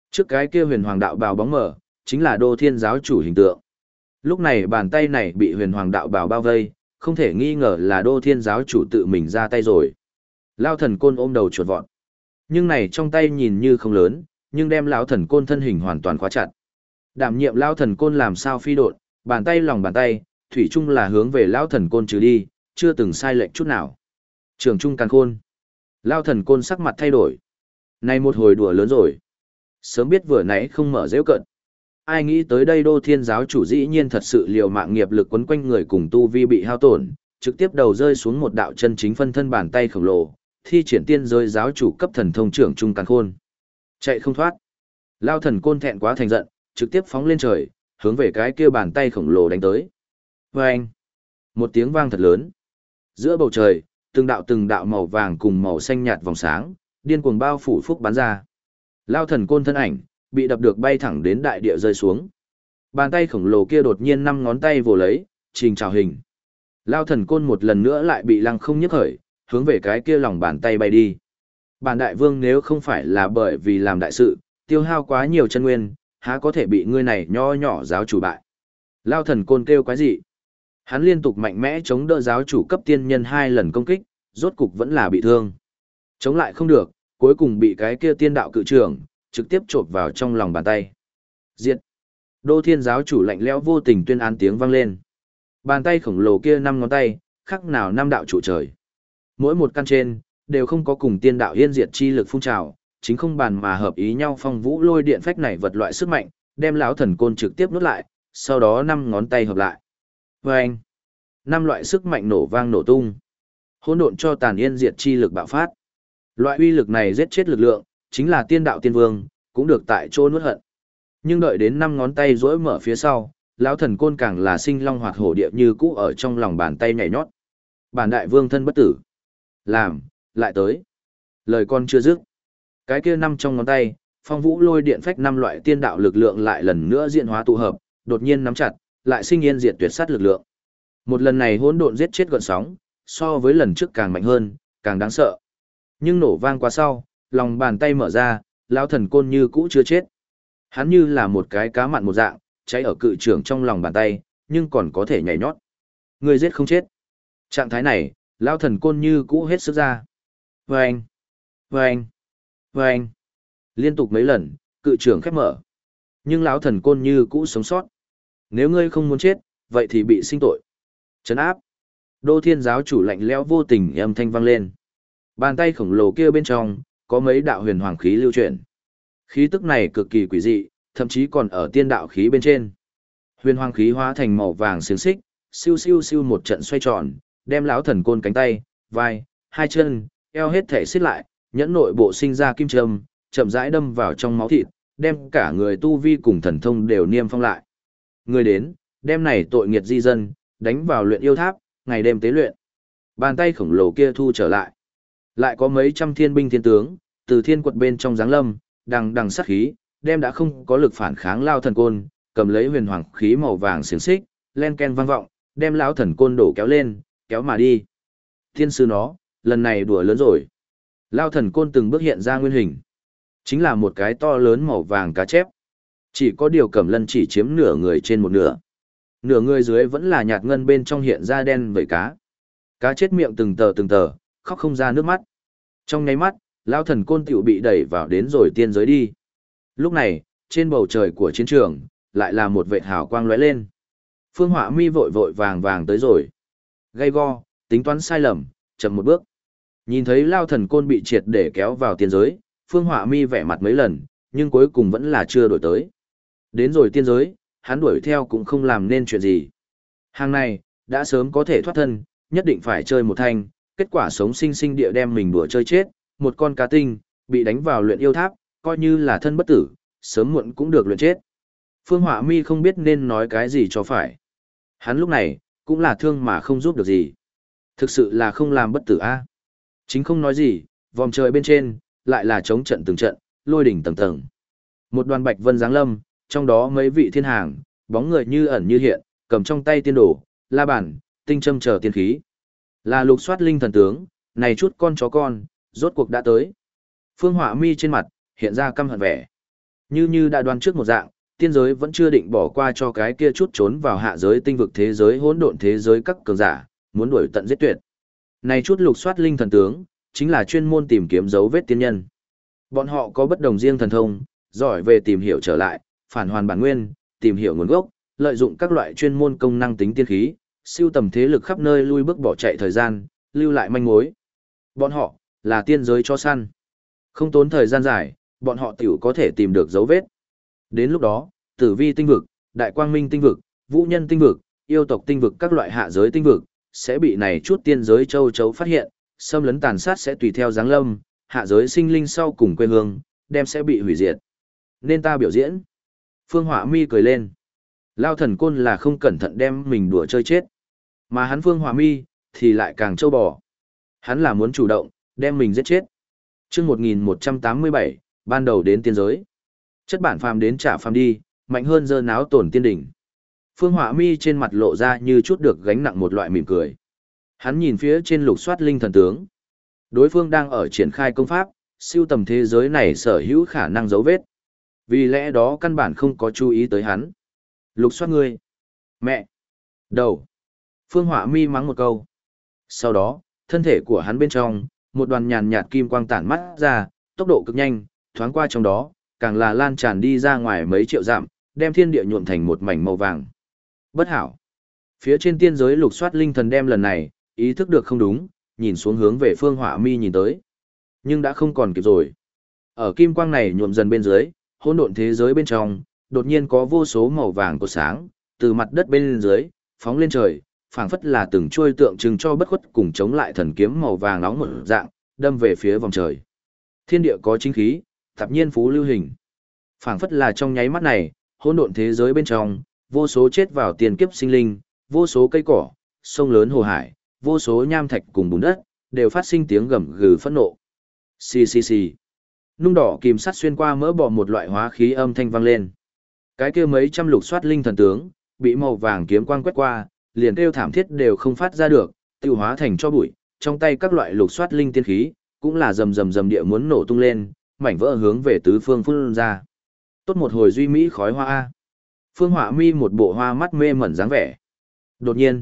Trước cái kia huyền hoàng đạo bào bóng mở, chính là Đô Thiên giáo chủ hình tượng. Lúc này bàn tay này bị huyền hoàng đạo bào bao vây, không thể nghi ngờ là Đô Thiên giáo chủ tự mình ra tay rồi. Lao thần côn ôm đầu chuột vọt. Nhưng này trong tay nhìn như không lớn, nhưng đem lão thần côn thân hình hoàn toàn khóa chặt. Đảm nhiệm lão thần côn làm sao phi độn, bàn tay lòng bàn tay, thủy chung là hướng về lão thần côn trừ đi, chưa từng sai lệch chút nào. Trường trung càn khôn. Lão thần côn sắc mặt thay đổi. Này một hồi đùa lớn rồi. Sớm biết vừa nãy không mở dễ cận. Ai nghĩ tới đây Đô Thiên giáo chủ dĩ nhiên thật sự liều mạng nghiệp lực quấn quanh người cùng tu vi bị hao tổn, trực tiếp đầu rơi xuống một đạo chân chính phân thân bàn tay khổng lồ, thi triển tiên giới giáo chủ cấp thần thông trưởng trung càn khôn. Chạy không thoát. Lao thần côn thẹn quá thành giận, trực tiếp phóng lên trời, hướng về cái kia bàn tay khổng lồ đánh tới. Vâng! Một tiếng vang thật lớn. Giữa bầu trời, từng đạo màu vàng cùng màu xanh nhạt vòng sáng, điên cuồng bao phủ phúc bắn ra. Lao thần côn thân ảnh, bị đập được bay thẳng đến đại địa rơi xuống. Bàn tay khổng lồ kia đột nhiên 5 ngón tay vồ lấy, trình trào hình. Lao thần côn một lần nữa lại bị lăng không nhấc khởi, hướng về cái kia lòng bàn tay bay đi. Bản đại vương nếu không phải là bởi vì làm đại sự, tiêu hao quá nhiều chân nguyên, há có thể bị ngươi này nho nhỏ giáo chủ bại. Lao thần côn kêu quái gì? Hắn liên tục mạnh mẽ chống đỡ giáo chủ cấp tiên nhân 2 lần công kích, rốt cục vẫn là bị thương. Chống lại không được, cuối cùng bị cái kia tiên đạo cự trưởng, trực tiếp chộp vào trong lòng bàn tay. Diệt! Đô Thiên giáo chủ lạnh lẽo vô tình tuyên án tiếng vang lên. Bàn tay khổng lồ kia 5 ngón tay, khác nào 5 đạo trụ trời. Mỗi một căn trên, đều không có cùng tiên đạo yên diệt chi lực phun trào, chính không bàn mà hợp ý nhau phong vũ lôi điện phách này vật loại sức mạnh, đem lão thần côn trực tiếp nuốt lại, sau đó 5 ngón tay hợp lại. Vâng! 5 loại sức mạnh nổ vang nổ tung. Hỗn độn cho tàn yên diệt chi lực bạo phát. Loại uy lực này giết chết lực lượng, chính là tiên đạo tiên vương, cũng được tại chỗ nuốt hận. Nhưng đợi đến 5 ngón tay rỗi mở phía sau, lão thần côn càng là sinh long hoạt hổ địa như cũ ở trong lòng bàn tay nhảy nhót. Bản đại vương thân bất tử. Làm, lại tới. Lời con chưa dứt. Cái kia 5 trong ngón tay, phong vũ lôi điện phách 5 loại tiên đạo lực lượng lại lần nữa diễn hóa tụ hợp, đột nhiên nắm chặt, lại sinh yên diệt tuyệt sát lực lượng. Một lần này hỗn độn giết chết gọn sóng, so với lần trước càng mạnh hơn, càng đáng sợ. Nhưng nổ vang qua sau, lòng bàn tay mở ra, lão thần côn như cũ chưa chết. Hắn như là một cái cá mặn một dạng, cháy ở cự trưởng trong lòng bàn tay, nhưng còn có thể nhảy nhót. Người giết không chết. Trạng thái này, lão thần côn như cũ hết sức ra. Vâng! Vâng! Vâng! Liên tục mấy lần, cự trưởng khép mở. Nhưng lão thần côn như cũ sống sót. Nếu ngươi không muốn chết, vậy thì bị sinh tội. Trấn áp. Đô Thiên giáo chủ lạnh lẽo vô tình âm thanh vang lên. Bàn tay khổng lồ kia bên trong, có mấy đạo huyền hoàng khí lưu chuyển. Khí tức này cực kỳ quỷ dị, thậm chí còn ở tiên đạo khí bên trên. Huyền hoàng khí hóa thành màu vàng xiềng xích, siêu siêu siêu một trận xoay tròn, đem lão thần côn cánh tay, vai, 2 chân, eo hết thể xiết lại, nhẫn nội bộ sinh ra kim châm, chậm rãi đâm vào trong máu thịt, đem cả người tu vi cùng thần thông đều niêm phong lại. Người đến, đem này tội nghiệt di dân, đánh vào luyện yêu tháp, ngày đêm tế luyện. Bàn tay khổng lồ kia thu trở lại. Lại có mấy trăm thiên binh thiên tướng, từ thiên quật bên trong giáng lâm, đằng đằng sát khí, đem đã không có lực phản kháng lao thần côn, cầm lấy huyền hoàng khí màu vàng xiềng xích, len ken vang vọng, đem lão thần côn đổ kéo lên, kéo mà đi. Thiên sư nó, lần này đùa lớn rồi. Lao thần côn từng bước hiện ra nguyên hình. Chính là một cái to lớn màu vàng cá chép. Chỉ có điều Cẩm Lân chỉ chiếm nửa người trên một nửa. Nửa người dưới vẫn là nhạt ngân bên trong hiện ra đen vẩy cá. Cá chết miệng từng tờ, khóc không ra nước mắt. Trong nháy mắt, Lao thần côn tiểu bị đẩy vào đến rồi tiên giới đi. Lúc này, trên bầu trời của chiến trường, lại là một vệt hào quang lóe lên. Phương Họa Mi vội vội vàng vàng tới rồi. Gay go, tính toán sai lầm, chậm một bước. Nhìn thấy Lao thần côn bị triệt để kéo vào tiên giới, Phương Họa Mi vẻ mặt mấy lần, nhưng cuối cùng vẫn là chưa đổi tới. Đến rồi tiên giới, hắn đuổi theo cũng không làm nên chuyện gì. Hàng này, đã sớm có thể thoát thân, nhất định phải chơi một thanh, kết quả sống sinh sinh địa đem mình đùa chơi chết, một con cá tinh, bị đánh vào luyện yêu tháp, coi như là thân bất tử, sớm muộn cũng được luyện chết. Phương Họa Mi không biết nên nói cái gì cho phải. Hắn lúc này, cũng là thương mà không giúp được gì. Thực sự là không làm bất tử a. Chính không nói gì, vòng trời bên trên, lại là chống trận từng trận, lôi đỉnh tầng tầng. Một đoàn bạch vân giáng lâm, trong đó mấy vị thiên hàng, bóng người như ẩn như hiện, cầm trong tay tiên đồ, la bàn, tinh châm chờ tiên khí. Là lục soát linh thần tướng, này chút con chó con, rốt cuộc đã tới. Phương Họa Mi trên mặt, hiện ra căm hận vẻ. Như đã đoán trước một dạng, tiên giới vẫn chưa định bỏ qua cho cái kia chút trốn vào hạ giới tinh vực thế giới hỗn độn thế giới các cường giả, muốn đuổi tận giết tuyệt. Này chút lục soát linh thần tướng, chính là chuyên môn tìm kiếm dấu vết tiên nhân. Bọn họ có bất đồng riêng thần thông, giỏi về tìm hiểu trở lại, phản hoàn bản nguyên, tìm hiểu nguồn gốc, lợi dụng các loại chuyên môn công năng tính tiên khí, siêu tầm thế lực khắp nơi lui bước bỏ chạy thời gian, lưu lại manh mối. Bọn họ là tiên giới cho săn. Không tốn thời gian dài, bọn họ tiểu có thể tìm được dấu vết. Đến lúc đó, Tử Vi tinh vực, Đại Quang Minh tinh vực, Vũ Nhân tinh vực, yêu tộc tinh vực các loại hạ giới tinh vực sẽ bị này chút tiên giới châu chấu phát hiện, xâm lấn tàn sát sẽ tùy theo giáng lâm, hạ giới sinh linh sau cùng quê hương, đem sẽ bị hủy diệt. Nên ta biểu diễn. Phương Họa Mi cười lên. Lao thần côn là không cẩn thận đem mình đùa chơi chết. Mà hắn Phương Họa Mi thì lại càng trâu bò. Hắn là muốn chủ động, đem mình giết chết. Chương 1187, ban đầu đến tiên giới. Chất bản phàm đến trả phàm đi, mạnh hơn dơ náo tổn tiên đỉnh. Phương Họa Mi trên mặt lộ ra như chút được gánh nặng một loại mỉm cười. Hắn nhìn phía trên lục soát linh thần tướng. Đối phương đang ở triển khai công pháp, siêu tầm thế giới này sở hữu khả năng dấu vết. Vì lẽ đó căn bản không có chú ý tới hắn. Lục soát ngươi. Mẹ. Đầu. Phương Họa Mi mắng một câu. Sau đó, thân thể của hắn bên trong, một đoàn nhàn nhạt kim quang tản mắt ra, tốc độ cực nhanh, thoáng qua trong đó, càng là lan tràn đi ra ngoài mấy triệu dặm, đem thiên địa nhuộm thành một mảnh màu vàng. Bất hảo. Phía trên tiên giới lục soát linh thần đem lần này, ý thức được không đúng, nhìn xuống hướng về Phương Họa Mi nhìn tới. Nhưng đã không còn kịp rồi. Ở kim quang này nhuộm dần bên dưới, hỗn độn thế giới bên trong, đột nhiên có vô số màu vàng của sáng, từ mặt đất bên dưới, phóng lên trời, phảng phất là từng chuôi tượng trưng cho bất khuất cùng chống lại thần kiếm màu vàng nóng một dạng, đâm về phía vòng trời. Thiên địa có chính khí, thập nhiên phú lưu hình. Phảng phất là trong nháy mắt này, hỗn độn thế giới bên trong, vô số chết vào tiền kiếp sinh linh, vô số cây cỏ, sông lớn hồ hải, vô số nham thạch cùng bùn đất, đều phát sinh tiếng gầm gừ phẫn nộ. Xì xì xì. Nung đỏ kìm sắt xuyên qua mỡ bò một loại hóa khí âm thanh vang lên. Cái kia mấy trăm lục soát linh thần tướng, bị màu vàng kiếm quang quét qua, liền kêu thảm thiết đều không phát ra được, tiêu hóa thành cho bụi, trong tay các loại lục soát linh tiên khí, cũng là rầm rầm rầm địa muốn nổ tung lên, mảnh vỡ hướng về tứ phương phun ra. Tốt một hồi duy mỹ khói hoa a. Phương Họa Mi một bộ hoa mắt mê mẩn dáng vẻ. Đột nhiên,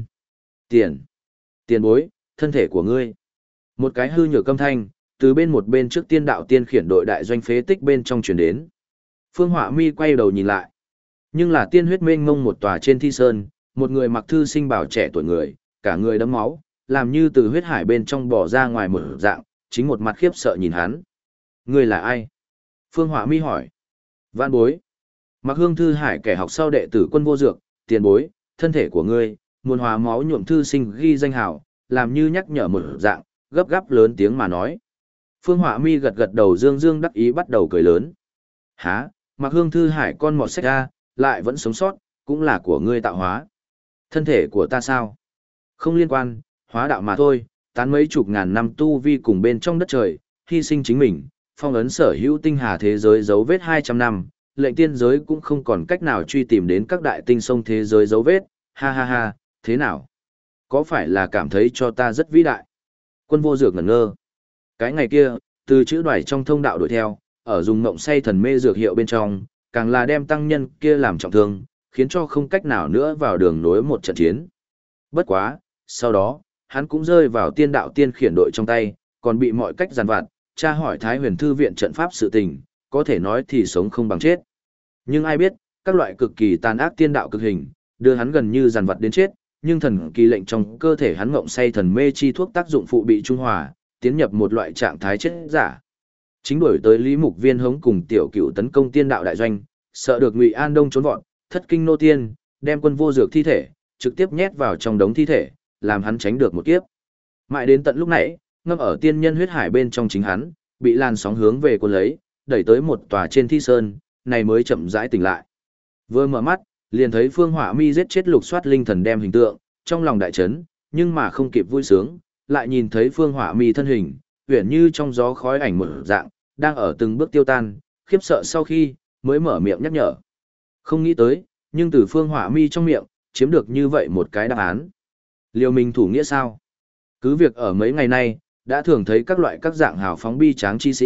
tiền bối, thân thể của ngươi. Một cái hư nhược âm thanh, từ bên một bên trước tiên đạo tiên khiển đội đại doanh phế tích bên trong truyền đến. Phương Họa Mi quay đầu nhìn lại. Nhưng là tiên huyết mênh mông một tòa trên thi sơn, một người mặc thư sinh bảo trẻ tuổi người, cả người đẫm máu, làm như từ huyết hải bên trong bò ra ngoài một dạng, chính một mặt khiếp sợ nhìn hắn. Ngươi là ai? Phương Họa Mi hỏi. Vạn bối. Mặc Hương Thư Hải kẻ học sau đệ tử Quân Vô Dược, tiền bối, thân thể của ngươi, muôn hóa máu nhuộm thư sinh ghi danh hào, làm như nhắc nhở một dạng, gấp gáp lớn tiếng mà nói. Phương Họa Mi gật gật đầu dương dương đắc ý bắt đầu cười lớn. Hả, Mặc Hương Thư Hải con mọt sách ra, lại vẫn sống sót, cũng là của ngươi tạo hóa. Thân thể của ta sao? Không liên quan, hóa đạo mà thôi, tán mấy chục ngàn năm tu vi cùng bên trong đất trời, hy sinh chính mình, phong ấn sở hữu tinh hà thế giới dấu vết 200 năm, lệnh tiên giới cũng không còn cách nào truy tìm đến các đại tinh sông thế giới dấu vết, ha ha ha, thế nào? Có phải là cảm thấy cho ta rất vĩ đại? Quân Vô Dược ngẩn ngơ. Cái ngày kia, từ chữ đoài trong thông đạo đuổi theo, ở dùng mộng say thần mê dược hiệu bên trong, càng là đem tăng nhân kia làm trọng thương, khiến cho không cách nào nữa vào đường nối một trận chiến. Bất quá, sau đó, hắn cũng rơi vào tiên đạo tiên khiển đội trong tay, còn bị mọi cách giàn vặt, tra hỏi Thái Huyền Thư viện trận pháp sự tình, có thể nói thì sống không bằng chết. Nhưng ai biết, các loại cực kỳ tàn ác tiên đạo cực hình, đưa hắn gần như giàn vặt đến chết, nhưng thần kỳ lệnh trong cơ thể hắn ngộng say thần mê chi thuốc tác dụng phụ bị trung hòa, tiến nhập một loại trạng thái chết giả. Chính đổi tới Lý Mục Viên hống cùng tiểu cựu tấn công tiên đạo đại doanh, sợ được Ngụy An Đông trốn vọt, thất kinh nô tiên, đem Quân Vô Dược thi thể trực tiếp nhét vào trong đống thi thể, làm hắn tránh được một kiếp. Mãi đến tận lúc nãy, ngâm ở tiên nhân huyết hải bên trong chính hắn, bị làn sóng hướng về cuốn lấy, đẩy tới một tòa trên thi sơn, này mới chậm rãi tỉnh lại. Vừa mở mắt, liền thấy Phương Họa Mi giết chết lục soát linh thần đem hình tượng, trong lòng đại chấn, nhưng mà không kịp vui sướng, lại nhìn thấy Phương Họa Mi thân hình, uyển như trong gió khói ảnh một dạng, đang ở từng bước tiêu tan, khiếp sợ sau khi, mới mở miệng nhắc nhở. Không nghĩ tới, nhưng từ Phương Họa Mi trong miệng, chiếm được như vậy một cái đáp án. Liều mình thủ nghĩa sao? Cứ việc ở mấy ngày nay, đã thường thấy các loại các dạng hào phóng bi tráng chi sĩ,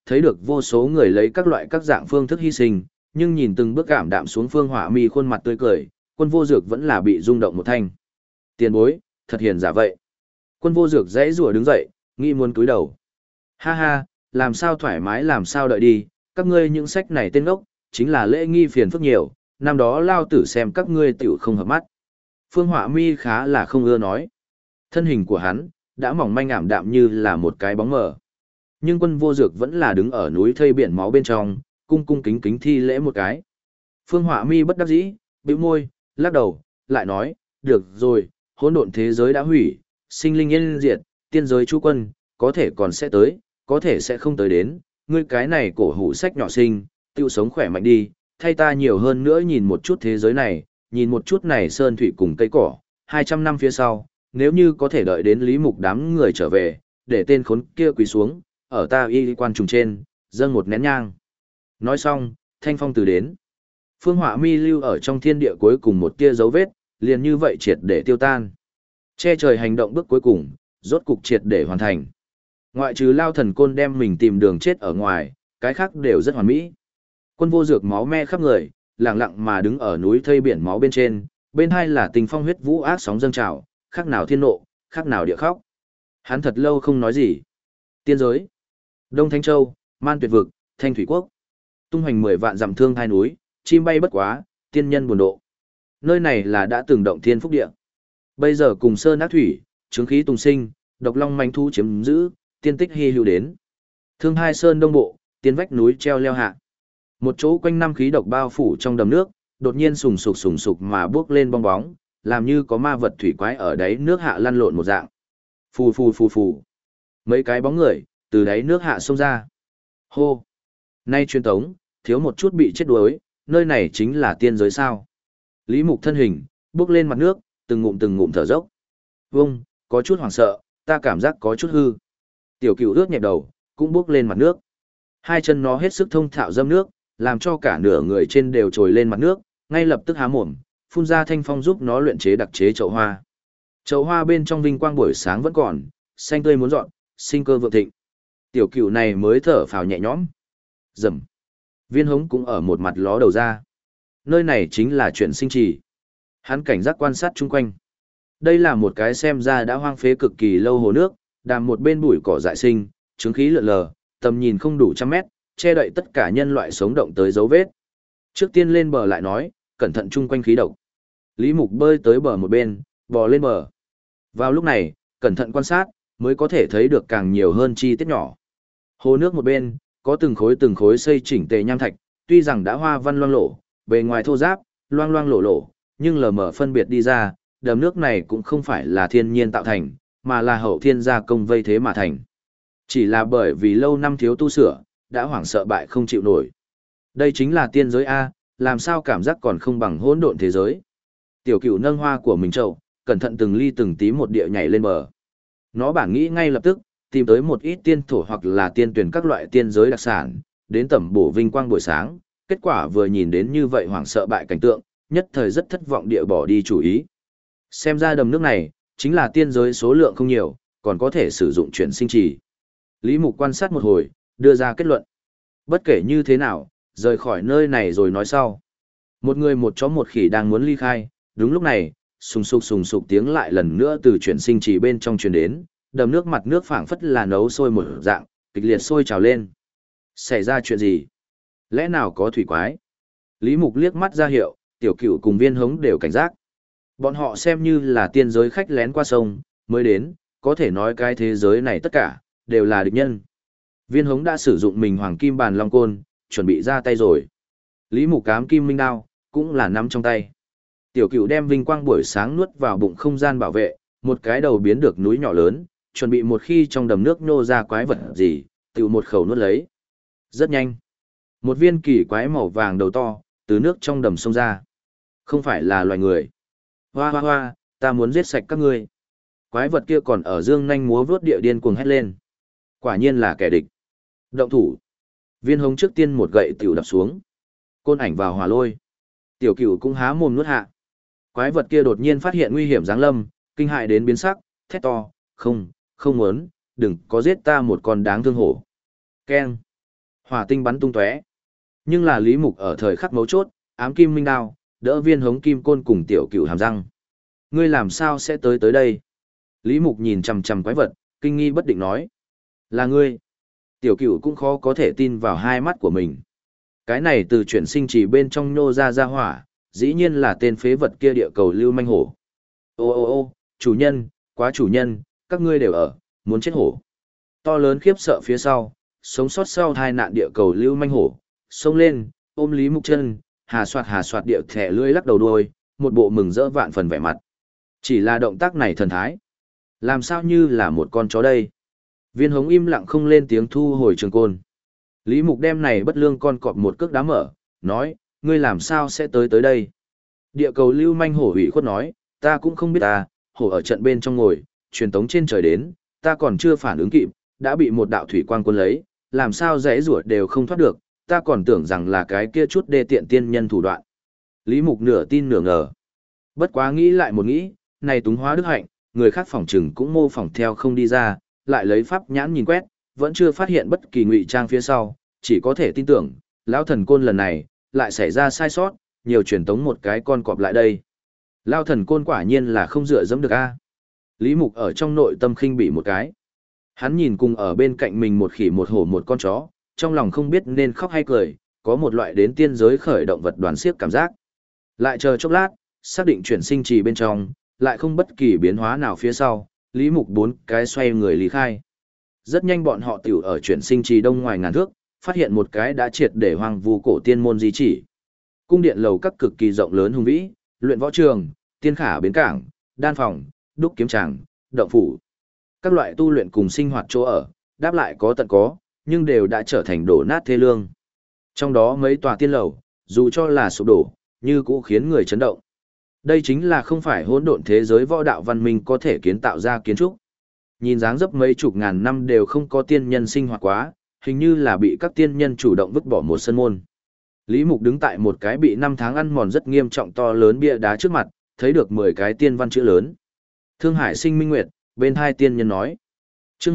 thấy được vô số người lấy các loại các dạng phương thức hy sinh, nhưng nhìn từng bước cảm đạm xuống Phương Hỏa Mi khuôn mặt tươi cười, Quân Vô Dược vẫn là bị rung động một thanh. Tiền bối, thật hiền giả vậy. Quân Vô Dược dãy rủa đứng dậy, nghĩ muốn cúi đầu. Ha ha, làm sao thoải mái làm sao đợi đi, các ngươi những sách này tên ốc, chính là lễ nghi phiền phức nhiều, năm đó lao tử xem các ngươi tiểu không hợp mắt. Phương Hỏa Mi khá là không ưa nói. Thân hình của hắn, đã mỏng manh ảm đạm như là một cái bóng mờ. Nhưng Quân Vô Dược vẫn là đứng ở núi thây biển máu bên trong, cung cung kính kính thi lễ một cái. Phương Hỏa Mi bất đắc dĩ, bĩu môi, lắc đầu, lại nói, được rồi, hỗn độn thế giới đã hủy, sinh linh yên diệt, tiên giới chú quân, có thể còn sẽ tới, có thể sẽ không tới đến, ngươi cái này cổ hủ sách nhỏ sinh, tiêu sống khỏe mạnh đi, thay ta nhiều hơn nữa nhìn một chút thế giới này, nhìn một chút này sơn thủy cùng cây cỏ, 200 năm phía sau, nếu như có thể đợi đến Lý Mục đám người trở về, để tên khốn kia quỳ xuống, ở ta y quan trùng trên, dâng một nén nhang. Nói xong, thanh phong từ đến. Phương Hỏa Mi lưu ở trong thiên địa cuối cùng một tia dấu vết, liền như vậy triệt để tiêu tan. Che trời hành động bước cuối cùng, rốt cục triệt để hoàn thành. Ngoại trừ Lao Thần Côn đem mình tìm đường chết ở ngoài, cái khác đều rất hoàn mỹ. Quân Vô Dược máu me khắp người, lặng lặng mà đứng ở núi thây biển máu bên trên, bên hai là tình phong huyết vũ ác sóng dâng trào, khác nào thiên nộ, khác nào địa khóc. Hắn thật lâu không nói gì. Tiên giới, Đông Thanh Châu, Man Tuyệt Vực, Thanh Thủy Quốc, tung hoành 10 vạn dặm thương hai núi, chim bay bất quá, tiên nhân buồn độ. Nơi này là đã từng động thiên phúc địa. Bây giờ cùng sơn ác thủy, chứng khí tùng sinh, độc long manh thu chiếm giữ, tiên tích hy hữu đến. Thương hai sơn đông bộ, tiên vách núi treo leo hạ. Một chỗ quanh năm khí độc bao phủ trong đầm nước, đột nhiên sùng sục mà bước lên bong bóng, làm như có ma vật thủy quái ở đáy nước hạ lăn lộn một dạng. Phù phù phù phù. Mấy cái bóng người, từ đáy nước hạ xông ra. Hô. Nay truyền tống, thiếu một chút bị chết đuối, nơi này chính là tiên giới sao. Lý Mục thân hình, bước lên mặt nước, từng ngụm thở dốc. Vông, có chút hoảng sợ, ta cảm giác có chút hư. Tiểu Cửu ướt nhẹp đầu, cũng bước lên mặt nước. Hai chân nó hết sức thông thạo dâm nước, làm cho cả nửa người trên đều trồi lên mặt nước, ngay lập tức há mồm, phun ra thanh phong giúp nó luyện chế đặc chế chậu hoa. Chậu hoa bên trong vinh quang buổi sáng vẫn còn, xanh tươi muốn dọn, sinh cơ vượng thịnh. Tiểu Cửu này mới thở phào nhẹ nhõm. Rầm. Viên Hống cũng ở một mặt ló đầu ra. Nơi này chính là chuyện sinh trì. Hắn cảnh giác quan sát chung quanh. Đây là một cái xem ra đã hoang phế cực kỳ lâu hồ nước, đàm một bên bụi cỏ dại sinh, chứng khí lượn lờ, tầm nhìn không đủ trăm mét, che đậy tất cả nhân loại sống động tới dấu vết. Trước tiên lên bờ lại nói, cẩn thận chung quanh khí độc. Lý Mục bơi tới bờ một bên, bò lên bờ. Vào lúc này, cẩn thận quan sát, mới có thể thấy được càng nhiều hơn chi tiết nhỏ. Hồ nước một bên, có từng khối xây chỉnh tề nham thạch, tuy rằng đã hoa văn loang lổ, bề ngoài thô ráp, loang loang lổ lổ, nhưng lờ mờ phân biệt đi ra, đầm nước này cũng không phải là thiên nhiên tạo thành, mà là hậu thiên gia công vây thế mà thành. Chỉ là bởi vì lâu năm thiếu tu sửa, đã hoảng sợ bại không chịu nổi. Đây chính là tiên giới A, làm sao cảm giác còn không bằng hỗn độn thế giới. Tiểu Cửu nâng hoa của mình trậu, cẩn thận từng ly từng tí một địa nhảy lên bờ. Nó bản nghĩ ngay lập tức, tìm tới một ít tiên thổ hoặc là tiên tuyển các loại tiên giới đặc sản, đến tẩm bổ vinh quang buổi sáng, kết quả vừa nhìn đến như vậy hoảng sợ bại cảnh tượng, nhất thời rất thất vọng địa bỏ đi chủ ý. Xem ra đầm nước này, chính là tiên giới số lượng không nhiều, còn có thể sử dụng chuyển sinh trì. Lý Mục quan sát một hồi, đưa ra kết luận. Bất kể như thế nào, rời khỏi nơi này rồi nói sau. Một người một chó một khỉ đang muốn ly khai, đúng lúc này, sùng sục tiếng lại lần nữa từ chuyển sinh trì bên trong truyền đến, đầm nước mặt nước phảng phất là nấu sôi một dạng, kịch liệt sôi trào lên. Xảy ra chuyện gì? Lẽ nào có thủy quái? Lý Mục liếc mắt ra hiệu, Tiểu Cửu cùng Viên Hống đều cảnh giác. Bọn họ xem như là tiên giới khách lén qua sông, mới đến, có thể nói cái thế giới này tất cả, đều là địch nhân. Viên Hống đã sử dụng mình hoàng kim bàn long côn, chuẩn bị ra tay rồi. Lý Mục cám kim minh đao, cũng là nắm trong tay. Tiểu Cửu đem vinh quang buổi sáng nuốt vào bụng không gian bảo vệ, một cái đầu biến được núi nhỏ lớn, chuẩn bị một khi trong đầm nước nhô ra quái vật gì, tự một khẩu nuốt lấy. Rất nhanh. Một viên kỳ quái màu vàng đầu to, từ nước trong đầm xông ra. Không phải là loài người. Hoa hoa hoa, ta muốn giết sạch các ngươi. Quái vật kia còn ở dương nhanh múa vớt địa điên cuồng hét lên. Quả nhiên là kẻ địch. Động thủ. Viên Hống trước tiên một gậy tiểu đập xuống. Côn ảnh vào hỏa lôi. Tiểu Cửu cũng há mồm nuốt hạ. Quái vật kia đột nhiên phát hiện nguy hiểm giáng lâm, kinh hại đến biến sắc, thét to, không muốn, đừng có giết ta một con đáng thương hổ. Keng. Hỏa tinh bắn tung tóe. Nhưng là Lý Mục ở thời khắc mấu chốt, ám kim minh đao, đỡ viên hống kim côn cùng tiểu cửu hàm răng. Ngươi làm sao sẽ tới đây? Lý Mục nhìn chằm chằm quái vật, kinh nghi bất định nói. Là ngươi. Tiểu cửu cũng khó có thể tin vào hai mắt của mình. Cái này từ chuyển sinh chỉ bên trong nhô ra hỏa, dĩ nhiên là tên phế vật kia địa cầu lưu manh hổ. Ô, chủ nhân, quá chủ nhân, các ngươi đều ở, muốn chết hổ. To lớn khiếp sợ phía sau, sống sót sau tai nạn địa cầu lưu manh hổ, xông lên, ôm Lý Mục chân, hà soạt địa thẻ lưỡi lắc đầu đuôi, một bộ mừng rỡ vạn phần vẻ mặt. Chỉ là động tác này thần thái. Làm sao như là một con chó đây? Viên hống im lặng không lên tiếng thu hồi trường côn. Lý Mục đem này bất lương con cọp một cước đá mở, nói, ngươi làm sao sẽ tới đây? Địa cầu lưu manh hổ ủy khuất nói, ta cũng không biết ta, hổ ở trận bên trong ngồi, truyền tống trên trời đến, ta còn chưa phản ứng kịp, đã bị một đạo thủy quang quân lấy, làm sao giãy giụa đều không thoát được, ta còn tưởng rằng là cái kia chút đê tiện tiên nhân thủ đoạn. Lý Mục nửa tin nửa ngờ. Bất quá nghĩ lại một nghĩ, này túng hóa đức hạnh, người khác phỏng chừng cũng mô phỏng theo không đi ra, lại lấy pháp nhãn nhìn quét, vẫn chưa phát hiện bất kỳ ngụy trang phía sau, chỉ có thể tin tưởng, lão thần côn lần này, lại xảy ra sai sót, nhiều truyền tống một cái con cọp lại đây. Lão thần côn quả nhiên là không dựa dẫm được a. Lý Mục ở trong nội tâm khinh bỉ một cái. Hắn nhìn cùng ở bên cạnh mình một khỉ một hổ một con chó, trong lòng không biết nên khóc hay cười, có một loại đến tiên giới khởi động vật đoàn xiếc cảm giác. Lại chờ chốc lát, xác định chuyển sinh trì bên trong, lại không bất kỳ biến hóa nào phía sau, Lý Mục bốn cái xoay người lý khai. Rất nhanh bọn họ tiểu ở chuyển sinh trì đông ngoài ngàn thước, phát hiện một cái đã triệt để hoang vu cổ tiên môn di chỉ. Cung điện lầu các cực kỳ rộng lớn hùng vĩ, luyện võ trường, tiên khả bến cảng, đan phòng, đúc kiếm tràng, động phủ. Các loại tu luyện cùng sinh hoạt chỗ ở, đáp lại có tận có, nhưng đều đã trở thành đổ nát thê lương. Trong đó mấy tòa tiên lầu, dù cho là sụp đổ, như cũ khiến người chấn động. Đây chính là không phải hỗn độn thế giới võ đạo văn minh có thể kiến tạo ra kiến trúc. Nhìn dáng dấp mấy chục ngàn năm đều không có tiên nhân sinh hoạt quá, hình như là bị các tiên nhân chủ động vứt bỏ một sân môn. Lý Mục đứng tại một cái bị 5 tháng ăn mòn rất nghiêm trọng to lớn bia đá trước mặt, thấy được 10 cái tiên văn chữ lớn. Thương Hải Sinh Minh Nguyệt, bên hai tiên nhân nói. Chương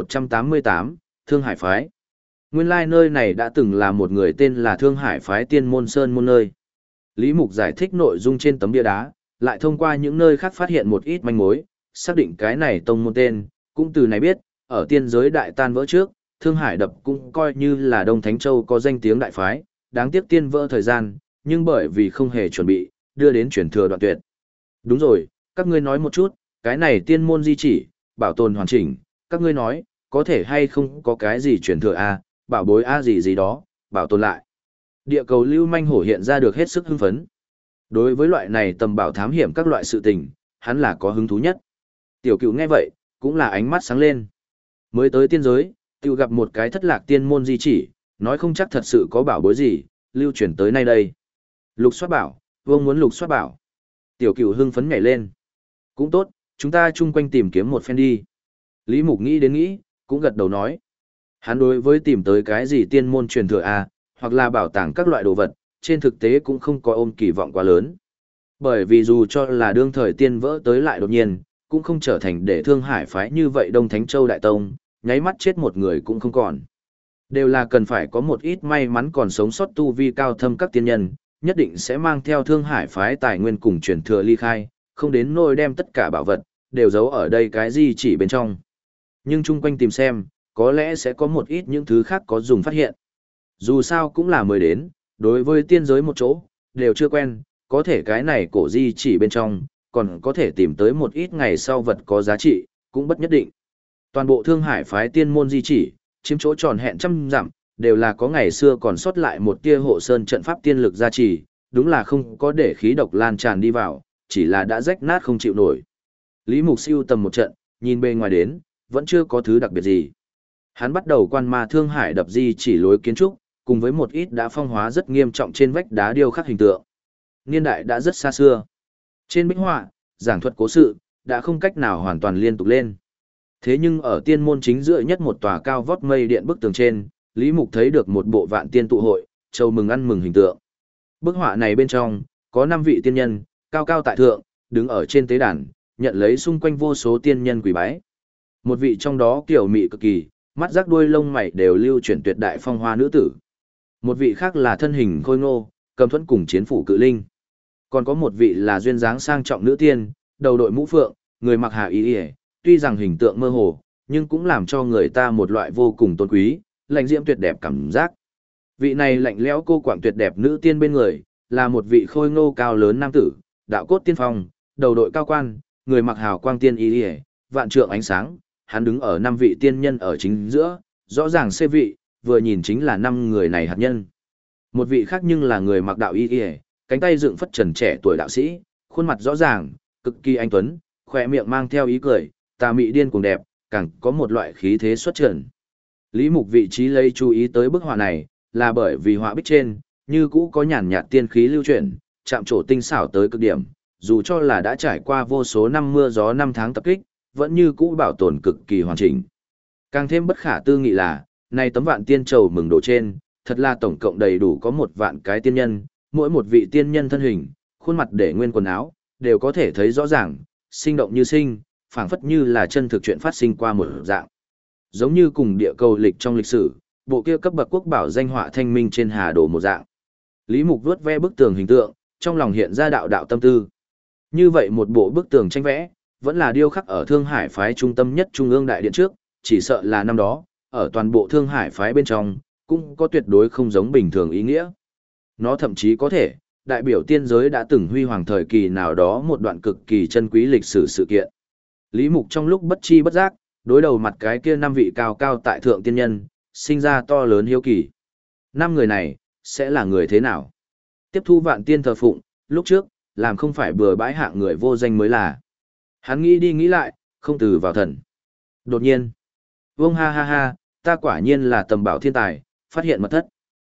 1188, Thương Hải phái. Nguyên lai nơi này đã từng là một người tên là Thương Hải phái tiên môn sơn môn nơi. Lý Mục giải thích nội dung trên tấm bia đá, lại thông qua những nơi khác phát hiện một ít manh mối, xác định cái này tông môn tên, cũng từ này biết, ở tiên giới đại tan vỡ trước, Thương Hải đập cũng coi như là Đông Thánh Châu có danh tiếng đại phái, đáng tiếc tiên vỡ thời gian, nhưng bởi vì không hề chuẩn bị, đưa đến chuyển thừa đoạn tuyệt. Đúng rồi, các ngươi nói một chút, cái này tiên môn di chỉ, bảo tồn hoàn chỉnh, các ngươi nói, có thể hay không có cái gì chuyển thừa a, bảo bối a gì đó, bảo tồn lại. Địa cầu lưu manh hổ hiện ra được hết sức hưng phấn. Đối với loại này tầm bảo thám hiểm các loại sự tình, hắn là có hứng thú nhất. Tiểu Cửu nghe vậy, cũng là ánh mắt sáng lên. Mới tới tiên giới, tiểu gặp một cái thất lạc tiên môn di chỉ, nói không chắc thật sự có bảo bối gì, lưu truyền tới nay đây. Lục soát bảo, vương muốn lục soát bảo. Tiểu Cửu hưng phấn nhảy lên. Cũng tốt, chúng ta chung quanh tìm kiếm một phen đi. Lý Mục nghĩ đến nghĩ, cũng gật đầu nói. Hắn đối với tìm tới cái gì tiên môn truyền thừa a, hoặc là bảo tàng các loại đồ vật, trên thực tế cũng không có ôm kỳ vọng quá lớn. Bởi vì dù cho là đương thời tiên vỡ tới lại đột nhiên, cũng không trở thành để Thương Hải phái như vậy Đông Thánh Châu Đại Tông, nháy mắt chết một người cũng không còn. Đều là cần phải có một ít may mắn còn sống sót tu vi cao thâm các tiên nhân, nhất định sẽ mang theo Thương Hải phái tài nguyên cùng truyền thừa ly khai, không đến nỗi đem tất cả bảo vật, đều giấu ở đây cái gì chỉ bên trong. Nhưng chung quanh tìm xem, có lẽ sẽ có một ít những thứ khác có dùng phát hiện. Dù sao cũng là mới đến, đối với tiên giới một chỗ, đều chưa quen, có thể cái này cổ di chỉ bên trong, còn có thể tìm tới một ít ngày sau vật có giá trị, cũng bất nhất định. Toàn bộ Thương Hải phái tiên môn di chỉ, chiếm chỗ tròn hẹn trăm dặm, đều là có ngày xưa còn sót lại một tia hộ sơn trận pháp tiên lực gia trì, đúng là không có để khí độc lan tràn đi vào, chỉ là đã rách nát không chịu nổi. Lý Mục siêu tầm một trận, nhìn bề ngoài đến, vẫn chưa có thứ đặc biệt gì. Hắn bắt đầu quan ma Thương Hải đập di chỉ lối kiến trúc, cùng với một ít đã phong hóa rất nghiêm trọng trên vách đá điêu khắc hình tượng. Niên đại đã rất xa xưa. Trên bích họa, giảng thuật cố sự, đã không cách nào hoàn toàn liên tục lên. Thế nhưng ở tiên môn chính giữa nhất một tòa cao vót mây điện bức tường trên, Lý Mục thấy được một bộ vạn tiên tụ hội, châu mừng ăn mừng hình tượng. Bức họa này bên trong, có 5 vị tiên nhân, cao cao tại thượng, đứng ở trên tế đàn, nhận lấy xung quanh vô số tiên nhân quỳ bái. Một vị trong đó kiểu mị cực kỳ, mắt rắc đuôi lông mày đều lưu chuyển tuyệt đại phong hoa nữ tử. Một vị khác là thân hình khôi ngô, cầm thuẫn cùng chiến phủ cự linh. Còn có một vị là duyên dáng sang trọng nữ tiên, đầu đội mũ phượng, người mặc hà y y, tuy rằng hình tượng mơ hồ, nhưng cũng làm cho người ta một loại vô cùng tôn quý, lạnh diễm tuyệt đẹp cảm giác. Vị này lạnh lẽo cô quạng tuyệt đẹp nữ tiên bên người, là một vị khôi ngô cao lớn nam tử, đạo cốt tiên phong, đầu đội cao quan, người mặc hào quang tiên y y, vạn trượng ánh sáng, hắn đứng ở 5 vị tiên nhân ở chính giữa, rõ ràng xê vị, vừa nhìn chính là 5 người này hạt nhân. Một vị khác nhưng là người mặc đạo y y, cánh tay dựng phất trần trẻ tuổi đạo sĩ, khuôn mặt rõ ràng, cực kỳ anh tuấn, khỏe miệng mang theo ý cười, tà mị điên cuồng đẹp, càng có một loại khí thế xuất trần. Lý Mục vị trí lấy chú ý tới bức họa này, là bởi vì họa bích trên, như cũ có nhàn nhạt tiên khí lưu chuyển, chạm trổ tinh xảo tới cực điểm, dù cho là đã trải qua vô số năm mưa gió 5 tháng tập kích, vẫn như cũ bảo tồn cực kỳ hoàn chỉnh. Càng thêm bất khả tư nghị là, này tấm vạn tiên trầu mừng đồ trên, thật là tổng cộng đầy đủ có 1 vạn cái tiên nhân, mỗi một vị tiên nhân thân hình, khuôn mặt để nguyên quần áo, đều có thể thấy rõ ràng, sinh động như sinh, phảng phất như là chân thực chuyện phát sinh qua một dạng. Giống như cùng địa cầu lịch trong lịch sử, bộ kia cấp bậc quốc bảo danh họa thanh minh trên hà đồ một dạng. Lý Mục vuốt ve bức tường hình tượng, trong lòng hiện ra đạo đạo tâm tư. Như vậy một bộ bức tường tranh vẽ, vẫn là điêu khắc ở Thương Hải phái trung tâm nhất Trung ương đại điện trước, chỉ sợ là năm đó, ở toàn bộ Thương Hải phái bên trong, cũng có tuyệt đối không giống bình thường ý nghĩa. Nó thậm chí có thể, đại biểu tiên giới đã từng huy hoàng thời kỳ nào đó một đoạn cực kỳ chân quý lịch sử sự kiện. Lý Mục trong lúc bất chi bất giác, đối đầu mặt cái kia 5 vị cao cao tại thượng tiên nhân, sinh ra to lớn hiếu kỳ. 5 người này, sẽ là người thế nào? Tiếp thu vạn tiên thờ phụng, lúc trước, làm không phải bừa bãi hạng người vô danh mới là. Hắn nghĩ đi nghĩ lại, không từ vào thần. Đột nhiên, vông ha ha ha, ta quả nhiên là tầm bảo thiên tài, phát hiện mật thất.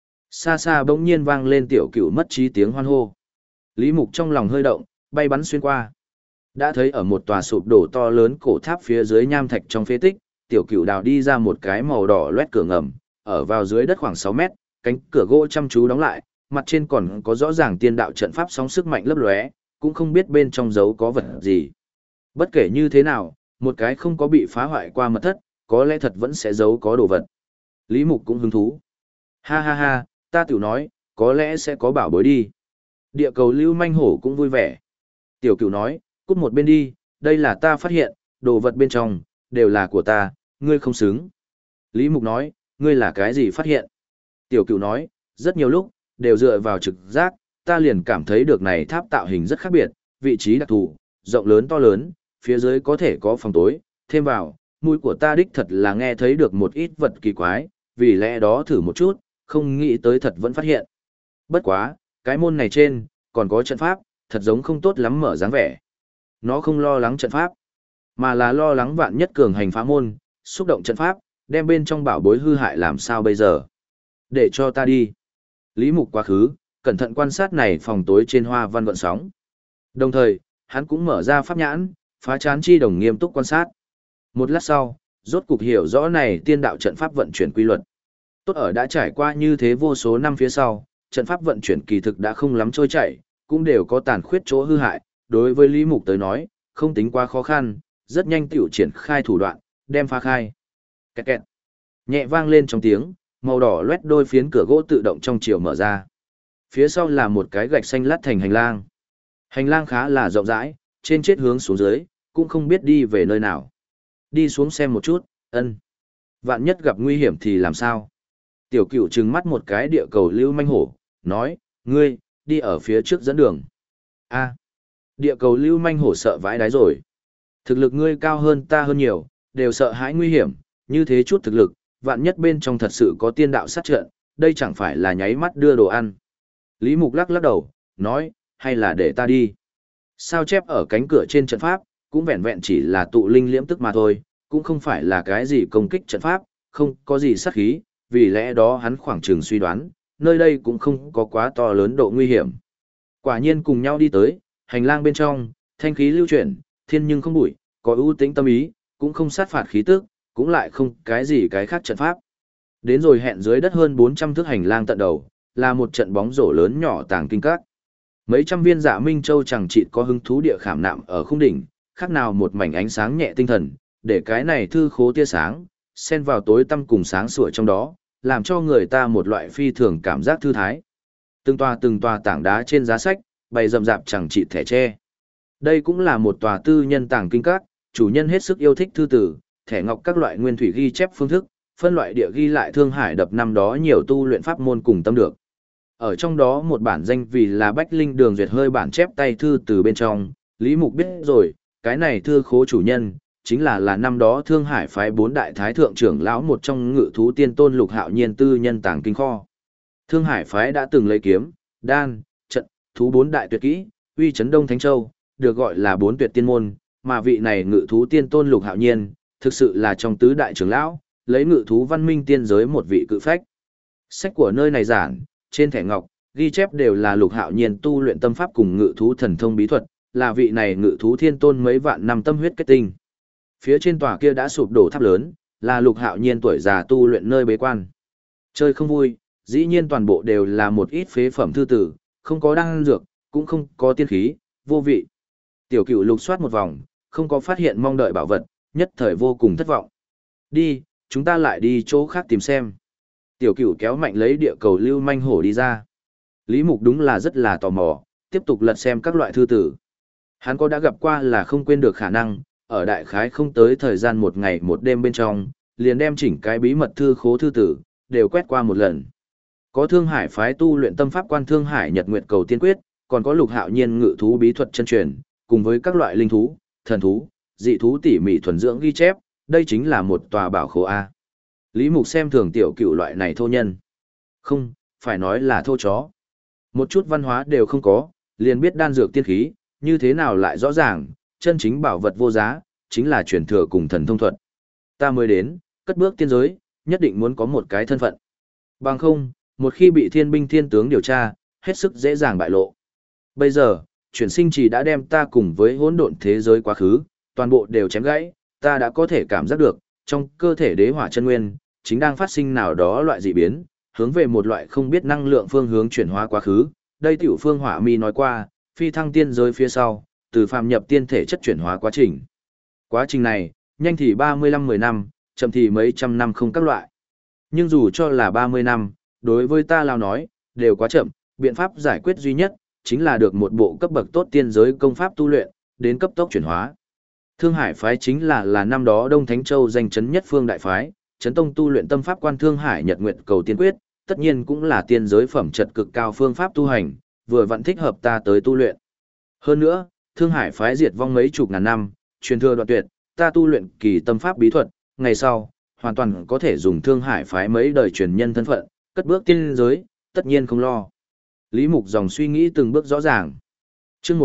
Xa xa bỗng nhiên vang lên tiểu cửu mất trí tiếng hoan hô. Lý Mục trong lòng hơi động, bay bắn xuyên qua. Đã thấy ở một tòa sụp đổ to lớn cổ tháp phía dưới nham thạch trong phế tích, tiểu cửu đào đi ra một cái màu đỏ loét cửa ngầm, ở vào dưới đất khoảng 6 mét, cánh cửa gỗ chăm chú đóng lại, mặt trên còn có rõ ràng tiên đạo trận pháp sóng sức mạnh lấp lóe, cũng không biết bên trong giấu có vật gì. Bất kể như thế nào, một cái không có bị phá hoại qua mật thất, có lẽ thật vẫn sẽ giấu có đồ vật. Lý Mục cũng hứng thú. Ha ha ha, ta tiểu nói, có lẽ sẽ có bảo bối đi. Địa cầu lưu manh hổ cũng vui vẻ. Tiểu cửu nói, cút một bên đi, đây là ta phát hiện, đồ vật bên trong, đều là của ta, ngươi không xứng. Lý Mục nói, ngươi là cái gì phát hiện? Tiểu cửu nói, rất nhiều lúc, đều dựa vào trực giác, ta liền cảm thấy được này tháp tạo hình rất khác biệt, vị trí đặc thù, rộng lớn to lớn, phía dưới có thể có phòng tối, thêm vào, mũi của ta đích thật là nghe thấy được một ít vật kỳ quái, vì lẽ đó thử một chút, không nghĩ tới thật vẫn phát hiện. Bất quá, cái môn này trên, còn có trận pháp, thật giống không tốt lắm mở dáng vẻ. Nó không lo lắng trận pháp, mà là lo lắng vạn nhất cường hành phá môn, xúc động trận pháp, đem bên trong bảo bối hư hại làm sao bây giờ. Để cho ta đi. Lý Mục quá khứ, cẩn thận quan sát này phòng tối trên hoa văn gợn sóng. Đồng thời, hắn cũng mở ra pháp nhãn, phá chán chi đồng nghiêm túc quan sát. Một lát sau, rốt cục hiểu rõ này tiên đạo trận pháp vận chuyển quy luật. Tốt ở đã trải qua như thế vô số năm phía sau, trận pháp vận chuyển kỳ thực đã không lắm trôi chảy, cũng đều có tàn khuyết chỗ hư hại, đối với Lý Mục tới nói, không tính quá khó khăn, rất nhanh tiểu triển khai thủ đoạn, đem phá khai. Kẹt kẹt. Nhẹ vang lên trong tiếng, màu đỏ loét đôi phiến cửa gỗ tự động trong chiều mở ra. Phía sau là một cái gạch xanh lát thành hành lang. Hành lang khá là rộng rãi, trên chết hướng xuống dưới, cũng không biết đi về nơi nào. Đi xuống xem một chút, ân. Vạn nhất gặp nguy hiểm thì làm sao? Tiểu cửu trừng mắt một cái địa cầu lưu manh hổ, nói, ngươi, đi ở phía trước dẫn đường. A, địa cầu lưu manh hổ sợ vãi đái rồi. Thực lực ngươi cao hơn ta hơn nhiều, đều sợ hãi nguy hiểm, như thế chút thực lực, vạn nhất bên trong thật sự có tiên đạo sát trận, đây chẳng phải là nháy mắt đưa đồ ăn. Lý Mục lắc lắc đầu, nói, hay là để ta đi. Sao chép ở cánh cửa trên trận pháp, cũng vẹn vẹn chỉ là tụ linh liễm tức mà thôi, cũng không phải là cái gì công kích trận pháp, không có gì sát khí, vì lẽ đó hắn khoảng chừng suy đoán, nơi đây cũng không có quá to lớn độ nguy hiểm. Quả nhiên cùng nhau đi tới, hành lang bên trong, thanh khí lưu chuyển, thiên nhưng không bụi, có ưu tĩnh tâm ý, cũng không sát phạt khí tức, cũng lại không cái gì cái khác trận pháp. Đến rồi hẹn dưới đất hơn 400 thước hành lang tận đầu, là một trận bóng rổ lớn nhỏ tàng kinh các. Mấy trăm viên Dạ Minh Châu chẳng chịt có hứng thú địa khảm nạm ở khung đỉnh, khác nào một mảnh ánh sáng nhẹ tinh thần, để cái này thư khố tia sáng, xen vào tối tăm cùng sáng sủa trong đó, làm cho người ta một loại phi thường cảm giác thư thái. Từng tòa tảng đá trên giá sách, bày rậm rạp chẳng trị thẻ tre. Đây cũng là một tòa tư nhân tàng kinh các, chủ nhân hết sức yêu thích thư tử, thẻ ngọc các loại nguyên thủy ghi chép phương thức, phân loại địa ghi lại Thương Hải đập năm đó nhiều tu luyện pháp môn cùng tâm được. Ở trong đó một bản danh vì là Bách Linh Đường duyệt hơi bản chép tay thư từ bên trong, Lý Mục biết rồi, cái này thư khố chủ nhân, chính là năm đó Thương Hải phái 4 đại thái thượng trưởng lão một trong Ngự thú tiên tôn Lục Hạo Nhiên tư nhân tàng kinh kho. Thương Hải phái đã từng lấy kiếm, đan, trận, thú 4 đại tuyệt kỹ, uy chấn Đông Thánh Châu, được gọi là 4 tuyệt tiên môn, mà vị này Ngự thú tiên tôn Lục Hạo Nhiên, thực sự là trong tứ đại trưởng lão, lấy ngự thú văn minh tiên giới một vị cự phách. Sách của nơi này giản, trên thẻ ngọc, ghi chép đều là Lục Hạo Nhiên tu luyện tâm pháp cùng ngự thú thần thông bí thuật, là vị này ngự thú thiên tôn mấy vạn năm tâm huyết kết tinh. Phía trên tòa kia đã sụp đổ tháp lớn, là Lục Hạo Nhiên tuổi già tu luyện nơi bế quan. Chơi không vui, dĩ nhiên toàn bộ đều là một ít phế phẩm thư tử, không có đan dược, cũng không có tiên khí, vô vị. Tiểu Cửu lục soát một vòng, không có phát hiện mong đợi bảo vật, nhất thời vô cùng thất vọng. Đi, chúng ta lại đi chỗ khác tìm xem. Tiểu Cửu kéo mạnh lấy địa cầu lưu manh hổ đi ra. Lý Mục đúng là rất là tò mò, tiếp tục lật xem các loại thư tử. Hắn có đã gặp qua là không quên được khả năng, ở đại khái không tới thời gian một ngày một đêm bên trong, liền đem chỉnh cái bí mật thư khố thư tử, đều quét qua một lần. Có Thương Hải phái tu luyện tâm pháp quan Thương Hải Nhật Nguyệt Cầu Tiên Quyết, còn có Lục Hạo Nhiên ngự thú bí thuật chân truyền, cùng với các loại linh thú, thần thú, dị thú tỉ mỉ thuần dưỡng ghi chép, đây chính là một tòa bảo khố A. Lý Mục xem thường Tiểu Cửu loại này thô nhân. Không, phải nói là thô chó. Một chút văn hóa đều không có, liền biết đan dược tiên khí, như thế nào lại rõ ràng, chân chính bảo vật vô giá, chính là truyền thừa cùng thần thông thuật. Ta mới đến, cất bước tiên giới, nhất định muốn có một cái thân phận. Bằng không, một khi bị thiên binh thiên tướng điều tra, hết sức dễ dàng bại lộ. Bây giờ, chuyển sinh chỉ đã đem ta cùng với hỗn độn thế giới quá khứ, toàn bộ đều chém gãy, ta đã có thể cảm giác được, trong cơ thể đế hỏa chân nguyên, chính đang phát sinh nào đó loại dị biến, hướng về một loại không biết năng lượng phương hướng chuyển hóa quá khứ. Đây tiểu phương hỏa mi nói qua, phi thăng tiên giới phía sau, từ phàm nhập tiên thể chất chuyển hóa quá trình. Quá trình này, nhanh thì 35-10 năm, chậm thì mấy trăm năm không các loại. Nhưng dù cho là 30 năm, đối với ta lao nói, đều quá chậm, biện pháp giải quyết duy nhất, chính là được một bộ cấp bậc tốt tiên giới công pháp tu luyện, đến cấp tốc chuyển hóa. Thương Hải phái chính là năm đó Đông Thánh Châu danh chấn nhất phương đại phái, chấn tông tu luyện tâm pháp quan Thương Hải Nhật Nguyệt Cầu Tiên Quyết, tất nhiên cũng là tiên giới phẩm chất cực cao phương pháp tu hành, vừa vẫn thích hợp ta tới tu luyện. Hơn nữa, Thương Hải phái diệt vong mấy chục ngàn năm, truyền thừa đoạn tuyệt, ta tu luyện kỳ tâm pháp bí thuật, ngày sau, hoàn toàn có thể dùng Thương Hải phái mấy đời truyền nhân thân phận, cất bước tiên giới, tất nhiên không lo. Lý Mục dòng suy nghĩ từng bước rõ ràng. Chương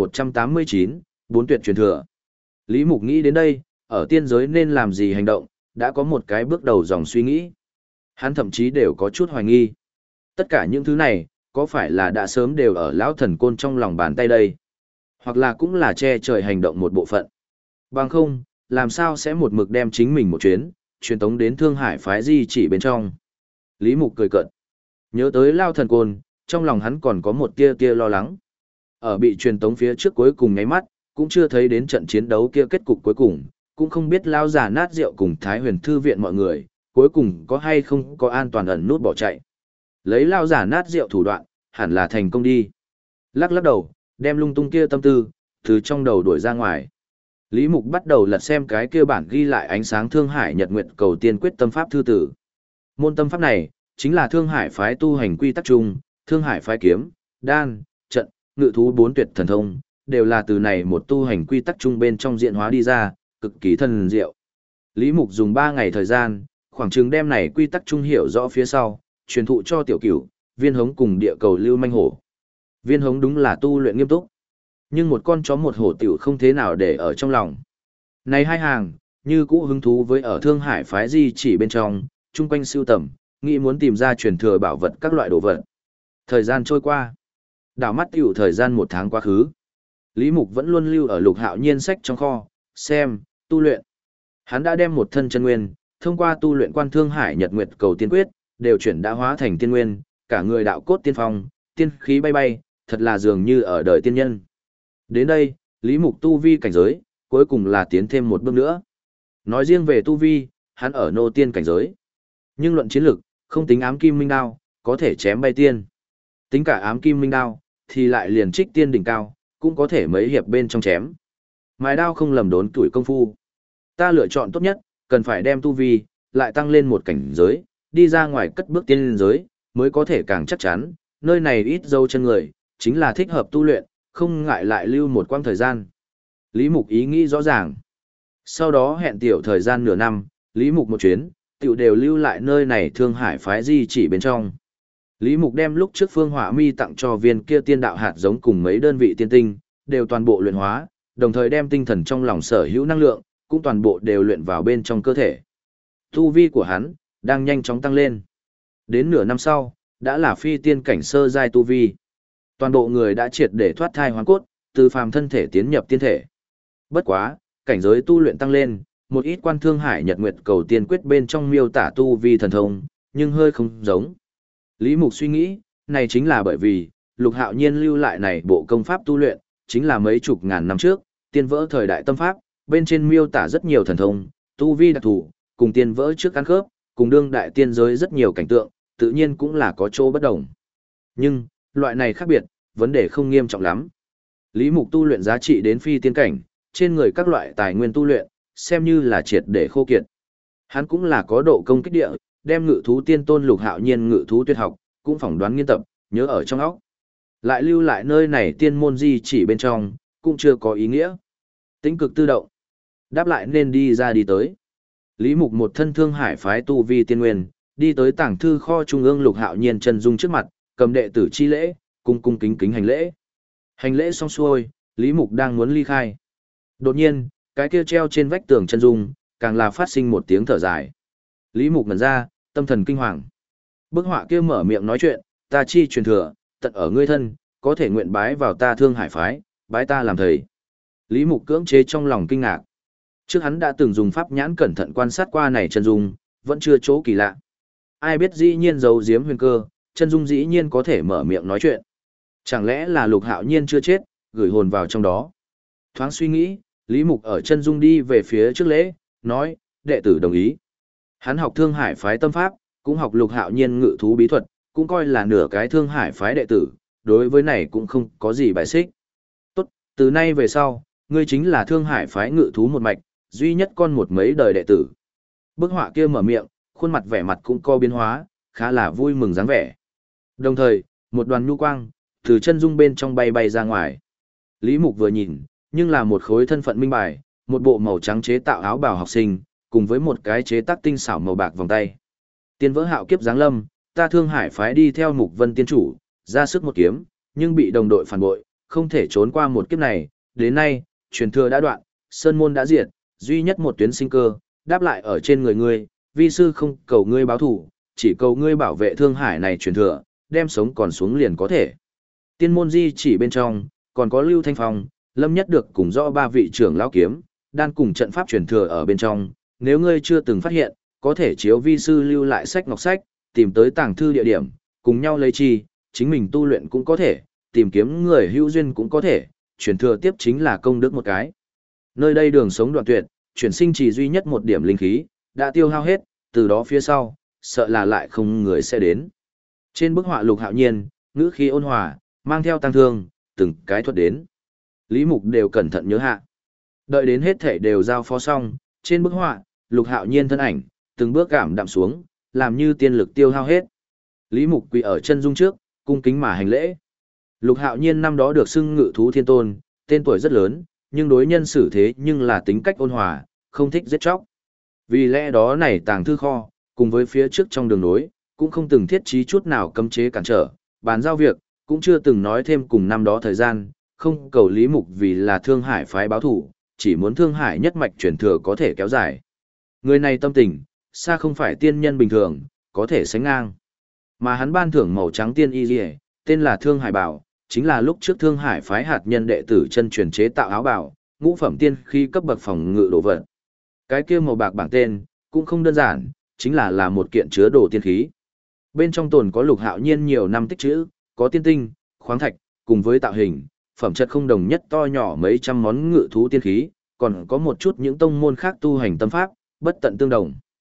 1189, 4 tuyệt truyền thừa. Lý Mục nghĩ đến đây, ở tiên giới nên làm gì hành động, đã có một cái bước đầu dòng suy nghĩ. Hắn thậm chí đều có chút hoài nghi. Tất cả những thứ này, có phải là đã sớm đều ở lão thần côn trong lòng bàn tay đây? Hoặc là cũng là che trời hành động một bộ phận. Bằng không, làm sao sẽ một mực đem chính mình một chuyến, truyền tống đến Thương Hải phái di chỉ bên trong. Lý Mục cười cợt. Nhớ tới lao thần côn, trong lòng hắn còn có một tia tia lo lắng. Ở bị truyền tống phía trước cuối cùng nháy mắt, cũng chưa thấy đến trận chiến đấu kia kết cục cuối cùng, cũng không biết lao giả nát rượu cùng Thái Huyền Thư viện mọi người, cuối cùng có hay không có an toàn ẩn nút bỏ chạy. Lấy lao giả nát rượu thủ đoạn, hẳn là thành công đi. Lắc lắc đầu, đem lung tung kia tâm tư, từ trong đầu đuổi ra ngoài. Lý Mục bắt đầu lật xem cái kia bản ghi lại ánh sáng Thương Hải Nhật Nguyệt Cầu Tiên Quyết tâm pháp thư tử. Môn tâm pháp này, chính là Thương Hải phái tu hành quy tắc chung, Thương Hải phái kiếm, đan, trận, ngự thú 4 tuyệt thần thông, đều là từ này một tu hành quy tắc chung bên trong diện hóa đi ra, cực kỳ thần diệu. Lý Mục dùng 3 ngày thời gian, khoảng chừng đem này quy tắc chung hiểu rõ phía sau, truyền thụ cho Tiểu Cửu, Viên Hống cùng địa cầu lưu manh hổ. Viên Hống đúng là tu luyện nghiêm túc, nhưng một con chó một hổ tiểu không thế nào để ở trong lòng. Này hai hàng, như cũ hứng thú với ở Thương Hải phái di chỉ bên trong, chung quanh sưu tầm, nghĩ muốn tìm ra truyền thừa bảo vật các loại đồ vật. Thời gian trôi qua, đảo mắt tiểu thời gian 1 tháng quá khứ. Lý Mục vẫn luôn lưu ở Lục Hạo Nhiên sách trong kho, xem, tu luyện. Hắn đã đem một thân chân nguyên, thông qua tu luyện quan Thương Hải Nhật Nguyệt Cầu Tiên Quyết, đều chuyển đã hóa thành tiên nguyên, cả người đạo cốt tiên phong, tiên khí bay bay, thật là dường như ở đời tiên nhân. Đến đây, Lý Mục tu vi cảnh giới, cuối cùng là tiến thêm một bước nữa. Nói riêng về tu vi, hắn ở nô tiên cảnh giới. Nhưng luận chiến lực, không tính ám kim minh đao, có thể chém bay tiên. Tính cả ám kim minh đao, thì lại liền trích tiên đỉnh cao, cũng có thể mấy hiệp bên trong chém. Mài đao không lầm đốn tuổi công phu. Ta lựa chọn tốt nhất, cần phải đem tu vi, lại tăng lên một cảnh giới, đi ra ngoài cất bước tiên giới, mới có thể càng chắc chắn, nơi này ít dâu chân người, chính là thích hợp tu luyện, không ngại lại lưu một quãng thời gian. Lý Mục ý nghĩ rõ ràng. Sau đó hẹn tiểu thời gian nửa năm, Lý Mục một chuyến, tiểu đều lưu lại nơi này Thương Hải phái di chỉ bên trong. Lý Mục đem lúc trước Phương Hỏa Mi tặng cho viên kia tiên đạo hạt giống cùng mấy đơn vị tiên tinh, đều toàn bộ luyện hóa, đồng thời đem tinh thần trong lòng sở hữu năng lượng, cũng toàn bộ đều luyện vào bên trong cơ thể. Tu vi của hắn đang nhanh chóng tăng lên. Đến nửa năm sau, đã là phi tiên cảnh sơ giai tu vi. Toàn bộ người đã triệt để thoát thai hoán cốt, từ phàm thân thể tiến nhập tiên thể. Bất quá, cảnh giới tu luyện tăng lên, một ít quan Thương Hải Nhật Nguyệt Cầu Tiên Quyết bên trong miêu tả tu vi thần thông, nhưng hơi không giống. Lý Mục suy nghĩ, này chính là bởi vì, Lục Hạo Nhiên lưu lại này bộ công pháp tu luyện, chính là mấy chục ngàn năm trước, tiên vỡ thời đại tâm pháp, bên trên miêu tả rất nhiều thần thông, tu vi đặc thù, cùng tiên vỡ trước ăn khớp, cùng đương đại tiên giới rất nhiều cảnh tượng, tự nhiên cũng là có chỗ bất đồng. Nhưng, loại này khác biệt, vấn đề không nghiêm trọng lắm. Lý Mục tu luyện giá trị đến phi tiên cảnh, trên người các loại tài nguyên tu luyện, xem như là triệt để khô kiệt. Hắn cũng là có độ công kích địa, đem ngự thú tiên tôn Lục Hạo Nhiên ngự thú tuyệt học, cũng phỏng đoán nghiên tập, nhớ ở trong óc. Lại lưu lại nơi này tiên môn di chỉ bên trong, cũng chưa có ý nghĩa. Tính cực tự động. Đáp lại nên đi ra đi tới. Lý Mục một thân Thương Hải phái tu vi tiên nguyên, đi tới tàng thư kho trung ương Lục Hạo Nhiên chân dung trước mặt, cầm đệ tử chi lễ, cung cung kính kính hành lễ. Hành lễ xong xuôi, Lý Mục đang muốn ly khai. Đột nhiên, cái kia treo trên vách tường chân dung, càng là phát sinh một tiếng thở dài. Lý Mục ngẩn ra, tâm thần kinh hoàng. Bức họa kia mở miệng nói chuyện, ta chi truyền thừa, tận ở ngươi thân, có thể nguyện bái vào ta Thương Hải phái, bái ta làm thầy. Lý Mục cưỡng chế trong lòng kinh ngạc. Trước hắn đã từng dùng pháp nhãn cẩn thận quan sát qua này chân dung, vẫn chưa chỗ kỳ lạ. Ai biết dĩ nhiên giấu giếm huyền cơ, chân dung dĩ nhiên có thể mở miệng nói chuyện. Chẳng lẽ là Lục Hạo Nhiên chưa chết, gửi hồn vào trong đó. Thoáng suy nghĩ, Lý Mục ở chân dung đi về phía trước lễ, nói, đệ tử đồng ý. Hắn học Thương Hải phái tâm pháp, cũng học Lục Hạo Nhiên ngự thú bí thuật, cũng coi là nửa cái Thương Hải phái đệ tử, đối với này cũng không có gì bài xích. Tốt, từ nay về sau, ngươi chính là Thương Hải phái ngự thú một mạch, duy nhất con một mấy đời đệ tử. Bức họa kia mở miệng, khuôn mặt vẻ mặt cũng co biến hóa, khá là vui mừng dáng vẻ. Đồng thời, một đoàn nhu quang, từ chân dung bên trong bay bay ra ngoài. Lý Mục vừa nhìn, nhưng là một khối thân phận minh bài, một bộ màu trắng chế tạo áo bào học sinh, cùng với một cái chế tác tinh xảo màu bạc vòng tay. Tiên vỡ hạo kiếp giáng lâm, ta Thương Hải phái đi theo Mục Vân tiên chủ, ra sức một kiếm, nhưng bị đồng đội phản bội, không thể trốn qua một kiếp này, đến nay, truyền thừa đã đoạn, sơn môn đã diệt, duy nhất một tuyến sinh cơ, đáp lại ở trên người ngươi, vi sư không cầu ngươi báo thù, chỉ cầu ngươi bảo vệ Thương Hải này truyền thừa, đem sống còn xuống liền có thể. Tiên môn di chỉ bên trong, còn có Lưu Thanh Phong, Lâm Nhất được cùng rõ ba vị trưởng lão kiếm, đan cùng trận pháp truyền thừa ở bên trong, nếu ngươi chưa từng phát hiện, có thể chiếu vi sư lưu lại sách ngọc sách, tìm tới tàng thư địa điểm, cùng nhau lấy chi, chính mình tu luyện cũng có thể, tìm kiếm người hữu duyên cũng có thể, truyền thừa tiếp chính là công đức một cái. Nơi đây đường sống đoạn tuyệt, chuyển sinh chỉ duy nhất một điểm linh khí, đã tiêu hao hết, từ đó phía sau, sợ là lại không người sẽ đến. Trên bức họa Lục Hạo Nhiên, ngữ khí ôn hòa, mang theo tăng thương, từng cái thuật đến. Lý Mục đều cẩn thận nhớ hạ. Đợi đến hết thể đều giao phó xong, trên bức họa, Lục Hạo Nhiên thân ảnh, từng bước cảm đạm xuống, làm như tiên lực tiêu hao hết. Lý Mục quỳ ở chân dung trước, cung kính mà hành lễ. Lục Hạo Nhiên năm đó được xưng ngự thú thiên tôn, tên tuổi rất lớn, nhưng đối nhân xử thế nhưng là tính cách ôn hòa, không thích giết chóc. Vì lẽ đó này tàng thư kho, cùng với phía trước trong đường nối, cũng không từng thiết trí chút nào cấm chế cản trở, bàn giao việc, cũng chưa từng nói thêm cùng năm đó thời gian, không cầu Lý Mục vì là Thương Hải phái báo thủ, chỉ muốn Thương Hải nhất mạch truyền thừa có thể kéo dài. Người này tâm tình, xa không phải tiên nhân bình thường, có thể sánh ngang. Mà hắn ban thưởng màu trắng tiên y liễu, tên là Thương Hải Bảo, chính là lúc trước Thương Hải phái hạt nhân đệ tử chân truyền chế tạo áo bảo, ngũ phẩm tiên khi cấp bậc phòng ngự đồ vật. Cái kia màu bạc bảng tên, cũng không đơn giản, chính là một kiện chứa đồ tiên khí. Bên trong tồn có Lục Hạo Nhiên nhiều năm tích trữ, có tiên tinh, khoáng thạch, cùng với tạo hình, phẩm chất không đồng nhất to nhỏ mấy trăm món ngự thú tiên khí, còn có một chút những tông môn khác tu hành tâm pháp, bất tận tương đồng.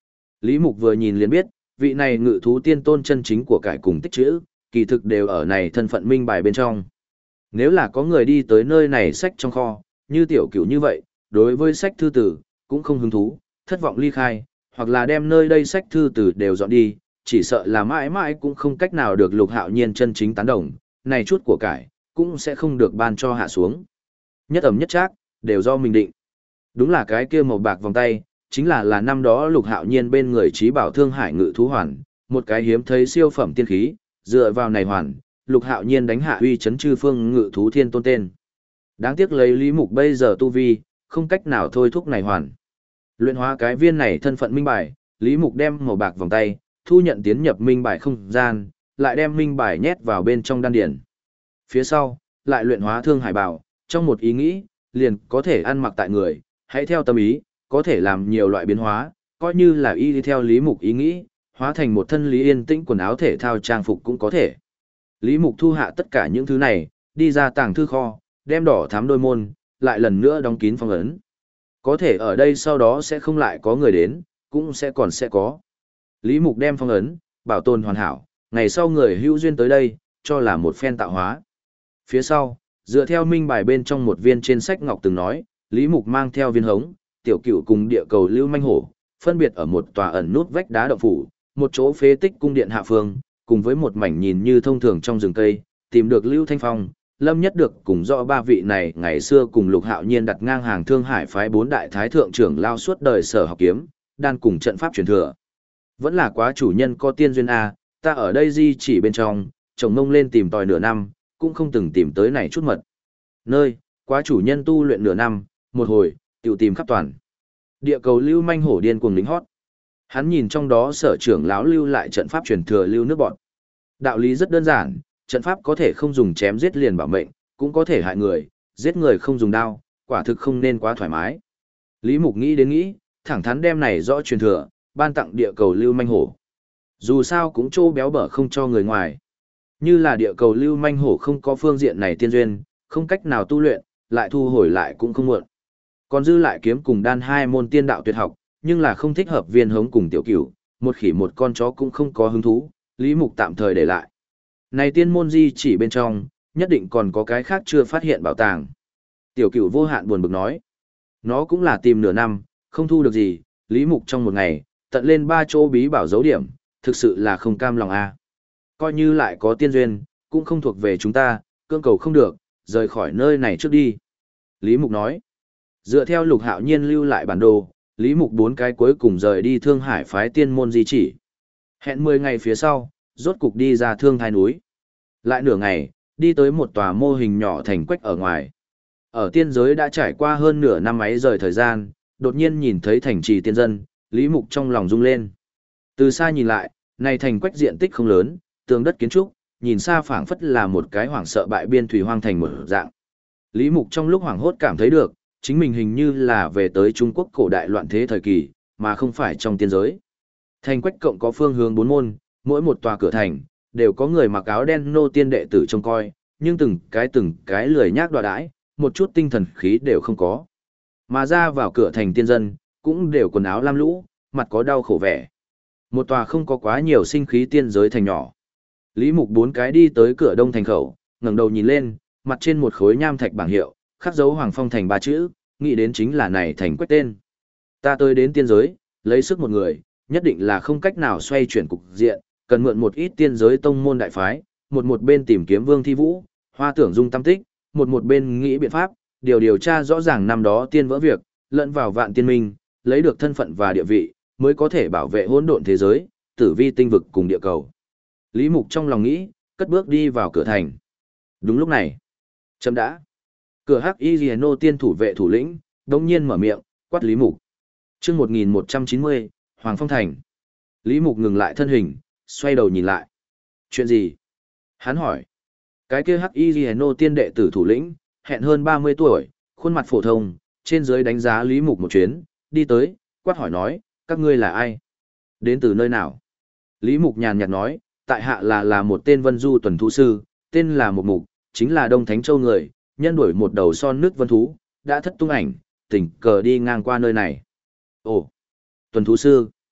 Lý Mục vừa nhìn liền biết, vị này ngự thú tiên tôn chân chính của cải cùng tích chữ, kỳ thực đều ở này thân phận minh bài bên trong. Nếu là có người đi tới nơi này sách trong kho, như tiểu cửu như vậy, đối với sách thư tử, cũng không hứng thú, thất vọng ly khai, hoặc là đem nơi đây sách thư tử đều dọn đi, chỉ sợ là mãi mãi cũng không cách nào được Lục Hạo Nhiên chân chính tán đồng, này chút của cải, cũng sẽ không được ban cho hạ xuống. Nhất ẩm nhất trác, đều do mình định. Đúng là cái kia màu bạc vòng tay, chính là năm đó Lục Hạo Nhiên bên người trí bảo Thương Hải Ngự Thú Hoàn, một cái hiếm thấy siêu phẩm tiên khí, dựa vào này hoàn, Lục Hạo Nhiên đánh hạ uy chấn chư phương Ngự Thú Thiên Tôn tên. Đáng tiếc lấy Lý Mục bây giờ tu vi, không cách nào thôi thúc này hoàn. Luyện hóa cái viên này thân phận minh bài, Lý Mục đem màu bạc vòng tay, thu nhận tiến nhập minh bài không gian, lại đem minh bài nhét vào bên trong đan điển. Phía sau, lại luyện hóa Thương Hải Bảo, trong một ý nghĩ, liền có thể ăn mặc tại người, hãy theo tâm ý, có thể làm nhiều loại biến hóa, coi như là y đi theo Lý Mục ý nghĩ, hóa thành một thân Lý Yên Tĩnh quần áo thể thao trang phục cũng có thể. Lý Mục thu hạ tất cả những thứ này, đi ra tàng thư kho, đem đỏ thắm đôi môn, lại lần nữa đóng kín phong ấn. Có thể ở đây sau đó sẽ không lại có người đến, cũng sẽ có. Lý Mục đem phong ấn, bảo tồn hoàn hảo, ngày sau người hữu duyên tới đây, cho là một phen tạo hóa. Phía sau, dựa theo minh bài bên trong một viên trên sách ngọc từng nói, Lý Mục mang theo viên hống, tiểu cửu cùng địa cầu lưu manh hổ, phân biệt ở một tòa ẩn nút vách đá động phủ, một chỗ phế tích cung điện hạ phương, cùng với một mảnh nhìn như thông thường trong rừng cây, tìm được Lưu Thanh Phong, Lâm Nhất Được cùng rõ ba vị này ngày xưa cùng Lục Hạo Nhiên đặt ngang hàng Thương Hải phái bốn đại thái thượng trưởng lao suốt đời sở học kiếm, đan cùng trận pháp truyền thừa. Vẫn là quá chủ nhân có tiên duyên a, ta ở đây di chỉ bên trong, chồng mông lên tìm tòi nửa năm, cũng không từng tìm tới này chút mật. Nơi, quá chủ nhân tu luyện nửa năm, một hồi, tiểu tìm khắp toàn. Địa cầu lưu manh hổ điên cuồng lính hót. Hắn nhìn trong đó sở trưởng lão lưu lại trận pháp truyền thừa lưu nước bọn. Đạo lý rất đơn giản, trận pháp có thể không dùng chém giết liền bảo mệnh, cũng có thể hại người, giết người không dùng đao, quả thực không nên quá thoải mái. Lý Mục nghĩ đến nghĩ, thẳng thắn đem này rõ truyền thừa, ban tặng địa cầu lưu manh hổ. Dù sao cũng trô béo bở không cho người ngoài. Như là địa cầu lưu manh hổ không có phương diện này tiên duyên, không cách nào tu luyện, lại thu hồi lại cũng không muộn. Còn dư lại kiếm cùng đan hai môn tiên đạo tuyệt học, nhưng là không thích hợp viên hống cùng tiểu cửu, một khỉ một con chó cũng không có hứng thú, Lý Mục tạm thời để lại. Này tiên môn di chỉ bên trong, nhất định còn có cái khác chưa phát hiện bảo tàng. Tiểu cửu vô hạn buồn bực nói. Nó cũng là tìm nửa năm, không thu được gì, Lý Mục trong một ngày, tận lên 3 chỗ bí bảo dấu điểm, thực sự là không cam lòng a. Coi như lại có tiên duyên, cũng không thuộc về chúng ta, cưỡng cầu không được, rời khỏi nơi này trước đi. Lý Mục nói. Dựa theo Lục Hạo Nhiên lưu lại bản đồ, Lý Mục 4 cái cuối cùng rời đi Thương Hải phái tiên môn di chỉ. Hẹn 10 ngày phía sau, rốt cục đi ra Thương Thái núi. Lại nửa ngày, đi tới một tòa mô hình nhỏ thành quách ở ngoài. Ở tiên giới đã trải qua hơn nửa năm ấy rời thời gian, đột nhiên nhìn thấy thành trì tiên dân, Lý Mục trong lòng rung lên. Từ xa nhìn lại, này thành quách diện tích không lớn, tường đất kiến trúc, nhìn xa phảng phất là một cái hoảng sợ bại biên thủy hoang thành một dạng. Lý Mục trong lúc hoảng hốt cảm thấy được, chính mình hình như là về tới Trung Quốc cổ đại loạn thế thời kỳ, mà không phải trong tiên giới. Thành quách cộng có phương hướng 4 môn, mỗi một tòa cửa thành, đều có người mặc áo đen nô tiên đệ tử trông coi, nhưng từng cái lười nhác đoạ đãi, một chút tinh thần khí đều không có. Mà ra vào cửa thành tiên dân, cũng đều quần áo lam lũ, mặt có đau khổ vẻ. Một tòa không có quá nhiều sinh khí tiên giới thành nhỏ. Lý Mục 4 cái đi tới cửa đông thành khẩu, ngẩng đầu nhìn lên, mặt trên một khối nham thạch bảng hiệu, khắc dấu Hoàng Phong thành 3 chữ, nghĩ đến chính là này thành quách tên. Ta tới đến tiên giới, lấy sức một người, nhất định là không cách nào xoay chuyển cục diện, cần mượn một ít tiên giới tông môn đại phái, một bên tìm kiếm Vương Thi Vũ, Hoa Tưởng Dung tâm tích, một bên nghĩ biện pháp, điều tra rõ ràng năm đó tiên vỡ việc, lẫn vào vạn tiên minh, lấy được thân phận và địa vị, mới có thể bảo vệ hỗn độn thế giới, tử vi tinh vực cùng địa cầu. Lý Mục trong lòng nghĩ, cất bước đi vào cửa thành. Đúng lúc này, chấm đã. Cửa Hắc Y Liễu tiên thủ vệ thủ lĩnh, đống nhiên mở miệng, quát Lý Mục. Chương 1190, Hoàng Phong thành. Lý Mục ngừng lại thân hình, xoay đầu nhìn lại. Chuyện gì? Hắn hỏi. Cái kia Hắc Y Liễu tiên đệ tử thủ lĩnh, hẹn hơn 30 tuổi, khuôn mặt phổ thông, trên dưới đánh giá Lý Mục một chuyến, đi tới, quát hỏi nói, các ngươi là ai? Đến từ nơi nào? Lý Mục nhàn nhạt nói, tại hạ là một tên vân du tuần thú sư, tên là Mục Mục, chính là Đông Thánh Châu người, nhân đuổi một đầu son nước vân thú, đã thất tung ảnh, tình cờ đi ngang qua nơi này. Ồ, tuần thú sư.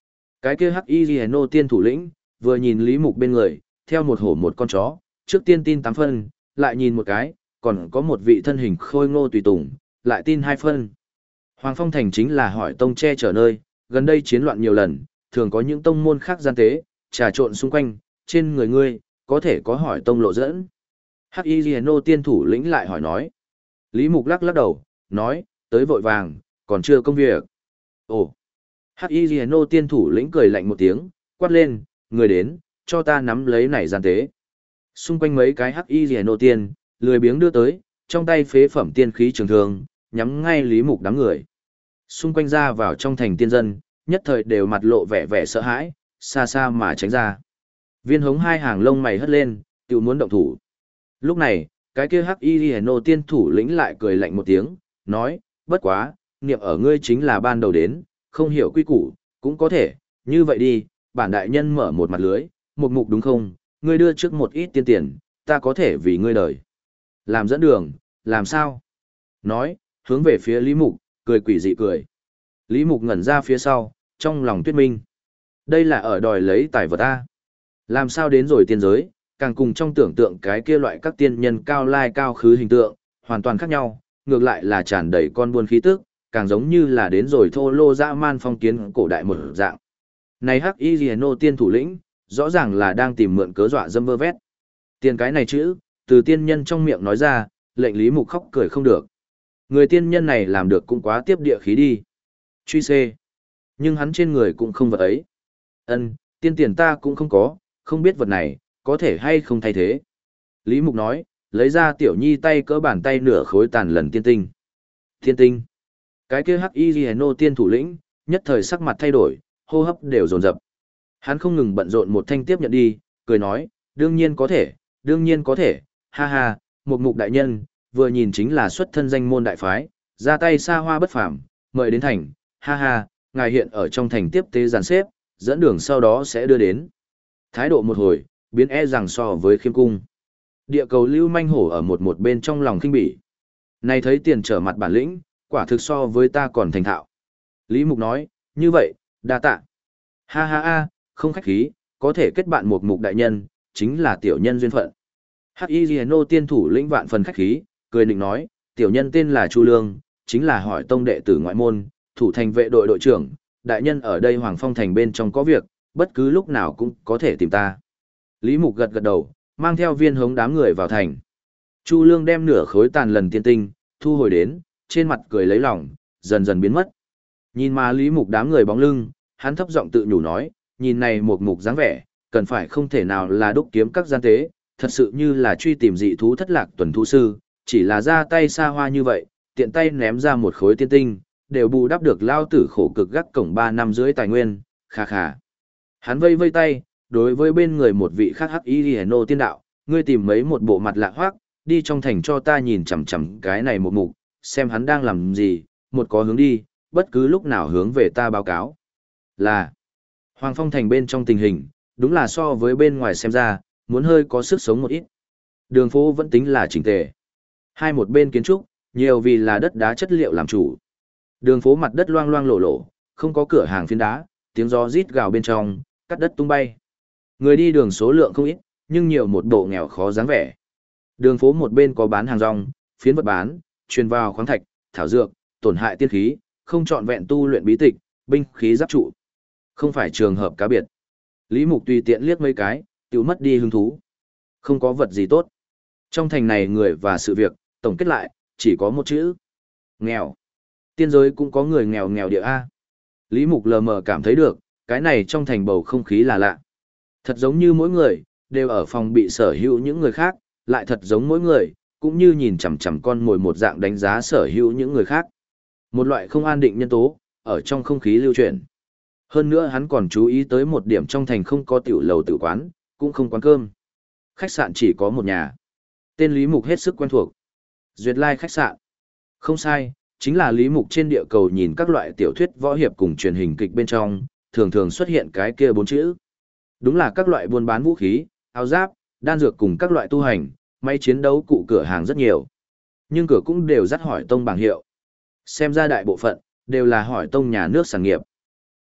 Cái kia Hắc Y Liễu nô tiên thủ lĩnh, vừa nhìn Lý Mục bên người, theo một hổ một con chó, trước tiên tin 8 phân, lại nhìn một cái, còn có một vị thân hình khôi ngô tùy tùng, lại tin 2 phân. Hoàng Phong Thành chính là hỏi tông che chở nơi, gần đây chiến loạn nhiều lần, thường có những tông môn khác gian tế, trà trộn xung quanh, trên người ngươi, có thể có hỏi tông lộ dẫn. Hắc Y Liễu nô tiên thủ lĩnh lại hỏi nói. Lý Mục lắc lắc đầu, nói, tới vội vàng, còn chưa công việc. Ồ! Hắc Y Liễu nô tiên thủ lĩnh cười lạnh một tiếng, quát lên, người đến, cho ta nắm lấy này gian tế. Xung quanh mấy cái Hắc Y Liễu nô tiên, lười biếng đưa tới, trong tay phế phẩm tiên khí trường thương, nhắm ngay Lý Mục đám người. Xung quanh ra vào trong thành tiên dân, nhất thời đều mặt lộ vẻ vẻ sợ hãi, xa xa mà tránh ra. Viên Hống hai hàng lông mày hất lên, tự muốn động thủ. Lúc này, cái kia Hắc Y Liễu nô tiên thủ lĩnh lại cười lạnh một tiếng, nói, bất quá, niệm ở ngươi chính là ban đầu đến, không hiểu quy củ, cũng có thể, như vậy đi, bản đại nhân mở một mặt lưới, một mục đúng không, ngươi đưa trước một ít tiên tiền, ta có thể vì ngươi đời. Làm dẫn đường, làm sao? Nói, hướng về phía Lý Mục, cười quỷ dị cười. Lý Mục ngẩn ra phía sau, trong lòng tuyết minh. Đây là ở đòi lấy tài vật ta. Làm sao đến rồi tiên giới, càng cùng trong tưởng tượng cái kia loại các tiên nhân cao lai cao khứ hình tượng, hoàn toàn khác nhau, ngược lại là tràn đầy con buôn khí tức, càng giống như là đến rồi thô lô dã man phong kiến cổ đại một dạng. Này Hắc Y Liễu nô tiên thủ lĩnh, rõ ràng là đang tìm mượn cớ dọa dâm vơ vét. Tiền cái này chữ, từ tiên nhân trong miệng nói ra, lệnh Lý Mục khóc cười không được. Người tiên nhân này làm được cũng quá tiếp địa khí đi. Truy xê. Nhưng hắn trên người cũng không vật ấy. Tiên tiền ta cũng không có, không biết vật này, có thể hay không thay thế. Lý Mục nói, lấy ra tiểu nhi tay cỡ bàn tay nửa khối tàn lần tiên tinh. Tiên tinh. Cái kia Hắc Y Liễu nô tiên thủ lĩnh, nhất thời sắc mặt thay đổi, hô hấp đều dồn dập. Hắn không ngừng bận rộn một thanh tiếp nhận đi, cười nói, đương nhiên có thể, ha ha, một mục đại nhân, vừa nhìn chính là xuất thân danh môn đại phái, ra tay xa hoa bất phàm, mời đến thành, ha ha, ngài hiện ở trong thành tiếp tế dàn xếp, dẫn đường sau đó sẽ đưa đến. Thái độ một hồi, biến e rằng so với khiêm cung. Địa cầu lưu manh hổ ở một bên trong lòng kinh bỉ. Này thấy tiền trở mặt bản lĩnh, quả thực so với ta còn thành thạo. Lý Mục nói, như vậy, đa tạ. Ha ha ha, không khách khí, có thể kết bạn một mục đại nhân, chính là tiểu nhân duyên phận. Hắc Y Liễu nô tiên thủ lĩnh vạn phần khách khí, cười định nói, tiểu nhân tên là Chu Lương, chính là hỏi tông đệ tử ngoại môn, thủ thành vệ đội đội trưởng, đại nhân ở đây Hoàng Phong thành bên trong có việc, bất cứ lúc nào cũng có thể tìm ta. Lý Mục gật gật đầu, mang theo Viên Hống đám người vào thành. Chu Lương đem nửa khối tàn lần tiên tinh, thu hồi đến, trên mặt cười lấy lòng, dần dần biến mất. Nhìn mà Lý Mục đám người bóng lưng, hắn thấp giọng tự nhủ nói, nhìn này một mục dáng vẻ, cần phải không thể nào là đúc kiếm các gian tế, thật sự như là truy tìm dị thú thất lạc tuần thú sư, chỉ là ra tay xa hoa như vậy, tiện tay ném ra một khối tiên tinh, đều bù đắp được lao tử khổ cực gác cổng 3 năm dưới tài nguyên, khà khà. Hắn vây vây tay, đối với bên người một vị khác Hắc Y Liễu nô tiên đạo, ngươi tìm mấy một bộ mặt lạ hoác, đi trong thành cho ta nhìn chằm chằm cái này một mục, xem hắn đang làm gì, một có hướng đi, bất cứ lúc nào hướng về ta báo cáo. Là, Hoàng Phong thành bên trong tình hình, đúng là so với bên ngoài xem ra, muốn hơi có sức sống một ít. Đường phố vẫn tính là chỉnh tề. Hai một bên kiến trúc, nhiều vì là đất đá chất liệu làm chủ. Đường phố mặt đất loang loang lổ lổ, không có cửa hàng phiến đá, tiếng gió rít gào bên trong, cắt đất tung bay. Người đi đường số lượng không ít, nhưng nhiều một bộ nghèo khó dáng vẻ. Đường phố một bên có bán hàng rong, phiến vật bán, truyền vào khoáng thạch, thảo dược, tổn hại tiên khí, không trọn vẹn tu luyện bí tịch, binh khí giáp trụ. Không phải trường hợp cá biệt. Lý Mục tùy tiện liếc mấy cái, tiêu mất đi hứng thú. Không có vật gì tốt. Trong thành này người và sự việc, tổng kết lại, chỉ có một chữ. Nghèo. Tiên giới cũng có người nghèo nghèo địa A. Lý Mục lờ mờ cảm thấy được, cái này trong thành bầu không khí là lạ. Thật giống như mỗi người, đều ở phòng bị sở hữu những người khác, lại thật giống mỗi người, cũng như nhìn chằm chằm con mồi một dạng đánh giá sở hữu những người khác. Một loại không an định nhân tố, ở trong không khí lưu chuyển. Hơn nữa hắn còn chú ý tới một điểm trong thành không có tiểu lầu tử quán, cũng không quán cơm. Khách sạn chỉ có một nhà. Tên Lý Mục hết sức quen thuộc. Duyệt Lai khách sạn. Không sai, chính là Lý Mục trên địa cầu nhìn các loại tiểu thuyết võ hiệp cùng truyền hình kịch bên trong, thường thường xuất hiện cái kia 4 chữ. Đúng là các loại buôn bán vũ khí, áo giáp, đan dược cùng các loại tu hành, máy chiến đấu cụ cửa hàng rất nhiều. Nhưng cửa cũng đều dắt hỏi tông bảng hiệu. Xem ra đại bộ phận, đều là hỏi tông nhà nước sản nghiệp.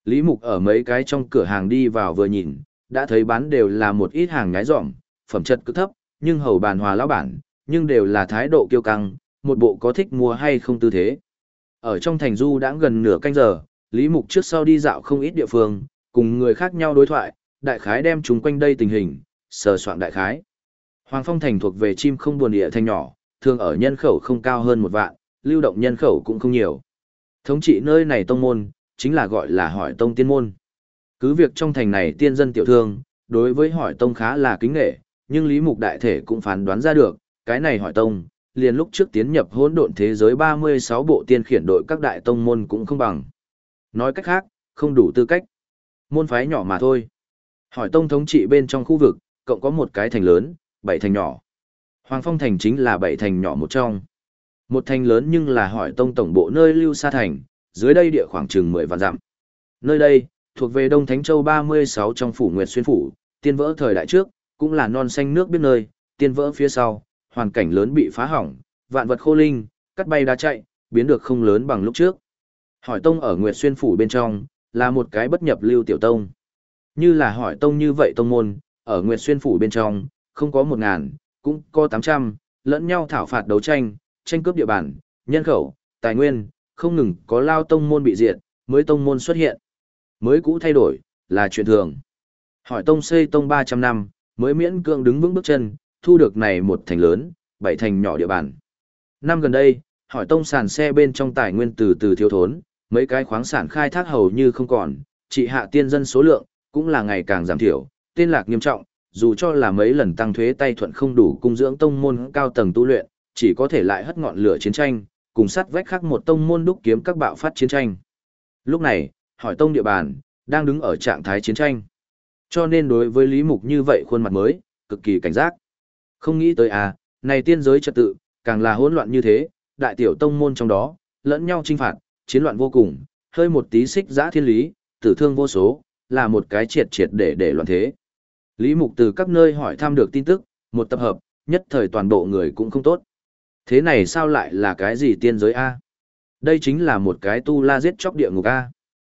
Lý Mục ở mấy cái trong cửa hàng đi vào vừa nhìn, đã thấy bán đều là một ít hàng nhái dỏm, phẩm chất cực thấp, nhưng hầu bàn hòa lão bản, nhưng đều là thái độ kiêu căng, một bộ có thích mua hay không tư thế. Ở trong thành du đã gần nửa canh giờ, Lý Mục trước sau đi dạo không ít địa phương, cùng người khác nhau đối thoại, đại khái đem chúng quanh đây tình hình, sờ soạn đại khái. Hoàng Phong thành thuộc về chim không buồn địa thành nhỏ, thường ở nhân khẩu không cao hơn 1 vạn, lưu động nhân khẩu cũng không nhiều. Thống trị nơi này tông môn, chính là gọi là Hỏi Tông tiên môn. Cứ việc trong thành này tiên dân tiểu thương, đối với Hỏi Tông khá là kính nghệ, nhưng Lý Mục đại thể cũng phán đoán ra được, cái này Hỏi Tông, liền lúc trước tiến nhập hỗn độn thế giới 36 bộ tiên khiển đội các đại tông môn cũng không bằng. Nói cách khác, không đủ tư cách. Môn phái nhỏ mà thôi. Hỏi Tông thống trị bên trong khu vực, cộng có một cái thành lớn, 7 thành nhỏ. Hoàng Phong thành chính là 7 thành nhỏ một trong. Một thành lớn nhưng là Hỏi Tông tổng bộ nơi Lưu Sa thành, dưới đây địa khoảng chừng 10 vạn dặm. Nơi đây, thuộc về Đông Thánh Châu 36 trong phủ Nguyệt Xuyên phủ, tiên vỡ thời đại trước, cũng là non xanh nước biết nơi, tiên vỡ phía sau, hoàn cảnh lớn bị phá hỏng, vạn vật khô linh, cắt bay đá chạy, biến được không lớn bằng lúc trước. Hỏi Tông ở Nguyệt Xuyên phủ bên trong, là một cái bất nhập lưu tiểu tông. Như là Hỏi Tông như vậy tông môn, ở Nguyệt Xuyên phủ bên trong, không có 1000, cũng có 800, lẫn nhau thảo phạt đấu tranh, tranh cướp địa bàn, nhân khẩu, tài nguyên, không ngừng có lao tông môn bị diệt, mới tông môn xuất hiện. Mới cũ thay đổi, là chuyện thường. Hỏi Tông xây tông 300 năm, mới miễn cưỡng đứng vững bước chân, thu được này một thành lớn, 7 thành nhỏ địa bàn. Năm gần đây, Hỏi Tông sàn xe bên trong tài nguyên từ từ thiếu thốn, mấy cái khoáng sản khai thác hầu như không còn, trị hạ tiên dân số lượng, cũng là ngày càng giảm thiểu, tên lạc nghiêm trọng, dù cho là mấy lần tăng thuế tay thuận không đủ cung dưỡng tông môn cao tầng tu luyện, chỉ có thể lại hất ngọn lửa chiến tranh, cùng sắt vách khác một tông môn đúc kiếm các bạo phát chiến tranh. Lúc này, Hỏi Tông địa bàn, đang đứng ở trạng thái chiến tranh. Cho nên đối với Lý Mục như vậy khuôn mặt mới, cực kỳ cảnh giác. Không nghĩ tới này tiên giới trật tự, càng là hỗn loạn như thế, đại tiểu tông môn trong đó, lẫn nhau chinh phạt, chiến loạn vô cùng, hơi một tí xích giã thiên lý, tử thương vô số, là một cái triệt triệt để loạn thế. Lý Mục từ các nơi hỏi thăm được tin tức, một tập hợp, nhất thời toàn bộ người cũng không tốt. Thế này sao lại là cái gì tiên giới A? Đây chính là một cái tu la giết chóc địa ngục A.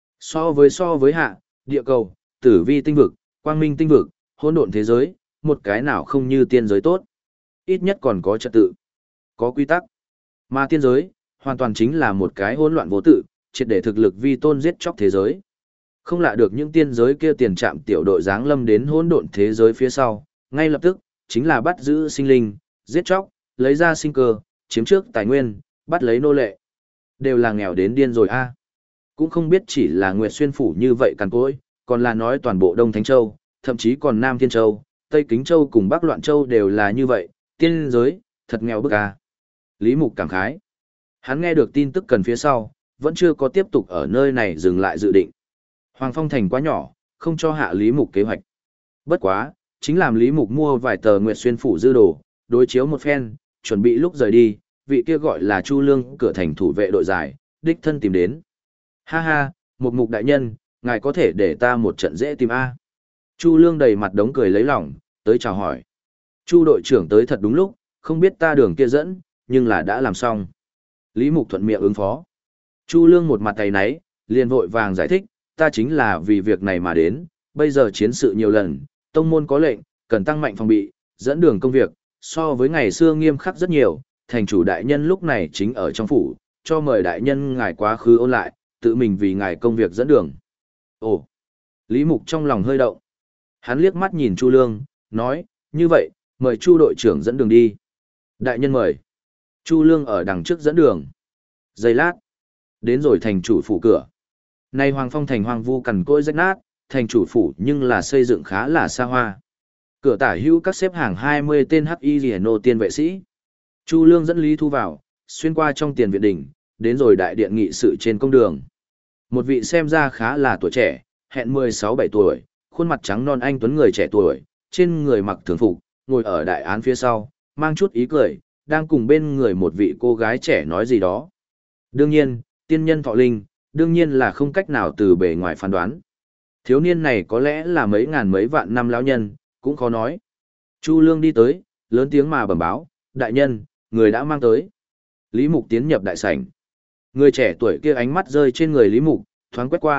So với hạ, địa cầu, tử vi tinh vực, quang minh tinh vực, hỗn độn thế giới, một cái nào không như tiên giới tốt. Ít nhất còn có trật tự, có quy tắc. Mà tiên giới, hoàn toàn chính là một cái hỗn loạn vô tự, triệt để thực lực vi tôn giết chóc thế giới. Không lạ được những tiên giới kia tiền trạm tiểu đội giáng lâm đến hỗn độn thế giới phía sau, ngay lập tức, chính là bắt giữ sinh linh, giết chóc, lấy ra sinh cơ, chiếm trước tài nguyên, bắt lấy nô lệ. Đều là nghèo đến điên rồi a. Cũng không biết chỉ là Nguyệt Xuyên phủ như vậy cằn cỗi, còn là nói toàn bộ Đông Thánh Châu, thậm chí còn Nam Thiên Châu, Tây Kính Châu cùng Bắc Loạn Châu đều là như vậy, tiên giới, thật nghèo bức a. Lý Mục cảm khái. Hắn nghe được tin tức cần phía sau, vẫn chưa có tiếp tục ở nơi này dừng lại dự định. Hoàng Phong thành quá nhỏ, không cho hạ Lý Mục kế hoạch. Bất quá, chính làm Lý Mục mua vài tờ Nguyệt Xuyên phủ dư đồ, đối chiếu một phen, chuẩn bị lúc rời đi, vị kia gọi là Chu Lương cửa thành thủ vệ đội giải, đích thân tìm đến. Ha ha, một mục đại nhân, ngài có thể để ta một trận dễ tìm A. Chu Lương đầy mặt đống cười lấy lòng, tới chào hỏi. Chu đội trưởng tới thật đúng lúc, không biết ta đường kia dẫn, nhưng là đã làm xong. Lý Mục thuận miệng ứng phó. Chu Lương một mặt tay náy, liền vội vàng giải thích, ta chính là vì việc này mà đến, bây giờ chiến sự nhiều lần, tông môn có lệnh, cần tăng mạnh phòng bị, dẫn đường công việc, so với ngày xưa nghiêm khắc rất nhiều, thành chủ đại nhân lúc này chính ở trong phủ, cho mời đại nhân ngài quá khứ ôn lại, tự mình vì ngài công việc dẫn đường. Ồ, Lý Mục trong lòng hơi động. Hắn liếc mắt nhìn Chu Lương, nói, như vậy, mời Chu đội trưởng dẫn đường đi. Đại nhân mời. Chu Lương ở đằng trước dẫn đường. Giây lát, đến rồi thành chủ phủ cửa. Nay Hoàng Phong thành hoang vu cằn cỗi rách nát, thành chủ phủ nhưng là xây dựng khá là xa hoa. Cửa tả hữu các xếp hàng 20 tên hắc y liễu nô tiên vệ sĩ. Chu Lương dẫn Lý Thu vào, xuyên qua trong tiền viện đỉnh, đến rồi đại điện nghị sự trên công đường. Một vị xem ra khá là tuổi trẻ, hẹn 16-17 tuổi, khuôn mặt trắng non anh tuấn người trẻ tuổi, trên người mặc thường phục, ngồi ở đại án phía sau, mang chút ý cười, đang cùng bên người một vị cô gái trẻ nói gì đó. Đương nhiên, tiên nhân thọ linh, đương nhiên là không cách nào từ bề ngoài phán đoán. Thiếu niên này có lẽ là mấy ngàn mấy vạn năm lão nhân, cũng khó nói. Chu Lương đi tới, lớn tiếng mà bẩm báo, đại nhân, người đã mang tới. Lý Mục tiến nhập đại sảnh. Người trẻ tuổi kia ánh mắt rơi trên người Lý Mục, thoáng quét qua,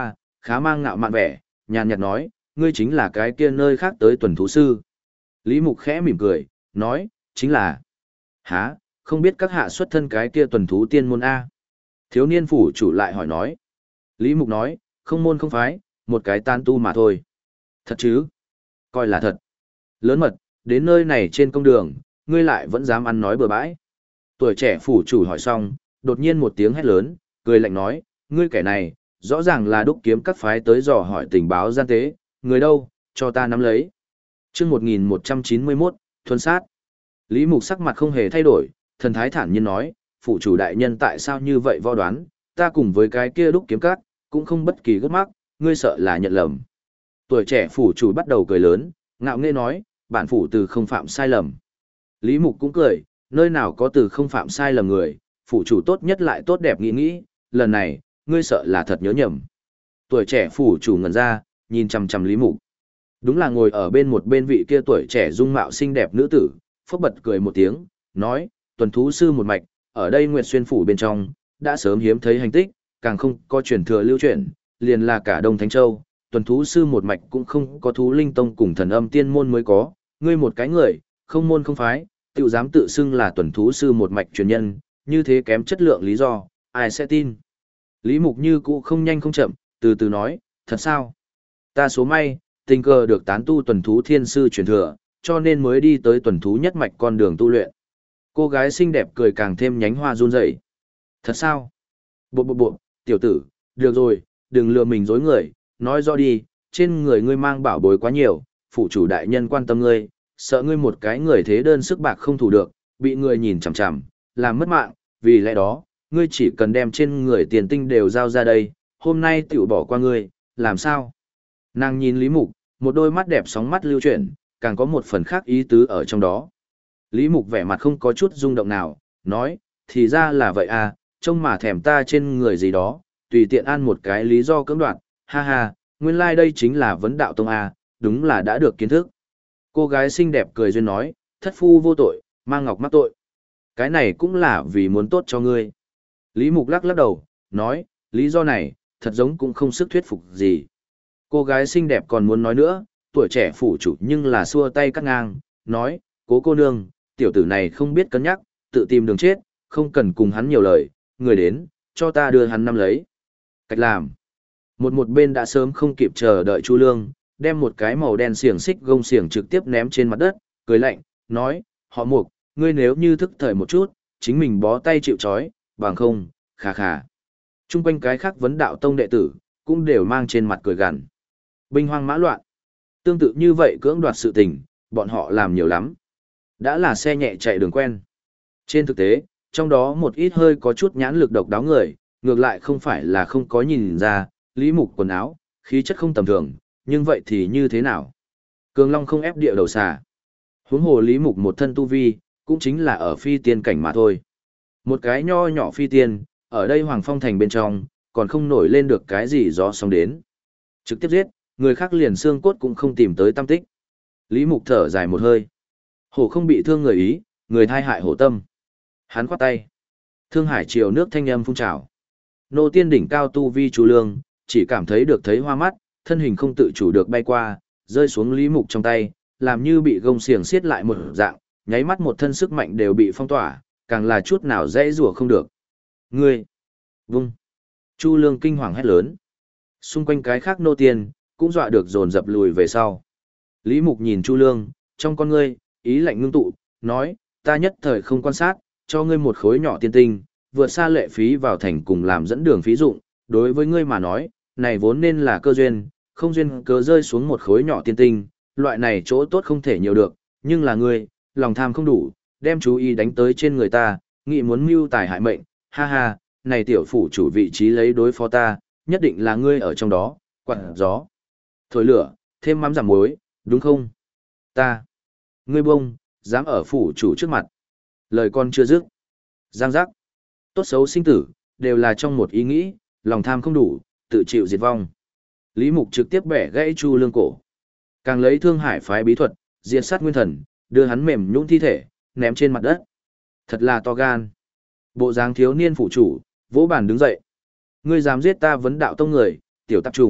khá mang ngạo mạn vẻ, nhàn nhạt nói, ngươi chính là cái kia nơi khác tới tuần thú sư. Lý Mục khẽ mỉm cười, nói, chính là. Hả, không biết các hạ xuất thân cái kia tuần thú tiên môn A. Thiếu niên phủ chủ lại hỏi nói. Lý Mục nói, không môn không phái, một cái tan tu mà thôi. Thật chứ? Coi là thật. Lớn mật, đến nơi này trên công đường, ngươi lại vẫn dám ăn nói bừa bãi. Tuổi trẻ phủ chủ hỏi xong, đột nhiên một tiếng hét lớn, cười lạnh nói, ngươi kẻ này, rõ ràng là đúc kiếm các phái tới dò hỏi tình báo gian tế, người đâu, cho ta nắm lấy. Chương 1191, Thuần sát. Lý Mục sắc mặt không hề thay đổi, thần thái thản nhiên nói, phụ chủ đại nhân tại sao như vậy võ đoán, ta cùng với cái kia đúc kiếm các, cũng không bất kỳ gấp mắc, ngươi sợ là nhận lầm. Tuổi trẻ phủ chủ bắt đầu cười lớn, ngạo nghễ nói, bản phủ từ không phạm sai lầm. Lý Mục cũng cười, nơi nào có từ không phạm sai lầm người, phủ chủ tốt nhất lại tốt đẹp nghĩ, lần này, ngươi sợ là thật nhớ nhầm. Tuổi trẻ phủ chủ ngẩn ra, nhìn chằm chằm Lý Mục. Đúng là ngồi ở bên một bên vị kia tuổi trẻ dung mạo xinh đẹp nữ tử, phốc bật cười một tiếng, nói, tuần thú sư một mạch, ở đây Nguyệt Xuyên phủ bên trong, đã sớm hiếm thấy hành tích, càng không có truyền thừa lưu truyền, liền là cả Đông Thánh Châu, tuần thú sư một mạch cũng không có thú linh tông cùng thần âm tiên môn mới có, ngươi một cái người, không môn không phái, tự dám tự xưng là tuần thú sư một mạch truyền nhân, như thế kém chất lượng lý do, ai sẽ tin. Lý Mục như cũ không nhanh không chậm, từ từ nói, thật sao? Ta số may, tình cờ được tán tu tuần thú thiên sư truyền thừa, cho nên mới đi tới tuần thú nhất mạch con đường tu luyện. Cô gái xinh đẹp cười càng thêm nhánh hoa run rẩy. Thật sao? Bộ, tiểu tử, được rồi, đừng lừa mình dối người, nói rõ đi, trên người ngươi mang bảo bối quá nhiều, phụ chủ đại nhân quan tâm ngươi, sợ ngươi một cái người thế đơn sức bạc không thủ được, bị người nhìn chằm chằm, làm mất mạng, vì lẽ đó, ngươi chỉ cần đem trên người tiền tinh đều giao ra đây, hôm nay tiểu bỏ qua ngươi, làm sao? Nàng nhìn Lý Mục, một đôi mắt đẹp sóng mắt lưu chuyển, càng có một phần khác ý tứ ở trong đó. Lý Mục vẻ mặt không có chút rung động nào, nói, thì ra là vậy à, trông mà thèm ta trên người gì đó, tùy tiện ăn một cái lý do cưỡng đoạt, ha ha, nguyên lai like đây chính là vấn đạo tông à, đúng là đã được kiến thức. Cô gái xinh đẹp cười duyên nói, thất phu vô tội, mang ngọc mắc tội. Cái này cũng là vì muốn tốt cho ngươi. Lý Mục lắc lắc đầu, nói, lý do này, thật giống cũng không sức thuyết phục gì. Cô gái xinh đẹp còn muốn nói nữa, tuổi trẻ phủ chủ nhưng là xua tay cắt ngang, nói, cố cô nương, tiểu tử này không biết cân nhắc, tự tìm đường chết, không cần cùng hắn nhiều lời, người đến, cho ta đưa hắn năm lấy. Cách làm. Một bên đã sớm không kịp chờ đợi Chu Lương, đem một cái màu đen xiềng xích gông xiềng trực tiếp ném trên mặt đất, cười lạnh, nói, họ Mục, ngươi nếu như thức thời một chút, chính mình bó tay chịu trói, bằng không, khà khà. Trung quanh cái khác vấn đạo tông đệ tử, cũng đều mang trên mặt cười gằn. Binh hoang mã loạn. Tương tự như vậy cưỡng đoạt sự tình, bọn họ làm nhiều lắm. Đã là xe nhẹ chạy đường quen. Trên thực tế, trong đó một ít hơi có chút nhãn lực độc đáo người, ngược lại không phải là không có nhìn ra, Lý Mục quần áo, khí chất không tầm thường, nhưng vậy thì như thế nào? Cường Long không ép địa đầu xà. Huống hồ Lý Mục một thân tu vi, cũng chính là ở phi tiên cảnh mà thôi. Một cái nho nhỏ phi tiên, ở đây Hoàng Phong Thành bên trong, còn không nổi lên được cái gì gió sóng đến. Trực tiếp giết, người khác liền xương cốt cũng không tìm tới tâm tích. Lý Mục thở dài một hơi. Hổ không bị thương người ý, người thai hại hổ tâm. Hắn khoát tay. Thương hải triều nước thanh âm phun trào. Nô tiên đỉnh cao tu vi Chu Lương, chỉ cảm thấy được thấy hoa mắt, thân hình không tự chủ được bay qua, rơi xuống Lý Mục trong tay, làm như bị gông xiềng siết lại một dạng, nháy mắt một thân sức mạnh đều bị phong tỏa, càng là chút nào dễ rủa không được. Ngươi! Vung! Chu Lương kinh hoàng hét lớn. Xung quanh cái khác nô tiên, cũng dọa được dồn dập lùi về sau. Lý Mục nhìn Chu Lương, trong con ngươi, ý lạnh ngưng tụ, nói, ta nhất thời không quan sát, cho ngươi một khối nhỏ tiên tinh, vượt xa lệ phí vào thành cùng làm dẫn đường phí dụng, đối với ngươi mà nói, này vốn nên là cơ duyên, không duyên cớ rơi xuống một khối nhỏ tiên tinh, loại này chỗ tốt không thể nhiều được, nhưng là ngươi, lòng tham không đủ, đem chú ý đánh tới trên người ta, nghĩ muốn mưu tài hại mệnh, ha ha, này tiểu phủ chủ vị trí lấy đối phó ta, nhất định là ngươi ở trong đó, quặn gió, thổi lửa, thêm mắm giảm muối, đúng không? Ta, ngươi bông, dám ở phủ chủ trước mặt. Lời con chưa dứt. Giang giác. Tốt xấu sinh tử, đều là trong một ý nghĩ, lòng tham không đủ, tự chịu diệt vong. Lý Mục trực tiếp bẻ gãy Chu Lương cổ. Càng lấy Thương Hải phái bí thuật, diệt sát nguyên thần, đưa hắn mềm nhũn thi thể, ném trên mặt đất. Thật là to gan. Bộ dáng thiếu niên phụ chủ, vỗ bàn đứng dậy. Ngươi dám giết ta vấn đạo tông người, tiểu tạp chủng,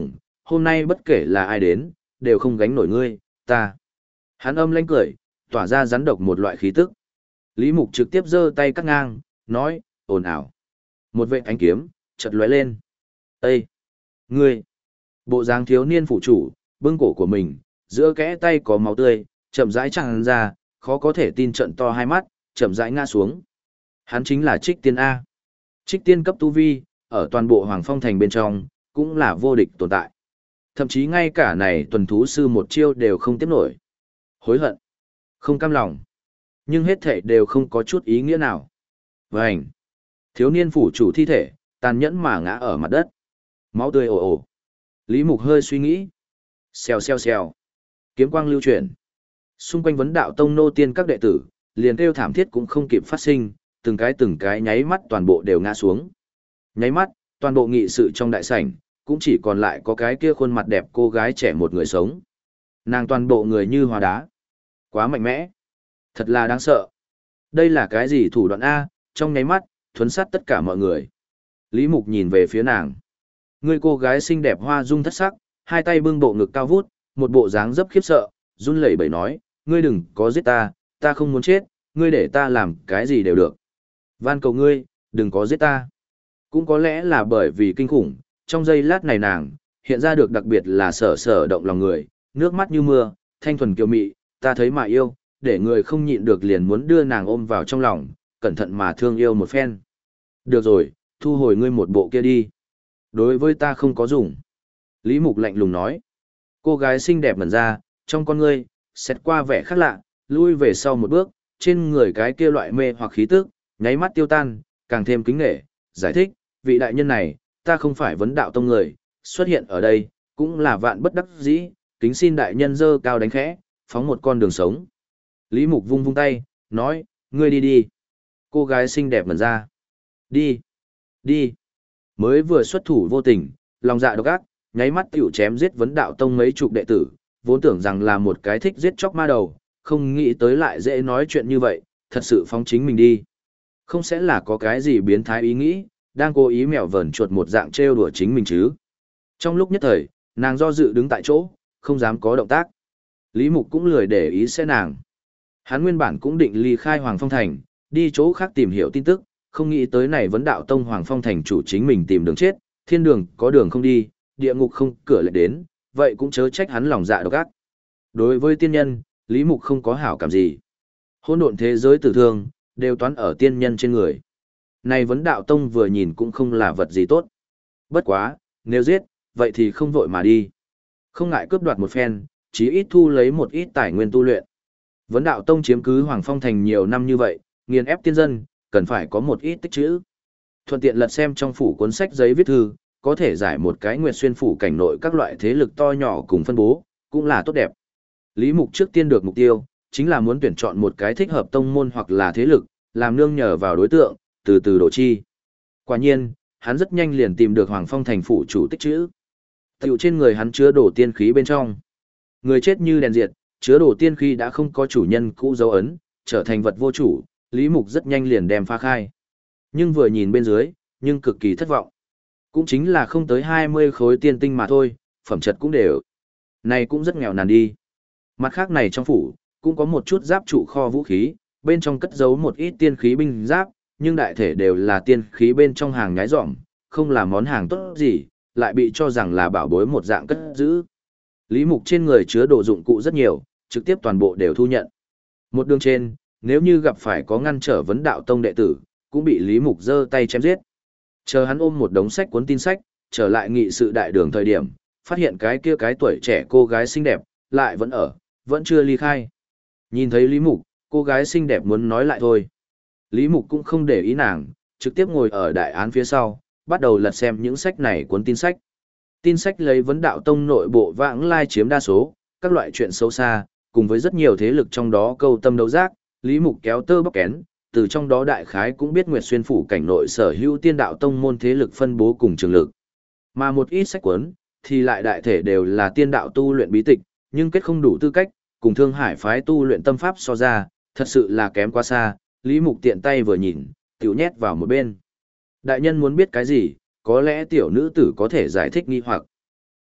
hôm nay bất kể là ai đến, đều không gánh nổi ngươi, ta. Hắn âm lãnh cười, tỏa ra rắn độc một loại khí tức. Lý Mục trực tiếp giơ tay cắt ngang, nói, ồn ào. Một vệt ánh kiếm, chợt lóe lên. Ê! Ngươi! Bộ dáng thiếu niên phụ chủ, bưng cổ của mình, giữa kẽ tay có máu tươi, chậm rãi tràn ra, khó có thể tin trận to hai mắt, chậm rãi ngã xuống. Hắn chính là Trích Tiên A. Trích Tiên cấp tu vi, ở toàn bộ Hoàng Phong Thành bên trong, cũng là vô địch tồn tại. Thậm chí ngay cả này tuần thú sư một chiêu đều không tiếp nổi. Hối hận, không cam lòng, nhưng hết thảy đều không có chút ý nghĩa nào. Vành! Thiếu niên phủ chủ thi thể, tàn nhẫn mà ngã ở mặt đất. Máu tươi ồ ồ. Lý Mục hơi suy nghĩ. Xèo xèo xèo. Kiếm quang lưu chuyển. Xung quanh vấn đạo tông nô tiên các đệ tử, liền kêu thảm thiết cũng không kịp phát sinh, từng cái nháy mắt toàn bộ đều ngã xuống. Nháy mắt, toàn bộ nghị sự trong đại sảnh, cũng chỉ còn lại có cái kia khuôn mặt đẹp cô gái trẻ một người sống. Nàng toàn bộ người như hóa đá. Quá mạnh mẽ. Thật là đáng sợ. Đây là cái gì thủ đoạn A, trong nháy mắt, thuấn sát tất cả mọi người. Lý Mục nhìn về phía nàng. Người cô gái xinh đẹp hoa dung thất sắc, hai tay bưng bộ ngực cao vút, một bộ dáng dấp khiếp sợ, run lẩy bẩy nói, ngươi đừng có giết ta, ta không muốn chết, ngươi để ta làm cái gì đều được. Van cầu ngươi, đừng có giết ta. Cũng có lẽ là bởi vì kinh khủng, trong giây lát này nàng, hiện ra được đặc biệt là sở động lòng người, nước mắt như mưa, thanh thuần kiều mị, ta thấy mà yêu, để người không nhịn được liền muốn đưa nàng ôm vào trong lòng, cẩn thận mà thương yêu một phen. Được rồi, thu hồi ngươi một bộ kia đi. Đối với ta không có dùng. Lý Mục lạnh lùng nói. Cô gái xinh đẹp ngẩn ra, trong con ngươi, xét qua vẻ khác lạ, lui về sau một bước, trên người cái kia loại mê hoặc khí tức, nháy mắt tiêu tan, càng thêm kính nghệ, giải thích, vị đại nhân này, ta không phải vấn đạo tông người, xuất hiện ở đây, cũng là vạn bất đắc dĩ, kính xin đại nhân dơ cao đánh khẽ, phóng một con đường sống. Lý Mục vung vung tay, nói, ngươi đi đi. Cô gái xinh đẹp ngẩn ra. Đi, đi. Mới vừa xuất thủ vô tình, lòng dạ độc ác, nháy mắt tiểu chém giết vấn đạo tông mấy chục đệ tử, vốn tưởng rằng là một cái thích giết chóc ma đầu, không nghĩ tới lại dễ nói chuyện như vậy, thật sự phóng chính mình đi. Không sẽ là có cái gì biến thái ý nghĩ, đang cố ý mèo vờn chuột một dạng trêu đùa chính mình chứ. Trong lúc nhất thời, nàng do dự đứng tại chỗ, không dám có động tác. Lý Mục cũng lười để ý sẽ nàng. Hắn nguyên bản cũng định ly khai Hoàng Phong Thành, đi chỗ khác tìm hiểu tin tức, không nghĩ tới này vấn đạo tông Hoàng Phong Thành chủ chính mình tìm đường chết, thiên đường có đường không đi, địa ngục không cửa lại đến, vậy cũng chớ trách hắn lòng dạ độc ác. Đối với tiên nhân, Lý Mục không có hảo cảm gì. Hỗn độn thế giới tử thương, đều toán ở tiên nhân trên người. Này vấn đạo tông vừa nhìn cũng không là vật gì tốt. Bất quá, nếu giết, vậy thì không vội mà đi. Không ngại cướp đoạt một phen, chí ít thu lấy một ít tài nguyên tu luyện. Vấn đạo tông chiếm cứ Hoàng Phong Thành nhiều năm như vậy, nghiền ép tiên dân, cần phải có một ít tích trữ. Thuận tiện lật xem trong phủ cuốn sách giấy viết thư, có thể giải một cái Nguyệt Xuyên phủ cảnh nội các loại thế lực to nhỏ cùng phân bố, cũng là tốt đẹp. Lý Mục trước tiên được mục tiêu, chính là muốn tuyển chọn một cái thích hợp tông môn hoặc là thế lực, làm nương nhờ vào đối tượng, từ từ đổ chi. Quả nhiên, hắn rất nhanh liền tìm được Hoàng Phong Thành phủ chủ tích trữ. Tiểu trên người hắn chứa đồ tiên khí bên trong. Người chết như đèn diệt, chứa đồ tiên khí đã không có chủ nhân cũ dấu ấn, trở thành vật vô chủ, Lý Mục rất nhanh liền đem phá khai. Nhưng vừa nhìn bên dưới, nhưng cực kỳ thất vọng. Cũng chính là không tới 20 khối tiên tinh mà thôi, phẩm chất cũng đều. Này cũng rất nghèo nàn đi. Mặt khác này trong phủ, cũng có một chút giáp trụ kho vũ khí, bên trong cất giấu một ít tiên khí binh giáp, nhưng đại thể đều là tiên khí bên trong hàng nhái dỏm, không là món hàng tốt gì, lại bị cho rằng là bảo bối một dạng cất giữ. Lý Mục trên người chứa đồ dụng cụ rất nhiều, trực tiếp toàn bộ đều thu nhận. Một đường trên, nếu như gặp phải có ngăn trở vấn đạo tông đệ tử, cũng bị Lý Mục giơ tay chém giết. Chờ hắn ôm một đống sách cuốn tin sách, trở lại nghị sự đại đường thời điểm, phát hiện cái kia cái tuổi trẻ cô gái xinh đẹp, lại vẫn ở, vẫn chưa ly khai. Nhìn thấy Lý Mục, cô gái xinh đẹp muốn nói lại thôi. Lý Mục cũng không để ý nàng, trực tiếp ngồi ở đại án phía sau, bắt đầu lật xem những sách này cuốn tin sách. Tin sách lấy vấn đạo tông nội bộ vãng lai chiếm đa số, các loại chuyện xấu xa, cùng với rất nhiều thế lực trong đó câu tâm đấu giác, Lý Mục kéo tơ bóc kén, từ trong đó đại khái cũng biết Nguyệt Xuyên phủ cảnh nội sở hữu tiên đạo tông môn thế lực phân bố cùng trường lực. Mà một ít sách cuốn, thì lại đại thể đều là tiên đạo tu luyện bí tịch, nhưng kết không đủ tư cách, cùng Thương Hải phái tu luyện tâm pháp so ra, thật sự là kém quá xa, Lý Mục tiện tay vừa nhìn, tiểu nhét vào một bên. Đại nhân muốn biết cái gì, có lẽ tiểu nữ tử có thể giải thích nghi hoặc.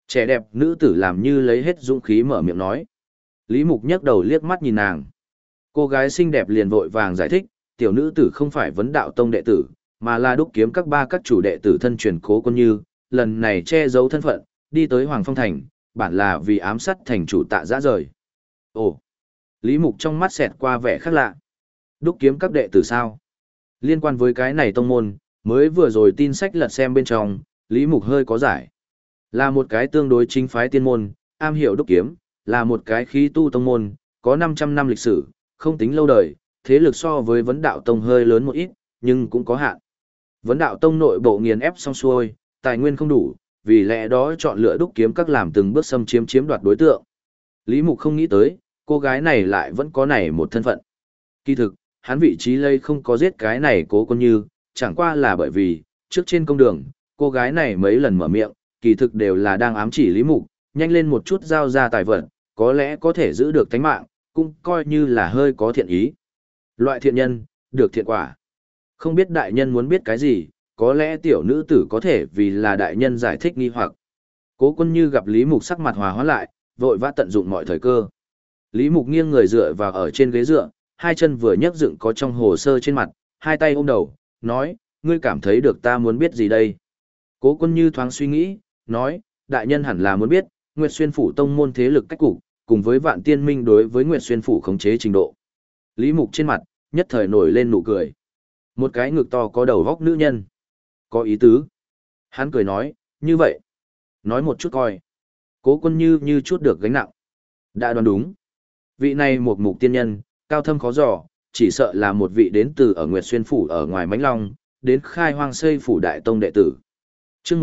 Trẻ đẹp nữ tử làm như lấy hết dũng khí mở miệng nói. Lý Mục nhấc đầu liếc mắt nhìn nàng. Cô gái xinh đẹp liền vội vàng giải thích, tiểu nữ tử không phải vấn đạo tông đệ tử, mà là đúc kiếm các ba các chủ đệ tử thân truyền Cố Quân Như, lần này che giấu thân phận, đi tới Hoàng Phong Thành, bản là vì ám sát thành chủ Tạ Dã rời. Ồ! Lý Mục trong mắt xẹt qua vẻ khác lạ. Đúc kiếm các đệ tử sao? Liên quan với cái này tông môn, mới vừa rồi tin sách lật xem bên trong, Lý Mục hơi có giải. Là một cái tương đối chính phái tiên môn, am hiểu đúc kiếm, là một cái khí tu tông môn, có 500 năm lịch sử, không tính lâu đời, thế lực so với vấn đạo tông hơi lớn một ít, nhưng cũng có hạn. Vấn đạo tông nội bộ nghiền ép xong xuôi, tài nguyên không đủ, vì lẽ đó chọn lựa đúc kiếm các làm từng bước xâm chiếm đoạt đối tượng. Lý Mục không nghĩ tới, cô gái này lại vẫn có này một thân phận. Kỳ thực, hắn vị trí lây không có giết cái này Cố Quân Như, chẳng qua là bởi vì, trước trên công đường, cô gái này mấy lần mở miệng, kỳ thực đều là đang ám chỉ Lý Mục, nhanh lên một chút giao ra tài vật, có lẽ có thể giữ được tánh mạng, cũng coi như là hơi có thiện ý. Loại thiện nhân, được thiện quả. Không biết đại nhân muốn biết cái gì, có lẽ tiểu nữ tử có thể vì là đại nhân giải thích nghi hoặc. Cố Quân Như gặp Lý Mục sắc mặt hòa hóa lại, vội vã tận dụng mọi thời cơ. Lý Mục nghiêng người dựa vào ở trên ghế dựa, hai chân vừa nhấc dựng có trong hồ sơ trên mặt, hai tay ôm đầu, nói, ngươi cảm thấy được ta muốn biết gì đây? Cố Quân Như thoáng suy nghĩ, nói, đại nhân hẳn là muốn biết, Nguyệt Xuyên Phủ tông môn thế lực cách cục, cùng với Vạn Tiên Minh đối với Nguyệt Xuyên Phủ khống chế trình độ. Lý Mục trên mặt, nhất thời nổi lên nụ cười. Một cái ngực to có đầu góc nữ nhân. Có ý tứ. Hắn cười nói, như vậy. Nói một chút coi. Cố Quân như chút được gánh nặng. Đã đoán đúng. Vị này một mục tiên nhân, cao thâm khó dò, chỉ sợ là một vị đến từ ở Nguyệt Xuyên Phủ ở ngoài Mánh Long, đến khai hoang xây phủ đại tông đệ tử. Chương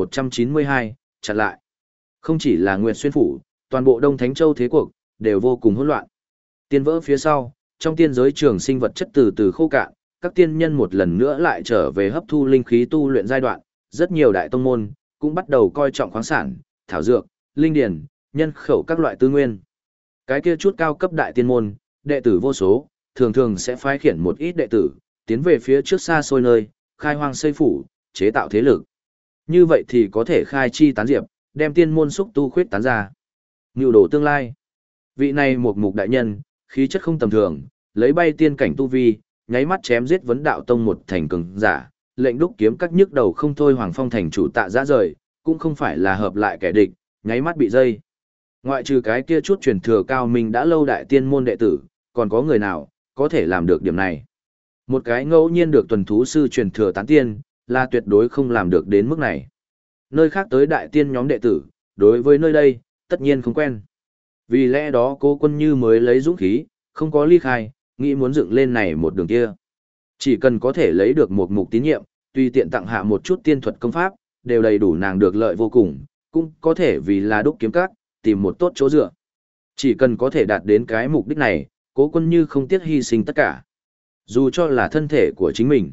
1192, chặn lại. Không chỉ là Nguyệt Xuyên Phủ, toàn bộ Đông Thánh Châu thế cuộc, đều vô cùng hỗn loạn. Tiên vỡ phía sau, trong tiên giới trường sinh vật chất từ từ khô cạn, các tiên nhân một lần nữa lại trở về hấp thu linh khí tu luyện giai đoạn, rất nhiều đại tông môn cũng bắt đầu coi trọng khoáng sản, thảo dược, linh điển, nhân khẩu các loại tư nguyên. Cái kia chút cao cấp đại tiên môn, đệ tử vô số, thường thường sẽ phái khiển một ít đệ tử, tiến về phía trước xa xôi nơi, khai hoang xây phủ, chế tạo thế lực. Như vậy thì có thể khai chi tán diệp, đem tiên môn xúc tu khuyết tán ra. Nhu đồ tương lai. Vị này một mục đại nhân, khí chất không tầm thường, lấy bay tiên cảnh tu vi, nháy mắt chém giết vấn đạo tông một thành cường giả, lệnh đúc kiếm các nhức đầu không thôi Hoàng Phong thành chủ Tạ Dã rời, cũng không phải là hợp lại kẻ địch, nháy mắt bị dây. Ngoại trừ cái kia chút truyền thừa cao minh đã lâu đại tiên môn đệ tử, còn có người nào có thể làm được điểm này? Một cái ngẫu nhiên được tuần thú sư truyền thừa tán tiên, là tuyệt đối không làm được đến mức này. Nơi khác tới đại tiên nhóm đệ tử, đối với nơi đây, tất nhiên không quen. Vì lẽ đó Cố Quân Như mới lấy dũng khí, không có ly khai, nghĩ muốn dựng lên này một đường kia. Chỉ cần có thể lấy được một mục tín nhiệm, tùy tiện tặng hạ một chút tiên thuật công pháp, đều đầy đủ nàng được lợi vô cùng, cũng có thể vì là đúc kiếm các, tìm một tốt chỗ dựa. Chỉ cần có thể đạt đến cái mục đích này, Cố Quân Như không tiếc hy sinh tất cả. Dù cho là thân thể của chính mình.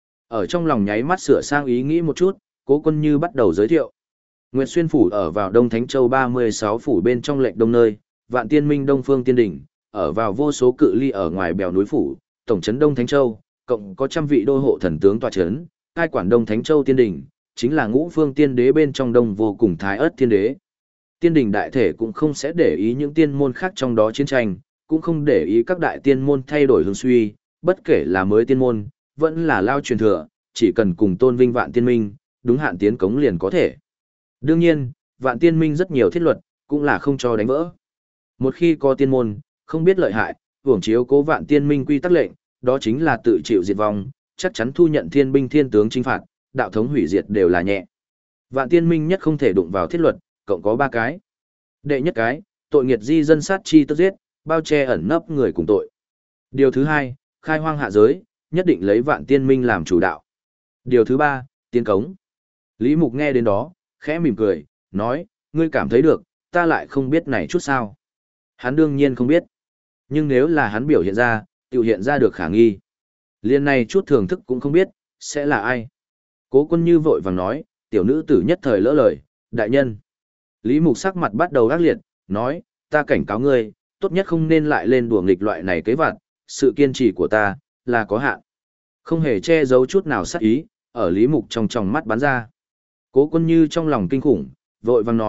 Ở trong lòng nháy mắt sửa sang ý nghĩ một chút, Cố Quân Như bắt đầu giới thiệu. Nguyệt Xuyên Phủ ở vào Đông Thánh Châu 36 phủ bên trong lệnh đông nơi, Vạn Tiên Minh Đông Phương Tiên Đỉnh, ở vào vô số cự ly ở ngoài bèo núi phủ, tổng trấn Đông Thánh Châu, cộng có trăm vị đô hộ thần tướng tọa trấn, cai quản Đông Thánh Châu Tiên Đỉnh, chính là Ngũ Phương Tiên Đế bên trong Đông vô cùng Thái Ất Tiên Đế. Tiên Đỉnh đại thể cũng không sẽ để ý những tiên môn khác trong đó chiến tranh, cũng không để ý các đại tiên môn thay đổi hướng suy, bất kể là mới tiên môn, vẫn là lao truyền thừa, chỉ cần cùng tôn vinh Vạn Tiên Minh, đúng hạn tiến cống liền có thể. Đương nhiên, Vạn Tiên Minh rất nhiều thiết luật, cũng là không cho đánh vỡ. Một khi có tiên môn, không biết lợi hại, hưởng chiếu cố Vạn Tiên Minh quy tắc lệnh, đó chính là tự chịu diệt vong, chắc chắn thu nhận thiên binh thiên tướng chinh phạt, đạo thống hủy diệt đều là nhẹ. Vạn Tiên Minh nhất không thể đụng vào thiết luật, cộng có 3 cái. Đệ nhất cái, tội nghiệt di dân sát chi tức giết, bao che ẩn nấp người cùng tội. Điều thứ 2, khai hoang hạ giới, nhất định lấy Vạn Tiên Minh làm chủ đạo. Điều thứ 3, tiến cống. Lý Mục nghe đến đó, khẽ mỉm cười, nói, ngươi cảm thấy được, ta lại không biết này chút sao. Hắn đương nhiên không biết. Nhưng nếu là hắn biểu hiện ra, tiểu hiện ra được khả nghi. Liên này chút thưởng thức cũng không biết, sẽ là ai. Cố Quân Như vội vàng nói, tiểu nữ tử nhất thời lỡ lời, đại nhân. Lý Mục sắc mặt bắt đầu ác liệt, nói, ta cảnh cáo ngươi, tốt nhất không nên lại lên đùa nghịch loại này kế vặt, sự kiên trì của ta, là có hạn. Không hề che giấu chút nào sát ý, ở Lý Mục trong mắt bắn ra. Cố Quân Như trong lòng kinh khủng, vội vàng nói,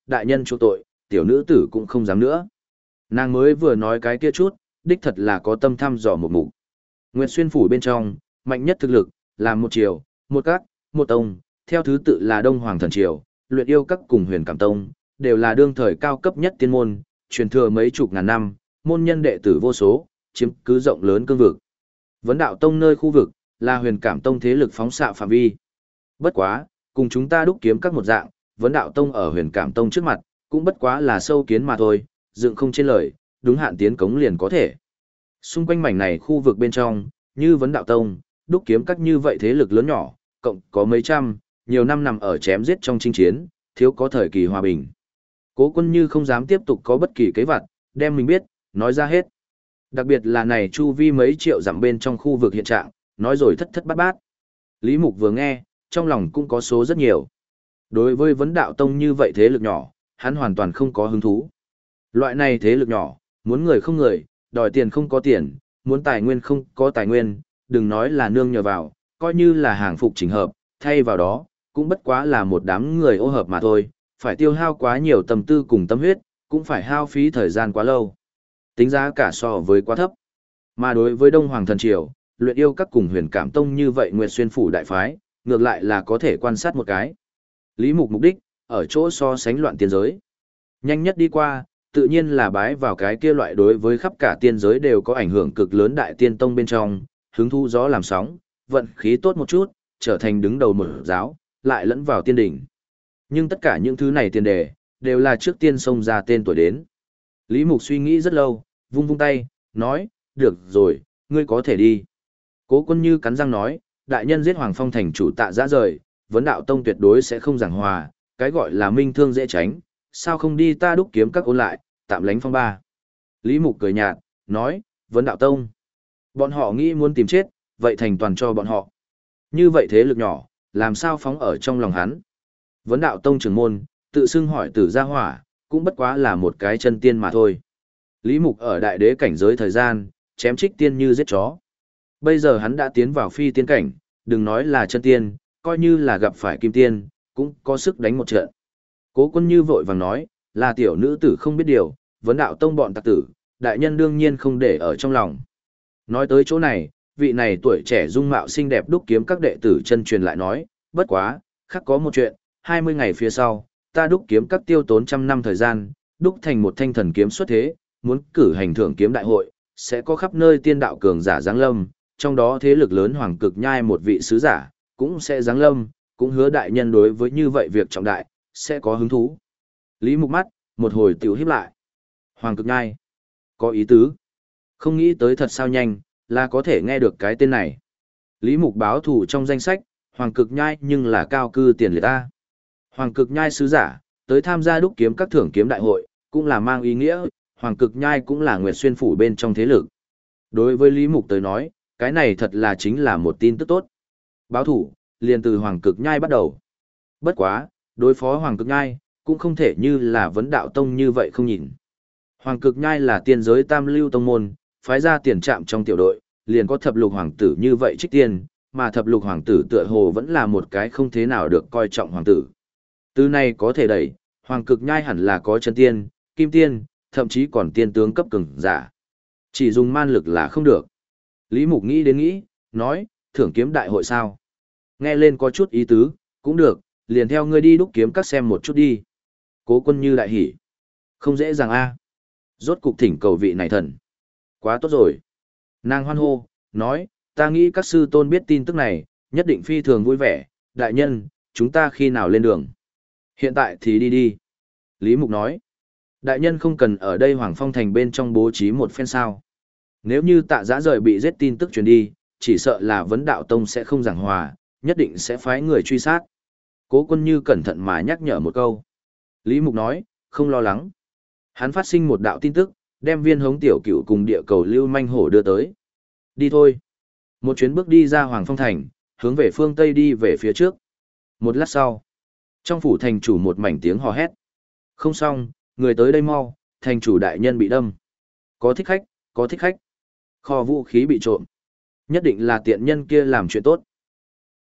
đại nhân chỗ tội, tiểu nữ tử cũng không dám nữa. Nàng mới vừa nói cái kia chút, đích thật là có tâm thăm dò một mục. Nguyệt Xuyên phủ bên trong, mạnh nhất thực lực, là một triều, một các, một tông, theo thứ tự là Đông Hoàng Thần Triều, Luyện Yêu Các cùng Huyền Cảm Tông, đều là đương thời cao cấp nhất tiên môn, truyền thừa mấy chục ngàn năm, môn nhân đệ tử vô số, chiếm cứ rộng lớn cương vực. Vấn Đạo Tông nơi khu vực, là Huyền Cảm Tông thế lực phóng xạ phạm vi. Bất quá, cùng chúng ta đúc kiếm các một dạng, Vấn Đạo Tông ở Huyền Cảm Tông trước mặt, cũng bất quá là sâu kiến mà thôi, dựng không trên lời, đúng hạn tiến cống liền có thể. Xung quanh mảnh này khu vực bên trong, như Vấn Đạo Tông, đúc kiếm các như vậy thế lực lớn nhỏ, cộng có mấy trăm, nhiều năm nằm ở chém giết trong chinh chiến, thiếu có thời kỳ hòa bình. Cố Quân Như không dám tiếp tục có bất kỳ kế vặt, đem mình biết, nói ra hết. Đặc biệt là này chu vi mấy triệu dặm bên trong khu vực hiện trạng, nói rồi thất thất bát bát. Lý Mục vừa nghe, trong lòng cũng có số rất nhiều. Đối với Vấn Đạo Tông như vậy thế lực nhỏ, hắn hoàn toàn không có hứng thú. Loại này thế lực nhỏ, muốn người không người, đòi tiền không có tiền, muốn tài nguyên không có tài nguyên, đừng nói là nương nhờ vào, coi như là hàng phục chỉnh hợp, thay vào đó, cũng bất quá là một đám người ô hợp mà thôi, phải tiêu hao quá nhiều tâm tư cùng tâm huyết, cũng phải hao phí thời gian quá lâu. Tính giá cả so với quá thấp. Mà đối với Đông Hoàng Thần Triều, Luyện Yêu Các cùng Huyền Cảm Tông như vậy Nguyệt Xuyên phủ đại phái, ngược lại là có thể quan sát một cái. Lý Mục mục đích, ở chỗ so sánh loạn tiên giới. Nhanh nhất đi qua, tự nhiên là bái vào cái kia loại đối với khắp cả tiên giới đều có ảnh hưởng cực lớn đại tiên tông bên trong, hứng thu gió làm sóng, vận khí tốt một chút, trở thành đứng đầu một giáo, lại lẫn vào tiên đỉnh. Nhưng tất cả những thứ này tiền đề, đều là trước tiên xông ra tên tuổi đến. Lý Mục suy nghĩ rất lâu, vung vung tay, nói, được rồi, ngươi có thể đi. Cố Quân Như cắn răng nói, đại nhân giết Hoàng Phong thành chủ Tạ Giã rời, Vấn Đạo Tông tuyệt đối sẽ không giảng hòa, cái gọi là minh thương dễ tránh, sao không đi ta đúc kiếm các ôn lại, tạm lánh phong ba. Lý Mục cười nhạt, nói, Vấn Đạo Tông. Bọn họ nghĩ muốn tìm chết, vậy thành toàn cho bọn họ. Như vậy thế lực nhỏ, làm sao phóng ở trong lòng hắn. Vấn Đạo Tông trưởng môn, tự xưng hỏi Tử Gia Hỏa, cũng bất quá là một cái chân tiên mà thôi. Lý Mục ở đại đế cảnh giới thời gian, chém trích tiên như giết chó. Bây giờ hắn đã tiến vào phi tiên cảnh, đừng nói là chân tiên, coi như là gặp phải kim tiên, cũng có sức đánh một trận. Cố Quân Như vội vàng nói, là tiểu nữ tử không biết điều, Vấn Đạo Tông bọn tặc tử, đại nhân đương nhiên không để ở trong lòng. Nói tới chỗ này, vị này tuổi trẻ dung mạo xinh đẹp đúc kiếm các đệ tử chân truyền lại nói, bất quá, khắc có một chuyện, 20 ngày phía sau, ta đúc kiếm các tiêu tốn trăm năm thời gian, đúc thành một thanh thần kiếm xuất thế, muốn cử hành thưởng kiếm đại hội, sẽ có khắp nơi tiên đạo cường giả giáng lâm, trong đó thế lực lớn Hoàng Cực Nhai một vị sứ giả, cũng sẽ giáng lâm, cũng hứa đại nhân đối với như vậy việc trọng đại, sẽ có hứng thú. Lý Mục mắt, một hồi tiểu hiếp lại. Hoàng Cực Nhai, có ý tứ. Không nghĩ tới thật sao nhanh, là có thể nghe được cái tên này. Lý Mục báo thủ trong danh sách, Hoàng Cực Nhai nhưng là cao cư tiền liệt ta. Hoàng Cực Nhai sứ giả, tới tham gia đúc kiếm các thưởng kiếm đại hội, cũng là mang ý nghĩa, Hoàng Cực Nhai cũng là Nguyệt Xuyên phủ bên trong thế lực. Đối với Lý Mục tới nói, cái này thật là chính là một tin tức tốt. Báo thủ, liền từ Hoàng Cực Nhai bắt đầu. Bất quá, đối phó Hoàng Cực Nhai, cũng không thể như là Vấn Đạo Tông như vậy không nhìn. Hoàng Cực Nhai là tiên giới tam lưu tông môn, phái ra tiền trạm trong tiểu đội, liền có thập lục hoàng tử như vậy trích tiên, mà thập lục hoàng tử tựa hồ vẫn là một cái không thế nào được coi trọng hoàng tử. Từ này có thể đẩy, Hoàng Cực Nhai hẳn là có chân tiên, kim tiên, thậm chí còn tiên tướng cấp cường giả. Chỉ dùng man lực là không được. Lý Mục nghĩ đến nghĩ, nói, thưởng kiếm đại hội sao? Nghe lên có chút ý tứ, cũng được, liền theo ngươi đi đúc kiếm các xem một chút đi. Cố Quân Như đại hỉ. Không dễ dàng a. Rốt cục thỉnh cầu vị này thần. Quá tốt rồi. Nàng hoan hô, nói, ta nghĩ các sư tôn biết tin tức này, nhất định phi thường vui vẻ. Đại nhân, chúng ta khi nào lên đường? Hiện tại thì đi đi. Lý Mục nói, đại nhân không cần ở đây Hoàng Phong thành bên trong bố trí một phen sao. Nếu như Tạ Giã rời bị giết tin tức truyền đi, chỉ sợ là Vấn Đạo Tông sẽ không giảng hòa, nhất định sẽ phái người truy sát. Cố Quân Như cẩn thận mà nhắc nhở một câu. Lý Mục nói, không lo lắng. Hắn phát sinh một đạo tin tức, đem Viên Hống tiểu cửu cùng địa cầu Lưu Manh Hổ đưa tới. Đi thôi. Một chuyến bước đi ra Hoàng Phong thành, hướng về phương Tây đi về phía trước. Một lát sau, trong phủ thành chủ một mảnh tiếng hò hét. Không xong, người tới đây mau, thành chủ đại nhân bị đâm. Có thích khách, có thích khách. Kho vũ khí bị trộm. Nhất định là tiện nhân kia làm chuyện tốt.